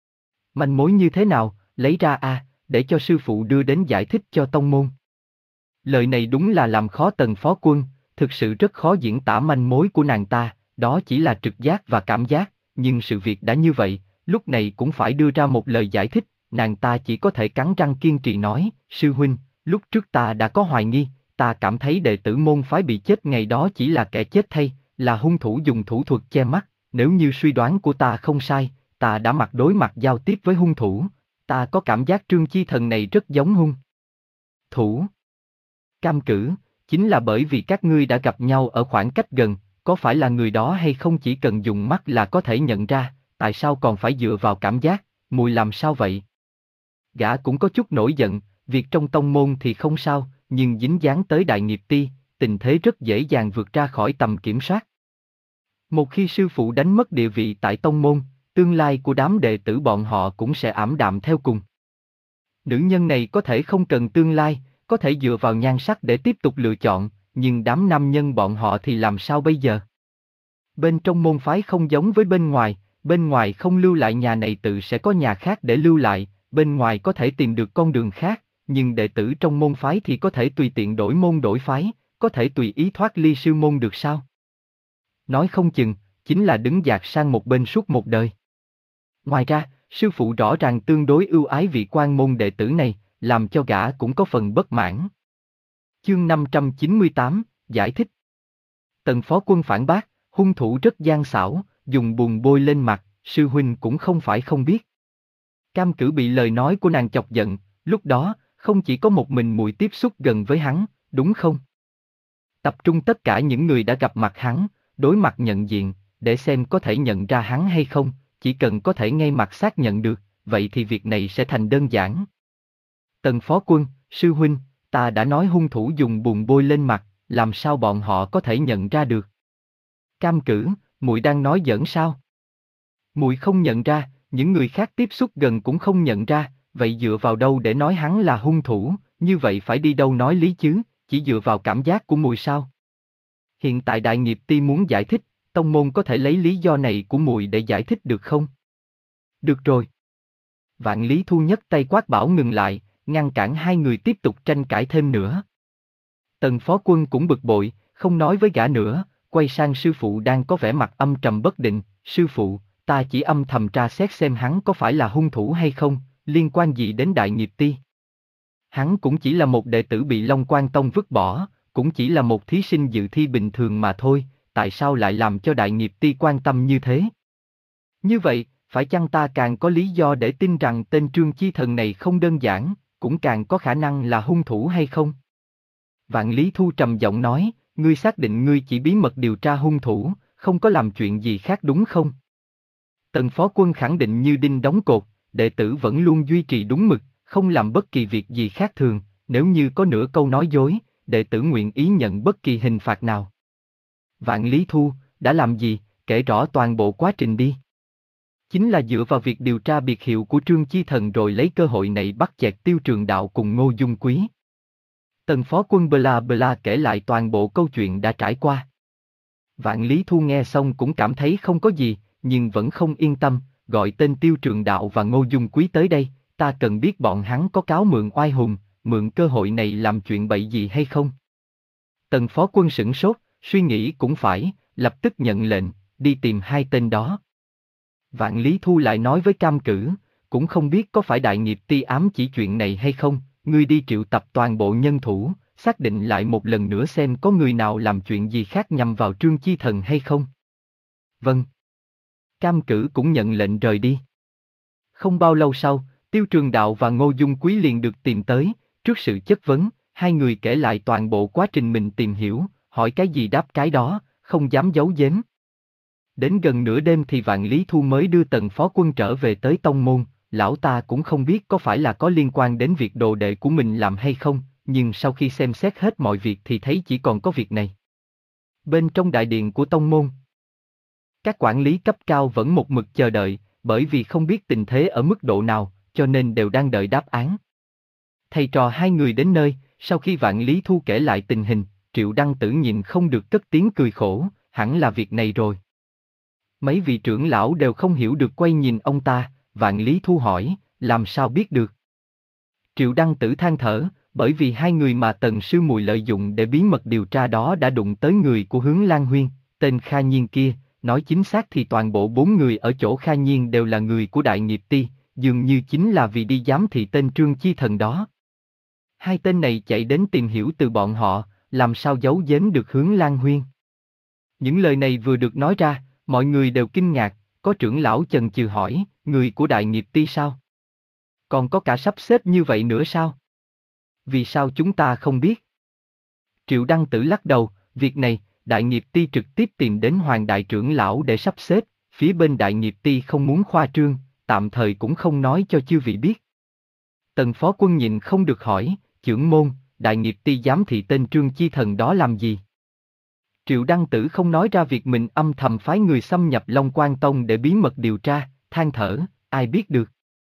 Manh mối như thế nào, lấy ra à, để cho sư phụ đưa đến giải thích cho tông môn. Lời này đúng là làm khó Tần Phó Quân, thực sự rất khó diễn tả manh mối của nàng ta, đó chỉ là trực giác và cảm giác, nhưng sự việc đã như vậy, lúc này cũng phải đưa ra một lời giải thích, nàng ta chỉ có thể cắn răng kiên trì nói, sư huynh, lúc trước ta đã có hoài nghi, ta cảm thấy đệ tử môn phái bị chết ngày đó chỉ là kẻ chết thay, là hung thủ dùng thủ thuật che mắt, nếu như suy đoán của ta không sai, ta đã mặt đối mặt giao tiếp với hung thủ, ta có cảm giác Trương Chi Thần này rất giống hung thủ. Cam Cử, chính là bởi vì các ngươi đã gặp nhau ở khoảng cách gần, có phải là người đó hay không chỉ cần dùng mắt là có thể nhận ra, tại sao còn phải dựa vào cảm giác, mùi làm sao vậy? Gã cũng có chút nổi giận, việc trong tông môn thì không sao, nhưng dính dáng tới Đại Nghiệp Ti, tình thế rất dễ dàng vượt ra khỏi tầm kiểm soát. Một khi sư phụ đánh mất địa vị tại tông môn, tương lai của đám đệ tử bọn họ cũng sẽ ảm đạm theo cùng. Nữ nhân này có thể không cần tương lai, có thể dựa vào nhan sắc để tiếp tục lựa chọn, nhưng đám nam nhân bọn họ thì làm sao bây giờ? Bên trong môn phái không giống với bên ngoài, bên ngoài không lưu lại nhà này tự sẽ có nhà khác để lưu lại, bên ngoài có thể tìm được con đường khác, nhưng đệ tử trong môn phái thì có thể tùy tiện đổi môn đổi phái, có thể tùy ý thoát ly sư môn được sao? Nói không chừng, chính là đứng dạt sang một bên suốt một đời. Ngoài ra, sư phụ rõ ràng tương đối ưu ái vị quan môn đệ tử này, làm cho gã cũng có phần bất mãn. Chương năm trăm chín mươi tám, giải thích. Tần Phó Quân phản bác, hung thủ rất gian xảo, dùng bùn bôi lên mặt, sư huynh cũng không phải không biết. Cam Cử bị lời nói của nàng chọc giận, lúc đó, không chỉ có một mình muội tiếp xúc gần với hắn, đúng không? Tập trung tất cả những người đã gặp mặt hắn, đối mặt nhận diện, để xem có thể nhận ra hắn hay không, chỉ cần có thể ngay mặt xác nhận được, vậy thì việc này sẽ thành đơn giản. Tần Phó Quân, sư huynh, ta đã nói hung thủ dùng bùn bôi lên mặt, làm sao bọn họ có thể nhận ra được? Cam Cử, muội đang nói giỡn sao? Muội không nhận ra, những người khác tiếp xúc gần cũng không nhận ra, vậy dựa vào đâu để nói hắn là hung thủ, như vậy phải đi đâu nói lý chứ, chỉ dựa vào cảm giác của muội sao? Hiện tại đại nghiệp ty muốn giải thích, tông môn có thể lấy lý do này của muội để giải thích được không? Được rồi. Vạn Lý Thu nhấc tay quát bảo ngừng lại, ngăn cản hai người tiếp tục tranh cãi thêm nữa. Tần Phó Quân cũng bực bội, không nói với gã nữa, quay sang sư phụ đang có vẻ mặt âm trầm bất định, sư phụ, ta chỉ âm thầm tra xét xem hắn có phải là hung thủ hay không, liên quan gì đến đại nghiệp ty. Hắn cũng chỉ là một đệ tử bị Long Quan Tông vứt bỏ, cũng chỉ là một thí sinh dự thi bình thường mà thôi, tại sao lại làm cho đại nghiệp ty quan tâm như thế? Như vậy, phải chăng ta càng có lý do để tin rằng tên Trương Chi Thần này không đơn giản, cũng càng có khả năng là hung thủ hay không? Vạn Lý Thu trầm giọng nói, ngươi xác định ngươi chỉ bí mật điều tra hung thủ, không có làm chuyện gì khác đúng không? Tần Phó Quân khẳng định như đinh đóng cột, đệ tử vẫn luôn duy trì đúng mực, không làm bất kỳ việc gì khác thường, nếu như có nửa câu nói dối, đệ tử nguyện ý nhận bất kỳ hình phạt nào. Vạn Lý Thu, đã làm gì, kể rõ toàn bộ quá trình đi. Chính là dựa vào việc điều tra biệt hiệu của Trương Chi Thần rồi lấy cơ hội này bắt chẹt Tiêu Trường Đạo cùng Ngô Dung Quý. Tần Phó Quân bla bla kể lại toàn bộ câu chuyện đã trải qua. Vạn Lý Thu nghe xong cũng cảm thấy không có gì, nhưng vẫn không yên tâm, gọi tên Tiêu Trường Đạo và Ngô Dung Quý tới đây, ta cần biết bọn hắn có cáo mượn oai hùng, mượn cơ hội này làm chuyện bậy gì hay không. Tần Phó Quân sửng sốt, suy nghĩ cũng phải, lập tức nhận lệnh, đi tìm hai tên đó. Vạn Lý Thu lại nói với Cam Cử, cũng không biết có phải đại nghiệp ty ám chỉ chuyện này hay không, ngươi đi triệu tập toàn bộ nhân thủ, xác định lại một lần nữa xem có người nào làm chuyện gì khác nhằm vào Trương Chi Thần hay không. Vâng. Cam Cử cũng nhận lệnh rời đi. Không bao lâu sau, Tiêu Trường Đạo và Ngô Dung Quý liền được tìm tới, trước sự chất vấn, hai người kể lại toàn bộ quá trình mình tìm hiểu, hỏi cái gì đáp cái đó, không dám giấu giếm. Đến gần nửa đêm thì Vạn Lý Thu mới đưa Tần Phó Quân trở về tới tông môn, lão ta cũng không biết có phải là có liên quan đến việc đồ đệ của mình làm hay không, nhưng sau khi xem xét hết mọi việc thì thấy chỉ còn có việc này. Bên trong đại điện của tông môn, các quản lý cấp cao vẫn một mực chờ đợi, bởi vì không biết tình thế ở mức độ nào, cho nên đều đang đợi đáp án. Thầy trò hai người đến nơi, sau khi Vạn Lý Thu kể lại tình hình, Triệu Đăng Tử nhìn không được cất tiếng cười khổ, hẳn là việc này rồi. Mấy vị trưởng lão đều không hiểu được quay nhìn ông ta, Vạn Lý Thu hỏi, làm sao biết được? Triệu Đăng Tử than thở, bởi vì hai người mà Tần sư muội lợi dụng để bí mật điều tra đó đã đụng tới người của Hướng Lan Huyên, tên Kha Nhiên kia, nói chính xác thì toàn bộ bốn người ở chỗ Kha Nhiên đều là người của đại nghiệp ty, dường như chính là vì đi giám thị tên Trương Chi Thần đó. Hai tên này chạy đến tìm hiểu từ bọn họ, làm sao giấu giếm được Hướng Lan Huyên. Những lời này vừa được nói ra, mọi người đều kinh ngạc, có trưởng lão chần chừ hỏi, người của đại nghiệp ty sao? Còn có cả sắp xếp như vậy nữa sao? Vì sao chúng ta không biết? Triệu Đăng Tử lắc đầu, việc này, đại nghiệp ty trực tiếp tìm đến Hoàng đại trưởng lão để sắp xếp, phía bên đại nghiệp ty không muốn khoa trương, tạm thời cũng không nói cho chư vị biết. Tần Phó Quân nhìn không được hỏi, trưởng môn, đại nghiệp ty giám thị tên Trương Chi Thần đó làm gì? Triệu Đăng Tử không nói ra việc mình âm thầm phái người xâm nhập Long Quan Tông để bí mật điều tra, than thở, ai biết được.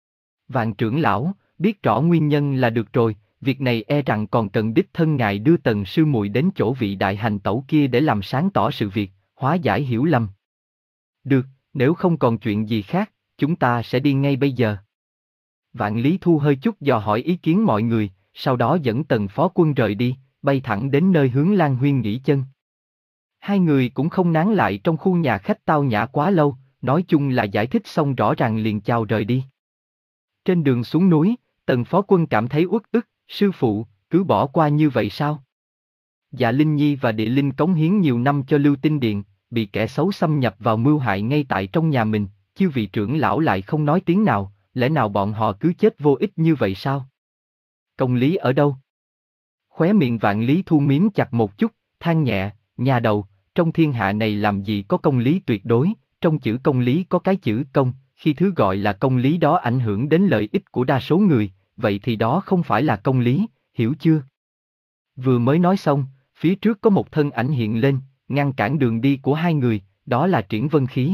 Vạn trưởng lão, biết rõ nguyên nhân là được rồi, việc này e rằng còn cần đích thân ngài đưa Tần sư muội đến chỗ vị đại hành tẩu kia để làm sáng tỏ sự việc, hóa giải hiểu lầm. Được, nếu không còn chuyện gì khác, chúng ta sẽ đi ngay bây giờ. Vạn Lý Thu hơi chút dò hỏi ý kiến mọi người, sau đó dẫn Tần Phó Quân rời đi, bay thẳng đến nơi Hướng Lan Huyên nghỉ chân. Hai người cũng không nán lại trong khu nhà khách tao nhã quá lâu, nói chung là giải thích xong rõ ràng liền chào rời đi. Trên đường xuống núi, Tần Phó Quân cảm thấy uất ức, sư phụ, cứ bỏ qua như vậy sao? Dạ Linh Nhi và Địa Linh cống hiến nhiều năm cho Lưu Tinh Điện, bị kẻ xấu xâm nhập vào mưu hại ngay tại trong nhà mình, chư vị trưởng lão lại không nói tiếng nào, lẽ nào bọn họ cứ chết vô ích như vậy sao? Công lý ở đâu? Khóe miệng Vạn Lý Thu miếm chặt một chút, than nhẹ, nhà đầu, trong thiên hạ này làm gì có công lý tuyệt đối, trong chữ công lý có cái chữ công, khi thứ gọi là công lý đó ảnh hưởng đến lợi ích của đa số người, vậy thì đó không phải là công lý, hiểu chưa? Vừa mới nói xong, phía trước có một thân ảnh hiện lên, ngăn cản đường đi của hai người, đó là Triển Vân Khí.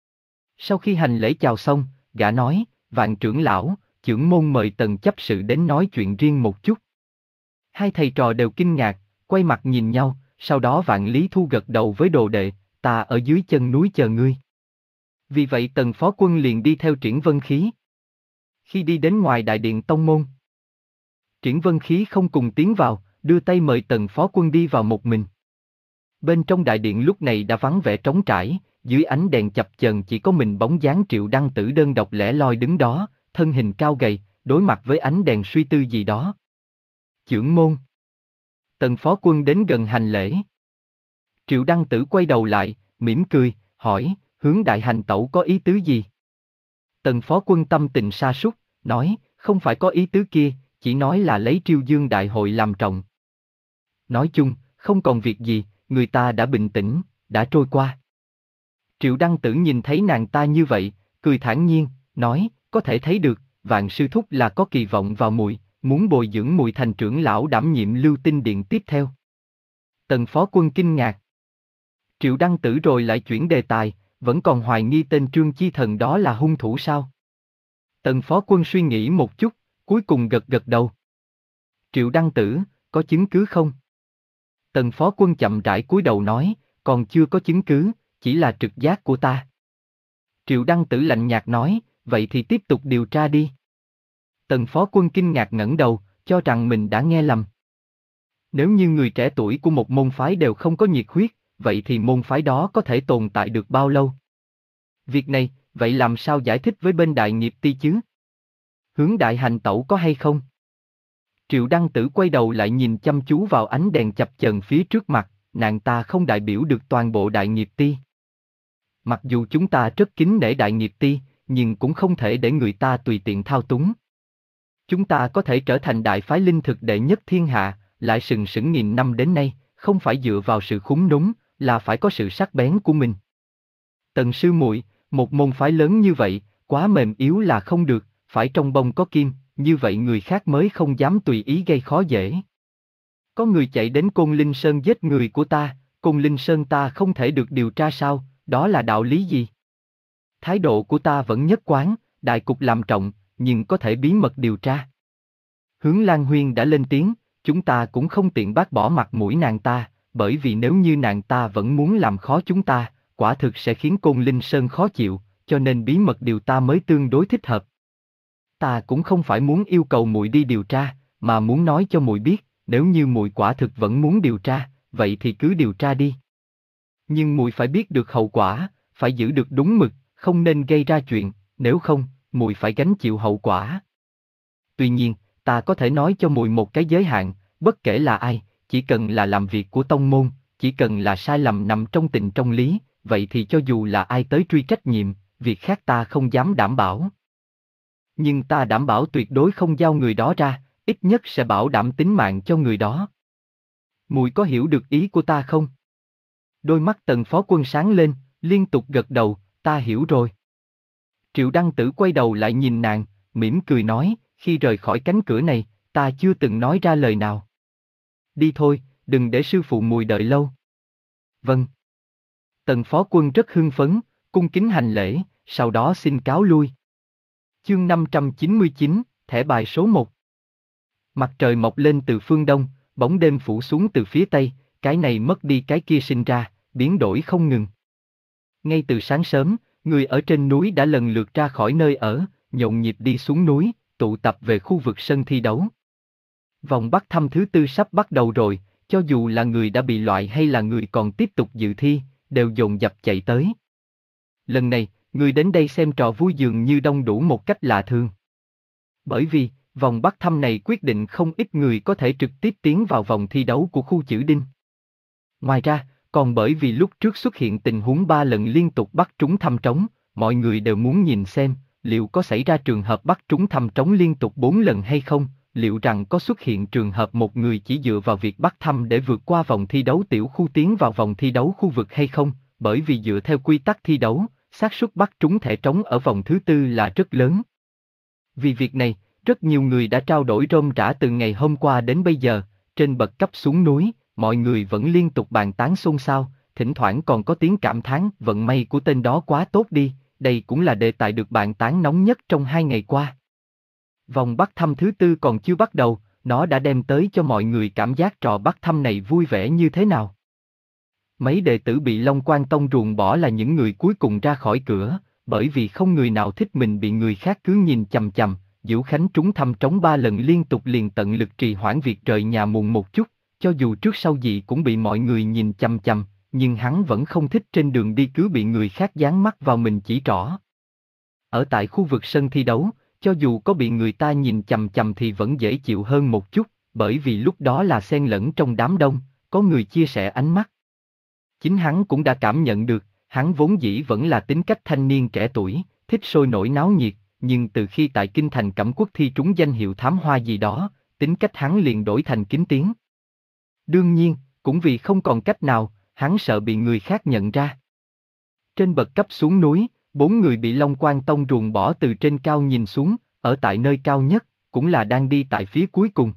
Sau khi hành lễ chào xong, gã nói, Vạn trưởng lão, trưởng môn mời Tần chấp sự đến nói chuyện riêng một chút. Hai thầy trò đều kinh ngạc, quay mặt nhìn nhau, sau đó Vạn Lý Thu gật đầu với đồ đệ, ta ở dưới chân núi chờ ngươi. Vì vậy Tần Phó Quân liền đi theo Triển Vân Khí. Khi đi đến ngoài đại điện tông môn, Triển Vân Khí không cùng tiến vào, đưa tay mời Tần Phó Quân đi vào một mình. Bên trong đại điện lúc này đã vắng vẻ trống trải, dưới ánh đèn chập chờn chỉ có mình bóng dáng Triệu Đăng Tử đơn độc lẻ loi đứng đó, thân hình cao gầy, đối mặt với ánh đèn suy tư gì đó. Chưởng môn. Tần Phó Quân đến gần hành lễ. Triệu Đăng Tử quay đầu lại, mỉm cười, hỏi, Hướng đại hành tẩu có ý tứ gì? Tần Phó Quân tâm tình sa sút, nói, không phải có ý tứ kia, chỉ nói là lấy Triêu Dương đại hội làm trọng. Nói chung, không còn việc gì, người ta đã bình tĩnh, đã trôi qua. Triệu Đăng Tử nhìn thấy nàng ta như vậy, cười thản nhiên, nói, có thể thấy được, Vạn sư thúc là có kỳ vọng vào muội, muốn bồi dưỡng muội thành trưởng lão đảm nhiệm Lưu Tinh Điện tiếp theo. Tần Phó Quân kinh ngạc. Triệu Đăng Tử rồi lại chuyển đề tài, vẫn còn hoài nghi tên Trương Chi Thần đó là hung thủ sao? Tần Phó Quân suy nghĩ một chút, cuối cùng gật gật đầu. Triệu Đăng Tử, có chứng cứ không? Tần Phó Quân chậm rãi cúi đầu nói, còn chưa có chứng cứ, chỉ là trực giác của ta. Triệu Đăng Tử lạnh nhạt nói, vậy thì tiếp tục điều tra đi. Tần Phó Quân kinh ngạc ngẩng đầu, cho rằng mình đã nghe lầm. Nếu như người trẻ tuổi của một môn phái đều không có nhiệt huyết, vậy thì môn phái đó có thể tồn tại được bao lâu? Việc này, vậy làm sao giải thích với bên Đại Nghiệp Ti chứ? Hướng đại hành tẩu có hay không? Triệu Đăng Tử quay đầu lại nhìn chăm chú vào ánh đèn chập chờn phía trước mặt, nàng ta không đại biểu được toàn bộ Đại Nghiệp Ti. Mặc dù chúng ta rất kính nể Đại Nghiệp Ti, nhưng cũng không thể để người ta tùy tiện thao túng. Chúng ta có thể trở thành đại phái linh thực đệ nhất thiên hạ, lại sừng sững nghìn năm đến nay, không phải dựa vào sự khúm núm, là phải có sự sắc bén của mình. Tần sư muội, một môn phái lớn như vậy, quá mềm yếu là không được, phải trong bông có kim, như vậy người khác mới không dám tùy ý gây khó dễ. Có người chạy đến Côn Linh Sơn giết người của ta, Côn Linh Sơn ta không thể được điều tra sao, đó là đạo lý gì? Thái độ của ta vẫn nhất quán, đại cục làm trọng, nhưng có thể bí mật điều tra. Hướng Lan Huyên đã lên tiếng, chúng ta cũng không tiện bác bỏ mặt mũi nàng ta, bởi vì nếu như nàng ta vẫn muốn làm khó chúng ta, quả thực sẽ khiến Côn Linh Sơn khó chịu, cho nên bí mật điều ta mới tương đối thích hợp. Ta cũng không phải muốn yêu cầu muội đi điều tra, mà muốn nói cho muội biết, nếu như muội quả thực vẫn muốn điều tra, vậy thì cứ điều tra đi. Nhưng muội phải biết được hậu quả, phải giữ được đúng mực, không nên gây ra chuyện, nếu không, muội phải gánh chịu hậu quả. Tuy nhiên, ta có thể nói cho muội một cái giới hạn, bất kể là ai, chỉ cần là làm việc của tông môn, chỉ cần là sai lầm nằm trong tình trong lý, vậy thì cho dù là ai tới truy trách nhiệm, việc khác ta không dám đảm bảo. Nhưng ta đảm bảo tuyệt đối không giao người đó ra, ít nhất sẽ bảo đảm tính mạng cho người đó. Muội có hiểu được ý của ta không? Đôi mắt Tần Phó Quân sáng lên, liên tục gật đầu, ta hiểu rồi. Triệu Đăng Tử quay đầu lại nhìn nàng, mỉm cười nói, khi rời khỏi cánh cửa này, ta chưa từng nói ra lời nào. Đi thôi, đừng để sư phụ muội đợi lâu. Vâng. Tần Phó Quân rất hưng phấn, cung kính hành lễ, sau đó xin cáo lui. Chương năm trăm chín mươi chín, thẻ bài số một. Mặt trời mọc lên từ phương đông, bóng đêm phủ xuống từ phía tây, cái này mất đi cái kia sinh ra, biến đổi không ngừng. Ngay từ sáng sớm, người ở trên núi đã lần lượt ra khỏi nơi ở, nhộn nhịp đi xuống núi, tụ tập về khu vực sân thi đấu. Vòng bắt thăm thứ tư sắp bắt đầu rồi, cho dù là người đã bị loại hay là người còn tiếp tục dự thi, đều dồn dập chạy tới. Lần này, người đến đây xem trò vui dường như đông đủ một cách lạ thường. Bởi vì, vòng bắt thăm này quyết định không ít người có thể trực tiếp tiến vào vòng thi đấu của khu chữ đinh. Ngoài ra, còn bởi vì lúc trước xuất hiện tình huống ba lần liên tục bắt trúng thăm trống, mọi người đều muốn nhìn xem, liệu có xảy ra trường hợp bắt trúng thăm trống liên tục bốn lần hay không, liệu rằng có xuất hiện trường hợp một người chỉ dựa vào việc bắt thăm để vượt qua vòng thi đấu tiểu khu tiến vào vòng thi đấu khu vực hay không, bởi vì dựa theo quy tắc thi đấu, xác suất bắt trúng thẻ trống ở vòng thứ tư là rất lớn. Vì việc này, rất nhiều người đã trao đổi rôm rả từ ngày hôm qua đến bây giờ, trên bậc cấp xuống núi, mọi người vẫn liên tục bàn tán xôn xao, thỉnh thoảng còn có tiếng cảm thán vận may của tên đó quá tốt đi, đây cũng là đề tài được bàn tán nóng nhất trong hai ngày qua. Vòng bắt thăm thứ tư còn chưa bắt đầu, nó đã đem tới cho mọi người cảm giác trò bắt thăm này vui vẻ như thế nào. Mấy đệ tử bị Long Quan Tông ruồng bỏ là những người cuối cùng ra khỏi cửa, bởi vì không người nào thích mình bị người khác cứ nhìn chằm chằm. Diễu Khánh trúng thăm trống ba lần liên tục liền tận lực trì hoãn việc rời nhà muộn một chút, cho dù trước sau gì cũng bị mọi người nhìn chằm chằm, nhưng hắn vẫn không thích trên đường đi cứ bị người khác dán mắt vào mình chỉ trỏ. Ở tại khu vực sân thi đấu, cho dù có bị người ta nhìn chằm chằm thì vẫn dễ chịu hơn một chút, bởi vì lúc đó là xen lẫn trong đám đông, có người chia sẻ ánh mắt. Chính hắn cũng đã cảm nhận được, hắn vốn dĩ vẫn là tính cách thanh niên trẻ tuổi, thích sôi nổi náo nhiệt, nhưng từ khi tại Kinh Thành Cẩm Quốc thi trúng danh hiệu thám hoa gì đó, tính cách hắn liền đổi thành kín tiếng. Đương nhiên, cũng vì không còn cách nào, hắn sợ bị người khác nhận ra. Trên bậc cấp xuống núi, bốn người bị Long Quan Tông ruồng bỏ từ trên cao nhìn xuống, ở tại nơi cao nhất, cũng là đang đi tại phía cuối cùng.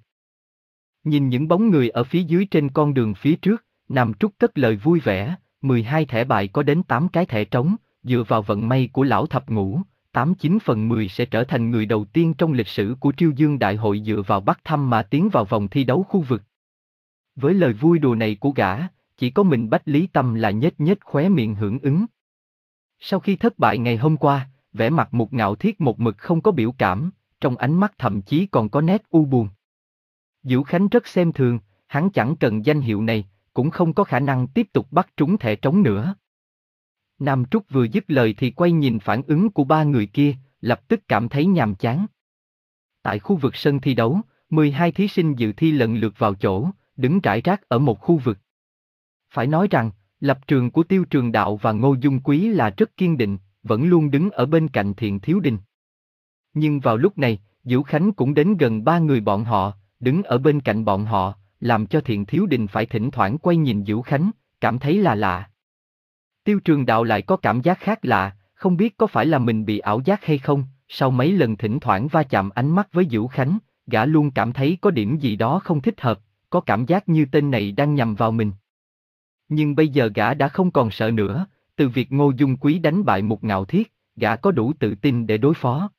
Nhìn những bóng người ở phía dưới trên con đường phía trước, Nam Trúc cất lời vui vẻ, mười hai thẻ bài có đến tám cái thẻ trống, dựa vào vận may của lão thập ngũ, tám chín phần mười sẽ trở thành người đầu tiên trong lịch sử của Triêu Dương Đại hội dựa vào Bắc Thăm mà tiến vào vòng thi đấu khu vực. Với lời vui đùa này của gã, chỉ có mình Bách Lý Tâm là nhếch nhếch khóe miệng hưởng ứng. Sau khi thất bại ngày hôm qua, vẻ mặt Mục Ngạo Thiết một mực không có biểu cảm, trong ánh mắt thậm chí còn có nét u buồn. Diễu Khánh rất xem thường, hắn chẳng cần danh hiệu này, cũng không có khả năng tiếp tục bắt trúng thẻ trống nữa. Nam Trúc vừa dứt lời thì quay nhìn phản ứng của ba người kia, lập tức cảm thấy nhàm chán. Tại khu vực sân thi đấu, mười hai thí sinh dự thi lần lượt vào chỗ, đứng rải rác ở một khu vực. Phải nói rằng, lập trường của Tiêu Trường Đạo và Ngô Dung Quý là rất kiên định, vẫn luôn đứng ở bên cạnh Thiện Thiếu Đình. Nhưng vào lúc này, Diễu Khánh cũng đến gần ba người bọn họ, đứng ở bên cạnh bọn họ, làm cho Thiện Thiếu Đình phải thỉnh thoảng quay nhìn Diễu Khánh, cảm thấy là lạ. Tiêu Trường Đạo lại có cảm giác khác lạ, không biết có phải là mình bị ảo giác hay không, sau mấy lần thỉnh thoảng va chạm ánh mắt với Diễu Khánh, gã luôn cảm thấy có điểm gì đó không thích hợp, có cảm giác như tên này đang nhằm vào mình. Nhưng bây giờ gã đã không còn sợ nữa, từ việc Ngô Dung Quý đánh bại Mục Ngạo Thiết, gã có đủ tự tin để đối phó.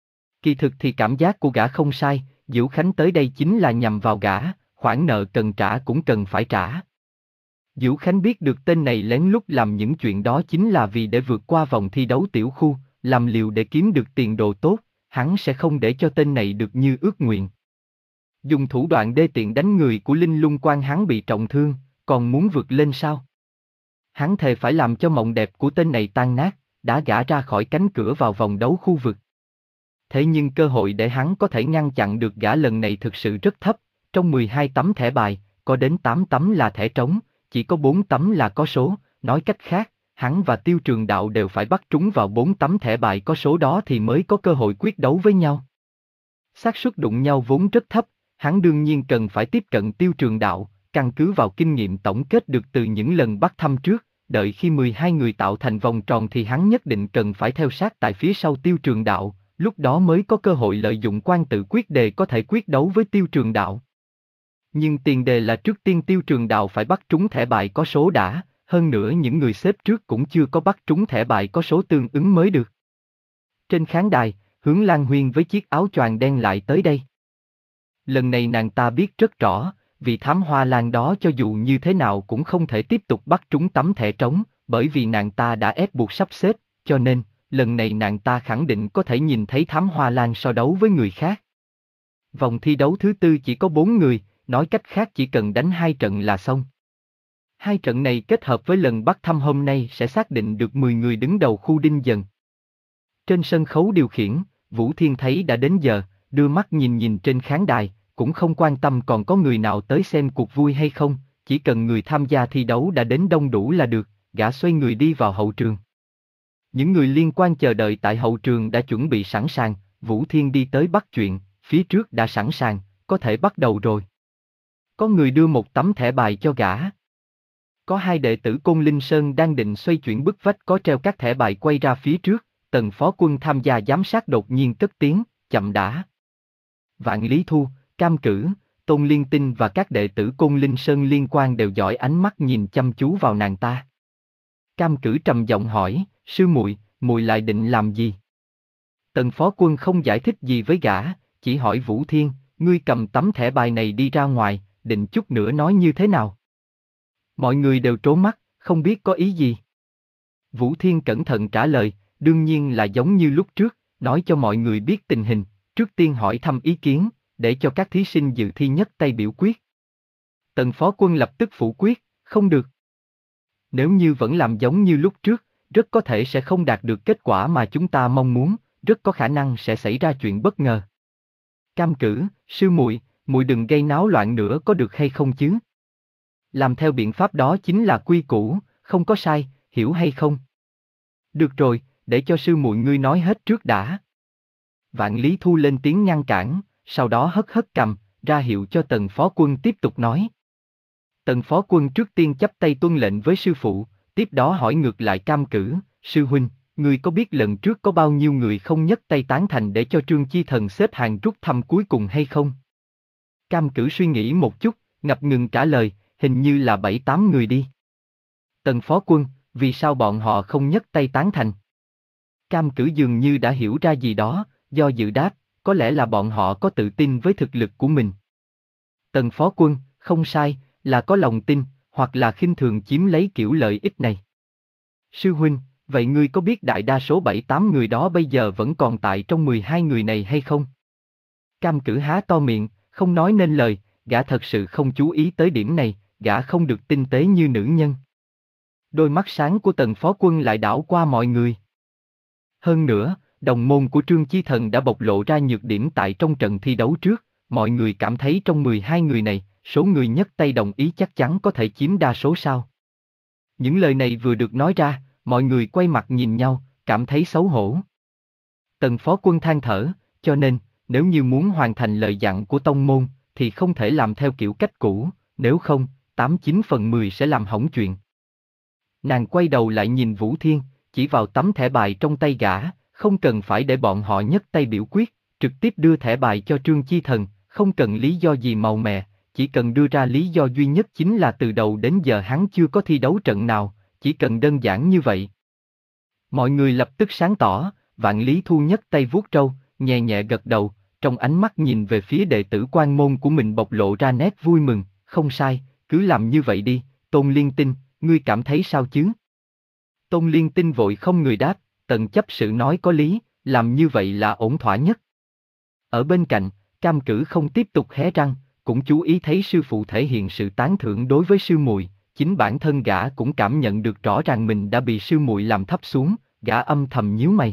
Kỳ thực thì cảm giác của gã không sai, Diễu Khánh tới đây chính là nhằm vào gã, khoản nợ cần trả cũng cần phải trả. Diễu Khánh biết được tên này lén lút làm những chuyện đó chính là vì để vượt qua vòng thi đấu tiểu khu, làm liều để kiếm được tiền đồ tốt, hắn sẽ không để cho tên này được như ước nguyện. Dùng thủ đoạn đê tiện đánh người của Linh Lung Quan hắn bị trọng thương, còn muốn vượt lên sao? Hắn thề phải làm cho mộng đẹp của tên này tan nát, đã gã ra khỏi cánh cửa vào vòng đấu khu vực. Thế nhưng cơ hội để hắn có thể ngăn chặn được gã lần này thực sự rất thấp, trong mười hai tấm thẻ bài, có đến tám tấm là thẻ trống, chỉ có bốn tấm là có số, nói cách khác, hắn và Tiêu Trường Đạo đều phải bắt trúng vào bốn tấm thẻ bài có số đó thì mới có cơ hội quyết đấu với nhau. Xác suất đụng nhau vốn rất thấp, hắn đương nhiên cần phải tiếp cận Tiêu Trường Đạo, căn cứ vào kinh nghiệm tổng kết được từ những lần bắt thăm trước, đợi khi mười hai người tạo thành vòng tròn thì hắn nhất định cần phải theo sát tại phía sau Tiêu Trường Đạo, lúc đó mới có cơ hội lợi dụng quan tự quyết đề có thể quyết đấu với Tiêu Trường Đạo. Nhưng tiền đề là trước tiên Tiêu Trường Đạo phải bắt trúng thẻ bài có số đã, hơn nữa những người xếp trước cũng chưa có bắt trúng thẻ bài có số tương ứng mới được. Trên khán đài, Hướng Lan Huyên với chiếc áo choàng đen lại tới đây. Lần này nàng ta biết rất rõ, vì thám hoa lan đó cho dù như thế nào cũng không thể tiếp tục bắt trúng tấm thẻ trống, bởi vì nàng ta đã ép buộc sắp xếp, cho nên, lần này nàng ta khẳng định có thể nhìn thấy thám hoa lan so đấu với người khác. Vòng thi đấu thứ tư chỉ có bốn người, nói cách khác chỉ cần đánh hai trận là xong. Hai trận này kết hợp với lần bắt thăm hôm nay sẽ xác định được mười người đứng đầu khu Đinh Dần. Trên sân khấu điều khiển, Vũ Thiên thấy đã đến giờ, đưa mắt nhìn nhìn trên khán đài, cũng không quan tâm còn có người nào tới xem cuộc vui hay không, chỉ cần người tham gia thi đấu đã đến đông đủ là được, gã xoay người đi vào hậu trường. Những người liên quan chờ đợi tại hậu trường đã chuẩn bị sẵn sàng, Vũ Thiên đi tới bắt chuyện, phía trước đã sẵn sàng, có thể bắt đầu rồi. Có người đưa một tấm thẻ bài cho gã. Có hai đệ tử Côn Linh Sơn đang định xoay chuyển bức vách có treo các thẻ bài quay ra phía trước, Tần phó quân tham gia giám sát đột nhiên cất tiếng, chậm đã. Vạn Lý Thu, Cam Cử, Tôn Liên Tinh và các đệ tử Côn Linh Sơn liên quan đều dõi ánh mắt nhìn chăm chú vào nàng ta. Cam Cử trầm giọng hỏi, sư muội, muội lại định làm gì? Tần phó quân không giải thích gì với gã, chỉ hỏi Vũ Thiên, ngươi cầm tấm thẻ bài này đi ra ngoài, định chút nữa nói như thế nào? Mọi người đều trố mắt, không biết có ý gì? Vũ Thiên cẩn thận trả lời, đương nhiên là giống như lúc trước, nói cho mọi người biết tình hình, trước tiên hỏi thăm ý kiến, để cho các thí sinh dự thi nhất tay biểu quyết. Tần Phó Quân lập tức phủ quyết, không được. Nếu như vẫn làm giống như lúc trước, rất có thể sẽ không đạt được kết quả mà chúng ta mong muốn, rất có khả năng sẽ xảy ra chuyện bất ngờ. Cam Cử, sư muội, muội đừng gây náo loạn nữa có được hay không chứ? Làm theo biện pháp đó chính là quy củ, không có sai, hiểu hay không? Được rồi, để cho sư muội ngươi nói hết trước đã. Vạn Lý Thu lên tiếng ngăn cản, sau đó hất hất cằm, ra hiệu cho Tần Phó Quân tiếp tục nói. Tần Phó Quân trước tiên chắp tay tuân lệnh với sư phụ, tiếp đó hỏi ngược lại Cam Cử, sư huynh, ngươi có biết lần trước có bao nhiêu người không nhất tay tán thành để cho Trương Chi Thần xếp hàng rút thăm cuối cùng hay không? Cam Cử suy nghĩ một chút, ngập ngừng trả lời, hình như là bảy tám người đi. Tần Phó Quân, vì sao bọn họ không nhất tay tán thành? Cam Cử dường như đã hiểu ra gì đó, do dự đáp, có lẽ là bọn họ có tự tin với thực lực của mình. Tần Phó Quân, không sai, là có lòng tin, hoặc là khinh thường chiếm lấy kiểu lợi ích này. Sư huynh, vậy ngươi có biết đại đa số bảy tám người đó bây giờ vẫn còn tại trong mười hai người này hay không? Cam Cử há to miệng, không nói nên lời, gã thật sự không chú ý tới điểm này, gã không được tinh tế như nữ nhân. Đôi mắt sáng của Tần Phó Quân lại đảo qua mọi người. Hơn nữa, đồng môn của Trương Chi Thần đã bộc lộ ra nhược điểm tại trong trận thi đấu trước, mọi người cảm thấy trong mười hai người này, số người nhất tay đồng ý chắc chắn có thể chiếm đa số sao. Những lời này vừa được nói ra, mọi người quay mặt nhìn nhau, cảm thấy xấu hổ. Tần Phó Quân than thở, cho nên, nếu như muốn hoàn thành lời dặn của tông môn, thì không thể làm theo kiểu cách cũ, nếu không, tám chín phần mười sẽ làm hỏng chuyện. Nàng quay đầu lại nhìn Vũ Thiên, chỉ vào tấm thẻ bài trong tay gã, không cần phải để bọn họ nhất tay biểu quyết, trực tiếp đưa thẻ bài cho Trương Chi Thần, không cần lý do gì màu mè, chỉ cần đưa ra lý do duy nhất chính là từ đầu đến giờ hắn chưa có thi đấu trận nào, chỉ cần đơn giản như vậy. Mọi người lập tức sáng tỏ, Vạn Lý Thu nhất tay vuốt râu, nhẹ nhẹ gật đầu, trong ánh mắt nhìn về phía đệ tử quan môn của mình bộc lộ ra nét vui mừng, không sai, cứ làm như vậy đi, Tôn Liên Tinh, ngươi cảm thấy sao chứ? Tôn Liên Tinh vội không người đáp, Tần chấp sự nói có lý, làm như vậy là ổn thỏa nhất. Ở bên cạnh, Cam Cử không tiếp tục hé răng, cũng chú ý thấy sư phụ thể hiện sự tán thưởng đối với sư muội, chính bản thân gã cũng cảm nhận được rõ ràng mình đã bị sư muội làm thấp xuống, gã âm thầm nhíu mày.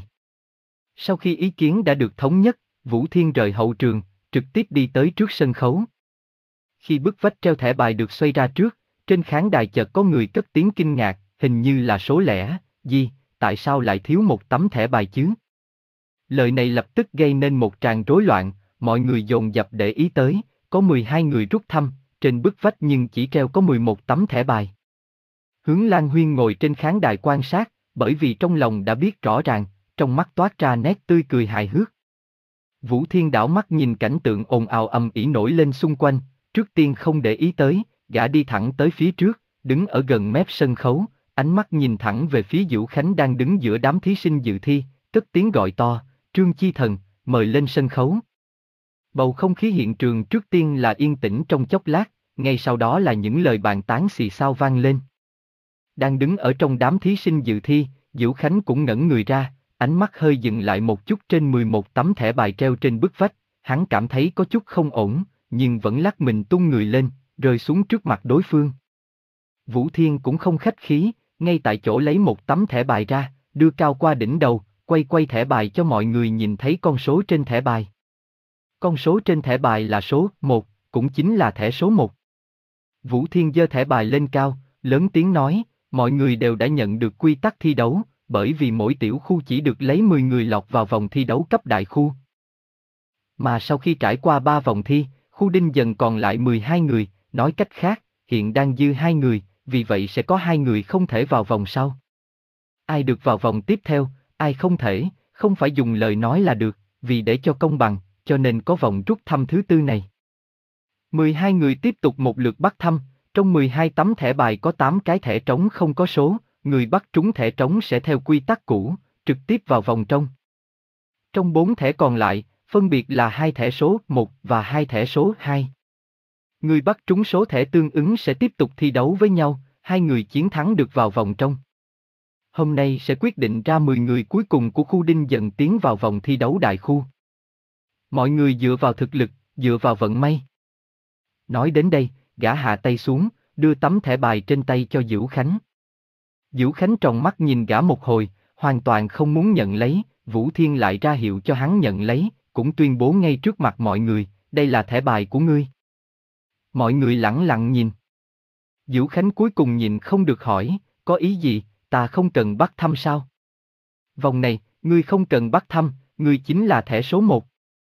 Sau khi ý kiến đã được thống nhất, Vũ Thiên rời hậu trường, trực tiếp đi tới trước sân khấu. Khi bức vách treo thẻ bài được xoay ra trước, trên khán đài chợt có người cất tiếng kinh ngạc, hình như là số lẻ, gì, tại sao lại thiếu một tấm thẻ bài chứ? Lời này lập tức gây nên một tràng rối loạn, mọi người dồn dập để ý tới, có mười hai người rút thăm, trên bức vách nhưng chỉ treo có mười một tấm thẻ bài. Hướng Lan Huyên ngồi trên khán đài quan sát, bởi vì trong lòng đã biết rõ ràng, trong mắt toát ra nét tươi cười hài hước. Vũ Thiên đảo mắt nhìn cảnh tượng ồn ào ầm ĩ nổi lên xung quanh, trước tiên không để ý tới, gã đi thẳng tới phía trước, đứng ở gần mép sân khấu, ánh mắt nhìn thẳng về phía Vũ Khánh đang đứng giữa đám thí sinh dự thi, cất tiếng gọi to, Trương Chi Thần, mời lên sân khấu. Bầu không khí hiện trường trước tiên là yên tĩnh trong chốc lát, ngay sau đó là những lời bàn tán xì xao vang lên. Đang đứng ở trong đám thí sinh dự thi, Vũ Khánh cũng ngẩng người ra, ánh mắt hơi dừng lại một chút trên mười một tấm thẻ bài treo trên bức vách, hắn cảm thấy có chút không ổn, nhưng vẫn lắc mình tung người lên, rơi xuống trước mặt đối phương. Vũ Thiên cũng không khách khí, ngay tại chỗ lấy một tấm thẻ bài ra, đưa cao qua đỉnh đầu, quay quay thẻ bài cho mọi người nhìn thấy con số trên thẻ bài. Con số trên thẻ bài là số một, cũng chính là thẻ số một. Vũ Thiên giơ thẻ bài lên cao, lớn tiếng nói, mọi người đều đã nhận được quy tắc thi đấu, bởi vì mỗi tiểu khu chỉ được lấy mười người lọt vào vòng thi đấu cấp đại khu. Mà sau khi trải qua ba vòng thi, khu đinh dần còn lại mười hai người, nói cách khác, hiện đang dư hai người, vì vậy sẽ có hai người không thể vào vòng sau. Ai được vào vòng tiếp theo, ai không thể, không phải dùng lời nói là được, vì để cho công bằng, cho nên có vòng rút thăm thứ tư này. mười hai người tiếp tục một lượt bắt thăm, trong mười hai tấm thẻ bài có tám cái thẻ trống không có số, người bắt trúng thẻ trống sẽ theo quy tắc cũ, trực tiếp vào vòng trong. Trong bốn thẻ còn lại, phân biệt là hai thẻ số một và hai thẻ số hai. Người bắt trúng số thẻ tương ứng sẽ tiếp tục thi đấu với nhau, hai người chiến thắng được vào vòng trong. Hôm nay sẽ quyết định ra mười người cuối cùng của khu Đinh Dần tiến vào vòng thi đấu đại khu. Mọi người dựa vào thực lực, dựa vào vận may. Nói đến đây, gã hạ tay xuống, đưa tấm thẻ bài trên tay cho Dữu Khánh. Dữu Khánh tròn mắt nhìn gã một hồi, hoàn toàn không muốn nhận lấy, Vũ Thiên lại ra hiệu cho hắn nhận lấy, cũng tuyên bố ngay trước mặt mọi người, đây là thẻ bài của ngươi. Mọi người lẳng lặng nhìn. Dữu Khánh cuối cùng nhìn không được hỏi, có ý gì, ta không cần bắt thăm sao? Vòng này, ngươi không cần bắt thăm, ngươi chính là thẻ số một.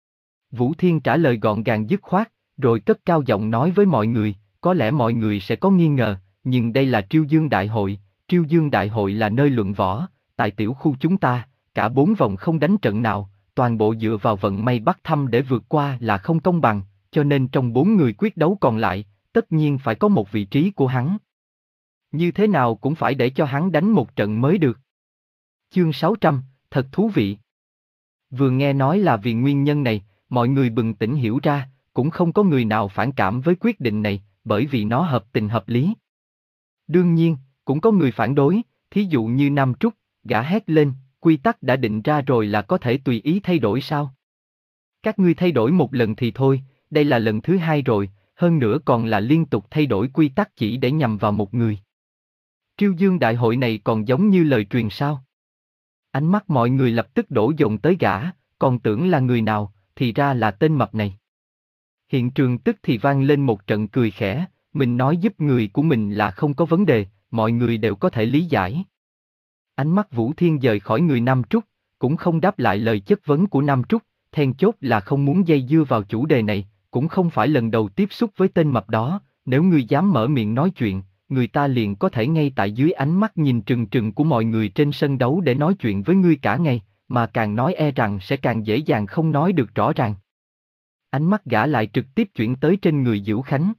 Vũ Thiên trả lời gọn gàng dứt khoát, rồi cất cao giọng nói với mọi người, có lẽ mọi người sẽ có nghi ngờ, nhưng đây là Triêu Dương Đại hội, Triêu Dương Đại hội là nơi luận võ, tại tiểu khu chúng ta, cả bốn vòng không đánh trận nào, toàn bộ dựa vào vận may bắt thăm để vượt qua là không công bằng, cho nên trong bốn người quyết đấu còn lại, tất nhiên phải có một vị trí của hắn. Như thế nào cũng phải để cho hắn đánh một trận mới được. Chương sáu trăm, thật thú vị. Vừa nghe nói là vì nguyên nhân này, mọi người bừng tỉnh hiểu ra, cũng không có người nào phản cảm với quyết định này, bởi vì nó hợp tình hợp lý. Đương nhiên, cũng có người phản đối, thí dụ như Nam Trúc, gã hét lên, quy tắc đã định ra rồi là có thể tùy ý thay đổi sao? Các ngươi thay đổi một lần thì thôi, đây là lần thứ hai rồi, hơn nữa còn là liên tục thay đổi quy tắc chỉ để nhằm vào một người. Triêu Dương Đại hội này còn giống như lời truyền sao? Ánh mắt mọi người lập tức đổ dồn tới gã, còn tưởng là người nào, thì ra là tên mập này. Hiện trường tức thì vang lên một trận cười khẽ, mình nói giúp người của mình là không có vấn đề, mọi người đều có thể lý giải. Ánh mắt Vũ Thiên dời khỏi người Nam Trúc, cũng không đáp lại lời chất vấn của Nam Trúc, then chốt là không muốn dây dưa vào chủ đề này, cũng không phải lần đầu tiếp xúc với tên mập đó, nếu ngươi dám mở miệng nói chuyện, người ta liền có thể ngay tại dưới ánh mắt nhìn trừng trừng của mọi người trên sân đấu để nói chuyện với ngươi cả ngày, mà càng nói e rằng sẽ càng dễ dàng không nói được rõ ràng. Ánh mắt gã lại trực tiếp chuyển tới trên người Dữu Khánh.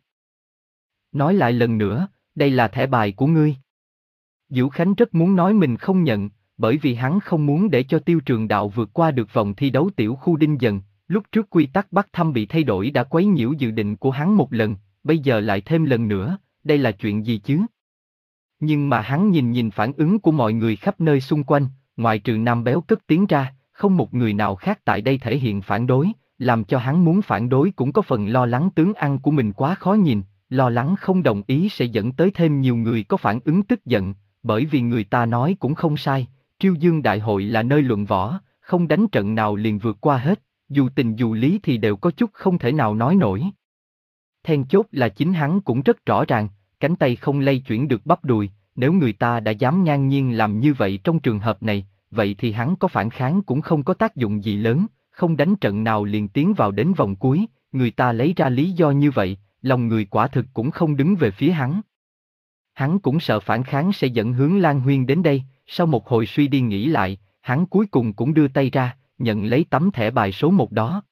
Nói lại lần nữa, đây là thẻ bài của ngươi. Dữu Khánh rất muốn nói mình không nhận, bởi vì hắn không muốn để cho Tiêu Trường Đạo vượt qua được vòng thi đấu tiểu khu Đinh Dần, lúc trước quy tắc bắt thăm bị thay đổi đã quấy nhiễu dự định của hắn một lần, bây giờ lại thêm lần nữa, đây là chuyện gì chứ? Nhưng mà hắn nhìn nhìn phản ứng của mọi người khắp nơi xung quanh, ngoại trừ Nam Béo cất tiếng ra, không một người nào khác tại đây thể hiện phản đối, làm cho hắn muốn phản đối cũng có phần lo lắng tướng ăn của mình quá khó nhìn, lo lắng không đồng ý sẽ dẫn tới thêm nhiều người có phản ứng tức giận, bởi vì người ta nói cũng không sai, Triêu Dương Đại hội là nơi luận võ, không đánh trận nào liền vượt qua hết, dù tình dù lý thì đều có chút không thể nào nói nổi. Then chốt là chính hắn cũng rất rõ ràng, cánh tay không lay chuyển được bắp đùi, nếu người ta đã dám ngang nhiên làm như vậy trong trường hợp này, vậy thì hắn có phản kháng cũng không có tác dụng gì lớn, không đánh trận nào liền tiến vào đến vòng cuối, người ta lấy ra lý do như vậy, lòng người quả thực cũng không đứng về phía hắn. Hắn cũng sợ phản kháng sẽ dẫn hướng Lan Huyên đến đây, sau một hồi suy đi nghĩ lại, hắn cuối cùng cũng đưa tay ra, nhận lấy tấm thẻ bài số một đó.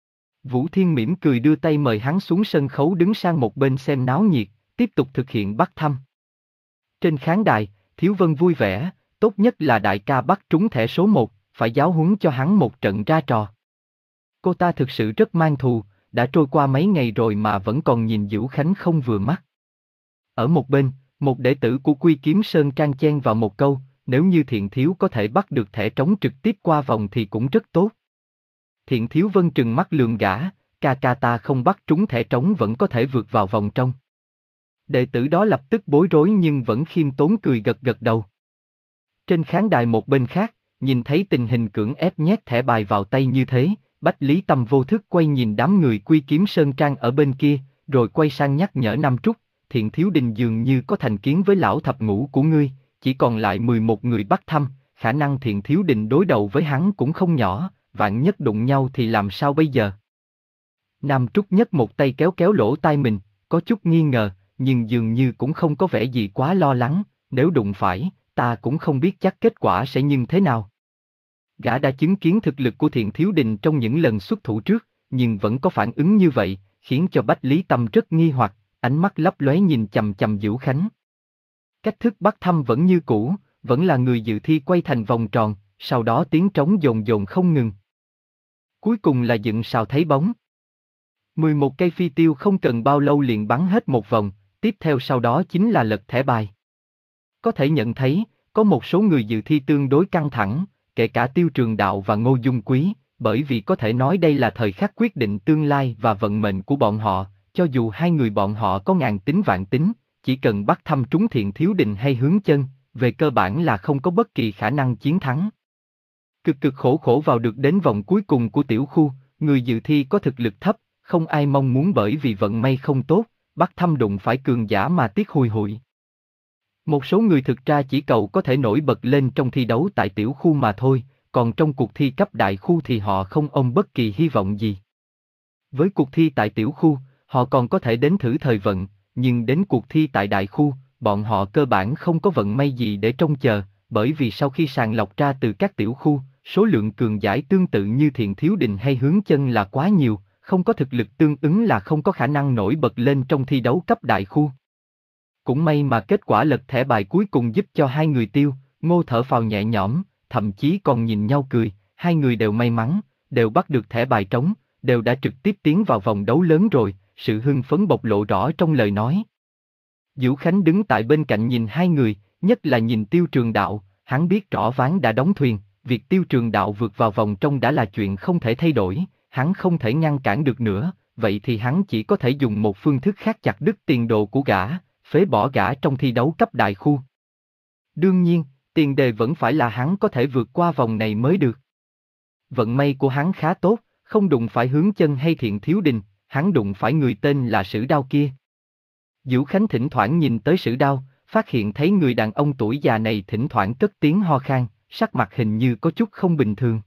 Vũ Thiên mỉm cười đưa tay mời hắn xuống sân khấu đứng sang một bên xem náo nhiệt, tiếp tục thực hiện bắt thăm. Trên khán đài, Thiếu Vân vui vẻ, tốt nhất là đại ca bắt trúng thẻ số một, phải giáo huấn cho hắn một trận ra trò. Cô ta thực sự rất mang thù, đã trôi qua mấy ngày rồi mà vẫn còn nhìn Dữu Khánh không vừa mắt. Ở một bên, một đệ tử của Quy Kiếm Sơn Trang chen vào một câu, nếu như Thiện Thiếu có thể bắt được thẻ trống trực tiếp qua vòng thì cũng rất tốt. Thiện Thiếu Vân trừng mắt lườm gã, ca ca ta không bắt trúng thẻ trống vẫn có thể vượt vào vòng trong. Đệ tử đó lập tức bối rối nhưng vẫn khiêm tốn cười gật gật đầu. Trên khán đài một bên khác, nhìn thấy tình hình cưỡng ép nhét thẻ bài vào tay như thế, Bách Lý Tâm vô thức quay nhìn đám người Quy Kiếm Sơn Trang ở bên kia, rồi quay sang nhắc nhở Nam Trúc, Thiện Thiếu Đình dường như có thành kiến với lão thập ngũ của ngươi, chỉ còn lại mười một người bắt thăm, khả năng Thiện Thiếu Đình đối đầu với hắn cũng không nhỏ, vạn nhất đụng nhau thì làm sao bây giờ? Nam Trúc nhấc một tay kéo kéo lỗ tai mình, có chút nghi ngờ, nhưng dường như cũng không có vẻ gì quá lo lắng, nếu đụng phải, ta cũng không biết chắc kết quả sẽ như thế nào. Gã đã chứng kiến thực lực của Thiện Thiếu Đình trong những lần xuất thủ trước, nhưng vẫn có phản ứng như vậy, khiến cho Bách Lý Tâm rất nghi hoặc, ánh mắt lấp lóe nhìn chằm chằm Dữu Khánh. Cách thức bắt thăm vẫn như cũ, vẫn là người dự thi quay thành vòng tròn, sau đó tiếng trống dồn dồn không ngừng. Cuối cùng là dựng sào thấy bóng. mười một cây phi tiêu không cần bao lâu liền bắn hết một vòng, tiếp theo sau đó chính là lật thẻ bài. Có thể nhận thấy, có một số người dự thi tương đối căng thẳng, kể cả Tiêu Trường Đạo và Ngô Dung Quý, bởi vì có thể nói đây là thời khắc quyết định tương lai và vận mệnh của bọn họ, cho dù hai người bọn họ có ngàn tính vạn tính, chỉ cần bắt thăm trúng Thiện Thiếu Đình hay Hướng Chân, về cơ bản là không có bất kỳ khả năng chiến thắng. Cực cực khổ khổ vào được đến vòng cuối cùng của tiểu khu, người dự thi có thực lực thấp, không ai mong muốn bởi vì vận may không tốt, bắt thăm đụng phải cường giả mà tiếc hùi hụi. Một số người thực ra chỉ cầu có thể nổi bật lên trong thi đấu tại tiểu khu mà thôi, còn trong cuộc thi cấp đại khu thì họ không ôm bất kỳ hy vọng gì. Với cuộc thi tại tiểu khu, họ còn có thể đến thử thời vận, nhưng đến cuộc thi tại đại khu, bọn họ cơ bản không có vận may gì để trông chờ, bởi vì sau khi sàng lọc ra từ các tiểu khu, số lượng cường giải tương tự như Thiện Thiếu Đình hay Hướng Chân là quá nhiều, không có thực lực tương ứng là không có khả năng nổi bật lên trong thi đấu cấp đại khu. Cũng may mà kết quả lật thẻ bài cuối cùng giúp cho hai người Tiêu, Ngô thở phào nhẹ nhõm, thậm chí còn nhìn nhau cười, hai người đều may mắn, đều bắt được thẻ bài trống, đều đã trực tiếp tiến vào vòng đấu lớn rồi, sự hưng phấn bộc lộ rõ trong lời nói. Vũ Khánh đứng tại bên cạnh nhìn hai người, nhất là nhìn Tiêu Trường Đạo, hắn biết rõ ván đã đóng thuyền, việc Tiêu Trường Đạo vượt vào vòng trong đã là chuyện không thể thay đổi, hắn không thể ngăn cản được nữa, vậy thì hắn chỉ có thể dùng một phương thức khác chặt đứt tiền đồ của gã, phế bỏ gã trong thi đấu cấp đại khu. Đương nhiên, tiền đề vẫn phải là hắn có thể vượt qua vòng này mới được. Vận may của hắn khá tốt, không đụng phải Hướng Chân hay Thiện Thiếu Đình, hắn đụng phải người tên là Sử Đao kia. Vũ Khánh thỉnh thoảng nhìn tới Sử Đao, phát hiện thấy người đàn ông tuổi già này thỉnh thoảng cất tiếng ho khan, sắc mặt hình như có chút không bình thường.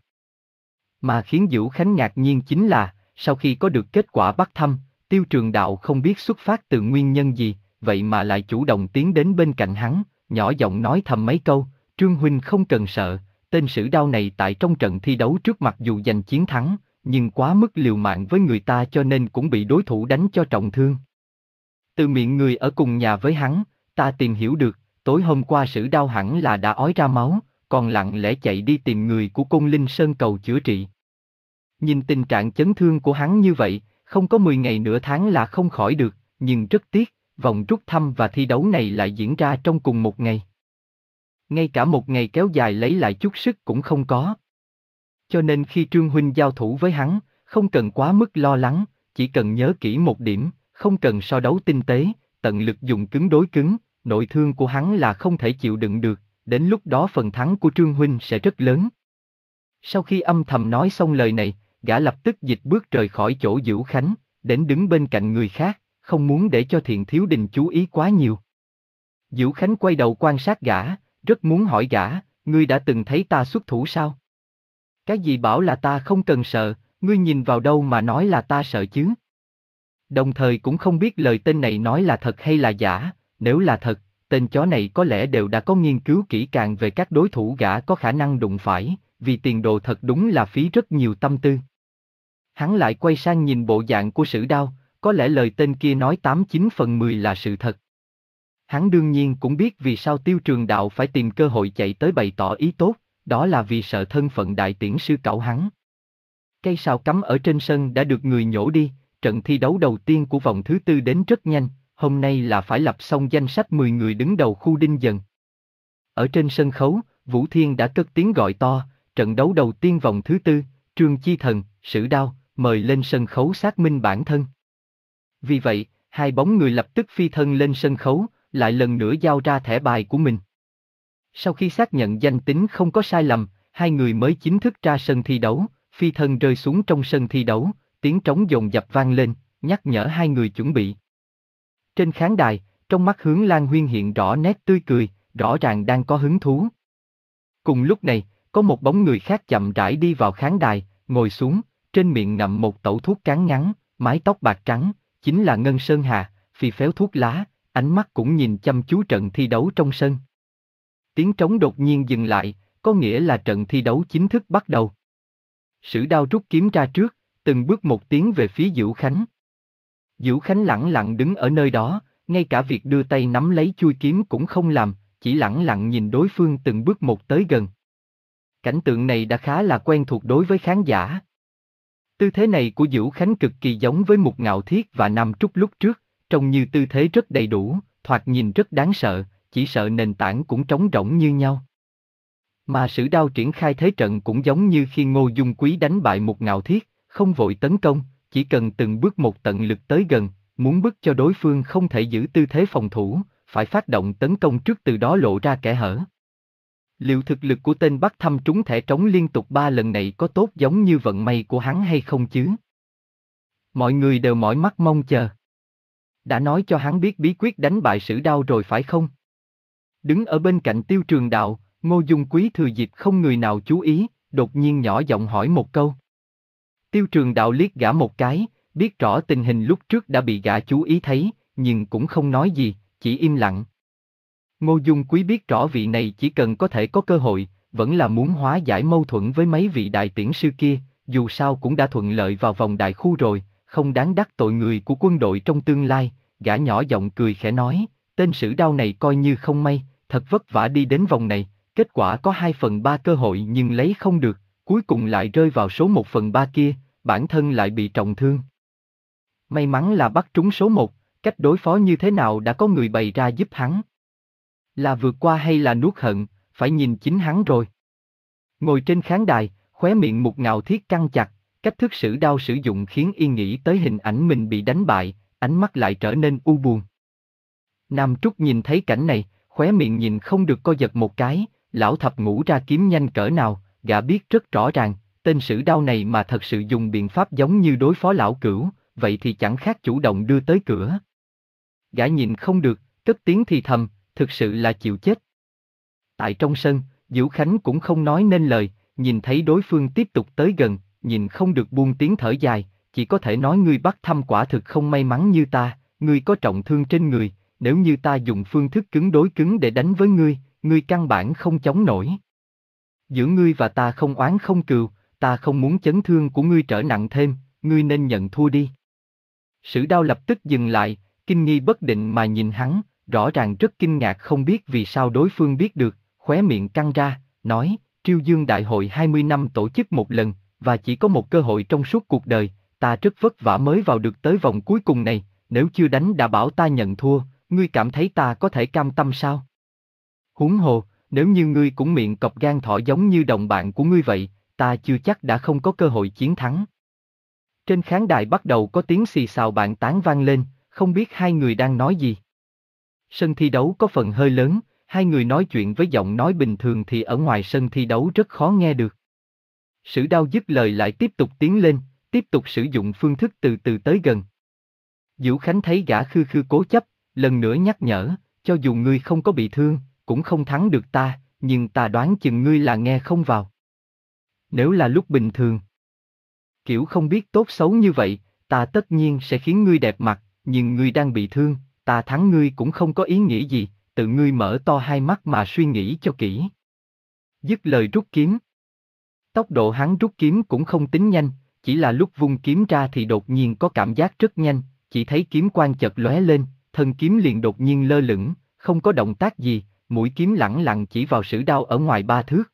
Mà khiến Vũ Khánh ngạc nhiên chính là, sau khi có được kết quả bắt thăm, Tiêu Trường Đạo không biết xuất phát từ nguyên nhân gì, vậy mà lại chủ động tiến đến bên cạnh hắn, nhỏ giọng nói thầm mấy câu, Trương huynh không cần sợ, tên Sử Đao này tại trong trận thi đấu trước mặc dù giành chiến thắng, nhưng quá mức liều mạng với người ta cho nên cũng bị đối thủ đánh cho trọng thương. Từ miệng người ở cùng nhà với hắn, ta tìm hiểu được, tối hôm qua Sử Đao hẳn là đã ói ra máu, còn lặng lẽ chạy đi tìm người của Côn Linh Sơn cầu chữa trị. Nhìn tình trạng chấn thương của hắn như vậy, không có mười ngày nửa tháng là không khỏi được, nhưng rất tiếc, vòng rút thăm và thi đấu này lại diễn ra trong cùng một ngày. Ngay cả một ngày kéo dài lấy lại chút sức cũng không có. Cho nên khi Trương huynh giao thủ với hắn, không cần quá mức lo lắng, chỉ cần nhớ kỹ một điểm, không cần so đấu tinh tế, tận lực dùng cứng đối cứng, nội thương của hắn là không thể chịu đựng được, đến lúc đó phần thắng của Trương huynh sẽ rất lớn. Sau khi âm thầm nói xong lời này, gã lập tức dịch bước rời khỏi chỗ Vũ Khánh, đến đứng bên cạnh người khác, không muốn để cho Thiện Thiếu Đình chú ý quá nhiều. Vũ Khánh quay đầu quan sát gã, rất muốn hỏi gã, ngươi đã từng thấy ta xuất thủ sao? Cái gì bảo là ta không cần sợ, ngươi nhìn vào đâu mà nói là ta sợ chứ? Đồng thời cũng không biết lời tên này nói là thật hay là giả, nếu là thật, tên chó này có lẽ đều đã có nghiên cứu kỹ càng về các đối thủ gã có khả năng đụng phải, vì tiền đồ thật đúng là phí rất nhiều tâm tư. Hắn lại quay sang nhìn bộ dạng của Sử Đao, có lẽ lời tên kia nói tám chín phần mười là sự thật. Hắn đương nhiên cũng biết vì sao Tiêu Trường Đạo phải tìm cơ hội chạy tới bày tỏ ý tốt, đó là vì sợ thân phận đại tiễn sư cẩu hắn. Cây sào cắm ở trên sân đã được người nhổ đi, trận thi đấu đầu tiên của vòng thứ tư đến rất nhanh, hôm nay là phải lập xong danh sách mười người đứng đầu khu Đinh Dần. Ở trên sân khấu, Vũ Thiên đã cất tiếng gọi to, trận đấu đầu tiên vòng thứ tư, Trương Chi Thần, Sử Đao, mời lên sân khấu xác minh bản thân. Vì vậy, hai bóng người lập tức phi thân lên sân khấu, lại lần nữa giao ra thẻ bài của mình. Sau khi xác nhận danh tính không có sai lầm, hai người mới chính thức ra sân thi đấu, phi thân rơi xuống trong sân thi đấu, tiếng trống dồn dập vang lên, nhắc nhở hai người chuẩn bị. Trên khán đài, trong mắt Hướng Lan Huyên hiện rõ nét tươi cười, rõ ràng đang có hứng thú. Cùng lúc này, có một bóng người khác chậm rãi đi vào khán đài, ngồi xuống, trên miệng ngậm một tẩu thuốc cán ngắn, mái tóc bạc trắng, chính là Ngân Sơn Hà, phì phéo thuốc lá, ánh mắt cũng nhìn chăm chú trận thi đấu trong sân. Tiếng trống đột nhiên dừng lại, có nghĩa là trận thi đấu chính thức bắt đầu. Sử Đao rút kiếm ra trước, từng bước một tiến về phía Vũ Khánh. Vũ Khánh lẳng lặng đứng ở nơi đó, ngay cả việc đưa tay nắm lấy chuôi kiếm cũng không làm, chỉ lẳng lặng nhìn đối phương từng bước một tới gần. Cảnh tượng này đã khá là quen thuộc đối với khán giả. Tư thế này của Vũ Khánh cực kỳ giống với Mục Ngạo Thiết và Nam Trúc lúc trước, trông như tư thế rất đầy đủ, thoạt nhìn rất đáng sợ, chỉ sợ nền tảng cũng trống rỗng như nhau. Mà Sử Đao triển khai thế trận cũng giống như khi Ngô Dung Quý đánh bại Mục Ngạo Thiết, không vội tấn công, chỉ cần từng bước một tận lực tới gần, muốn bức cho đối phương không thể giữ tư thế phòng thủ, phải phát động tấn công trước từ đó lộ ra kẽ hở. Liệu thực lực của tên Bắc Thâm trúng thẻ trống liên tục ba lần này có tốt giống như vận may của hắn hay không chứ? Mọi người đều mỏi mắt mong chờ. Đã nói cho hắn biết bí quyết đánh bại Sử Đao rồi phải không? Đứng ở bên cạnh Tiêu Trường Đạo, Ngô Dung Quý thừa dịp không người nào chú ý, đột nhiên nhỏ giọng hỏi một câu. Tiêu Trường Đạo liếc gã một cái, biết rõ tình hình lúc trước đã bị gã chú ý thấy, nhưng cũng không nói gì, chỉ im lặng. Ngô Dung Quý biết rõ vị này chỉ cần có thể có cơ hội, vẫn là muốn hóa giải mâu thuẫn với mấy vị đại tiễn sư kia, dù sao cũng đã thuận lợi vào vòng đại khu rồi, không đáng đắc tội người của quân đội trong tương lai, gã nhỏ giọng cười khẽ nói, tên Sử Đao này coi như không may, thật vất vả đi đến vòng này, kết quả có hai phần ba cơ hội nhưng lấy không được, cuối cùng lại rơi vào số một phần ba kia, bản thân lại bị trọng thương. May mắn là bắt trúng số một, cách đối phó như thế nào đã có người bày ra giúp hắn. Là vượt qua hay là nuốt hận, phải nhìn chính hắn rồi. Ngồi trên khán đài, khóe miệng Mục Ngạo Thiết căng chặt, cách thức Sử Đao sử dụng khiến y nghĩ tới hình ảnh mình bị đánh bại, ánh mắt lại trở nên u buồn. Nam Trúc nhìn thấy cảnh này, khóe miệng nhìn không được co giật một cái, lão thập ngũ ra kiếm nhanh cỡ nào, gã biết rất rõ ràng, tên Sử Đao này mà thật sự dùng biện pháp giống như đối phó lão cửu, vậy thì chẳng khác chủ động đưa tới cửa. Gã nhìn không được, cất tiếng thì thầm, thực sự là chịu chết. Tại trong sân, Diễu Khánh cũng không nói nên lời, nhìn thấy đối phương tiếp tục tới gần, nhìn không được buông tiếng thở dài, chỉ có thể nói ngươi Bắc Thâm quả thực không may mắn như ta, ngươi có trọng thương trên người, nếu như ta dùng phương thức cứng đối cứng để đánh với ngươi, ngươi căn bản không chống nổi. Giữa ngươi và ta không oán không cừu, ta không muốn chấn thương của ngươi trở nặng thêm, ngươi nên nhận thua đi. Sử Đao lập tức dừng lại, kinh nghi bất định mà nhìn hắn, rõ ràng rất kinh ngạc không biết vì sao đối phương biết được, khóe miệng căng ra, nói, Triêu Dương Đại hội hai mươi năm tổ chức một lần, và chỉ có một cơ hội trong suốt cuộc đời, ta rất vất vả mới vào được tới vòng cuối cùng này, nếu chưa đánh đã bảo ta nhận thua, ngươi cảm thấy ta có thể cam tâm sao? Huống hồ, nếu như ngươi cũng miệng cọp gan thỏ giống như đồng bạn của ngươi vậy, ta chưa chắc đã không có cơ hội chiến thắng. Trên khán đài bắt đầu có tiếng xì xào bàn tán vang lên, không biết hai người đang nói gì. Sân thi đấu có phần hơi lớn, hai người nói chuyện với giọng nói bình thường thì ở ngoài sân thi đấu rất khó nghe được. Sử Đao dứt lời lại tiếp tục tiến lên, tiếp tục sử dụng phương thức từ từ tới gần. Diễu Khánh thấy gã khư khư cố chấp, lần nữa nhắc nhở, cho dù ngươi không có bị thương, cũng không thắng được ta, nhưng ta đoán chừng ngươi là nghe không vào. Nếu là lúc bình thường, kiểu không biết tốt xấu như vậy, ta tất nhiên sẽ khiến ngươi đẹp mặt, nhưng ngươi đang bị thương, ta thắng ngươi cũng không có ý nghĩa gì, tự ngươi mở to hai mắt mà suy nghĩ cho kỹ. Dứt lời rút kiếm. Tốc độ hắn rút kiếm cũng không tính nhanh, chỉ là lúc vung kiếm ra thì đột nhiên có cảm giác rất nhanh, chỉ thấy kiếm quang chợt lóe lên, thân kiếm liền đột nhiên lơ lửng, không có động tác gì, mũi kiếm lẳng lặng chỉ vào Sử Đao ở ngoài ba thước.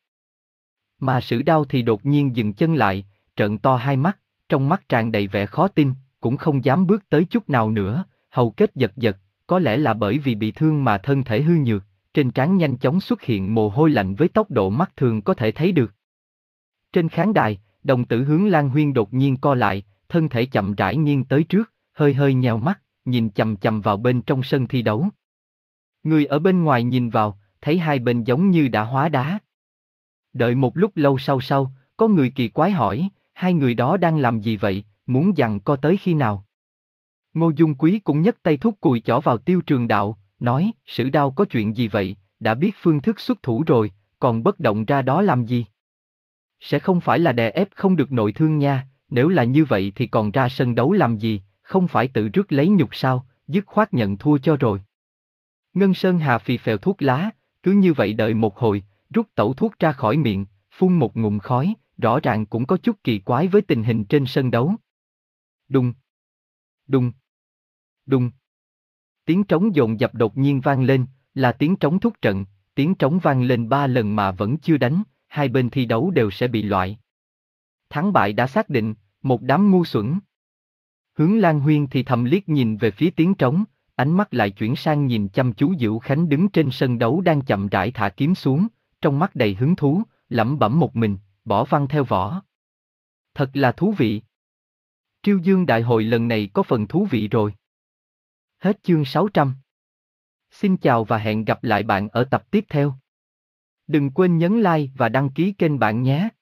Mà Sử Đao thì đột nhiên dừng chân lại, trợn to hai mắt, trong mắt tràn đầy vẻ khó tin, cũng không dám bước tới chút nào nữa, hầu kết giật giật, có lẽ là bởi vì bị thương mà thân thể hư nhược, trên trán nhanh chóng xuất hiện mồ hôi lạnh với tốc độ mắt thường có thể thấy được. Trên khán đài, đồng tử Hướng Lan Huyên đột nhiên co lại, thân thể chậm rãi nghiêng tới trước, hơi hơi nheo mắt, nhìn chằm chằm vào bên trong sân thi đấu. Người ở bên ngoài nhìn vào, thấy hai bên giống như đã hóa đá. Đợi một lúc lâu sau sau, có người kỳ quái hỏi, hai người đó đang làm gì vậy, muốn giằng co tới khi nào? Ngô Dung Quý cũng nhấc tay thúc cùi chỏ vào Tiêu Trường Đạo, nói, Sử Đao có chuyện gì vậy, đã biết phương thức xuất thủ rồi, còn bất động ra đó làm gì? Sẽ không phải là đè ép không được nội thương nha, nếu là như vậy thì còn ra sân đấu làm gì, không phải tự rước lấy nhục sao, dứt khoát nhận thua cho rồi. Ngân Sơn Hà phì phèo thuốc lá, cứ như vậy đợi một hồi, rút tẩu thuốc ra khỏi miệng, phun một ngụm khói, rõ ràng cũng có chút kỳ quái với tình hình trên sân đấu. Đùng, đùng, đùng. Tiếng trống dồn dập đột nhiên vang lên, là tiếng trống thúc trận, tiếng trống vang lên ba lần mà vẫn chưa đánh, hai bên thi đấu đều sẽ bị loại. Thắng bại đã xác định, một đám ngu xuẩn. Hướng Lan Huyên thì thầm liếc nhìn về phía tiếng trống, ánh mắt lại chuyển sang nhìn chăm chú Dữu Khánh đứng trên sân đấu đang chậm rãi thả kiếm xuống, trong mắt đầy hứng thú, lẩm bẩm một mình, bỏ văn theo võ. Thật là thú vị. Triêu Dương đại hội lần này có phần thú vị rồi. Hết chương sáu trăm. Xin chào và hẹn gặp lại bạn ở tập tiếp theo. Đừng quên nhấn like và đăng ký kênh bạn nhé.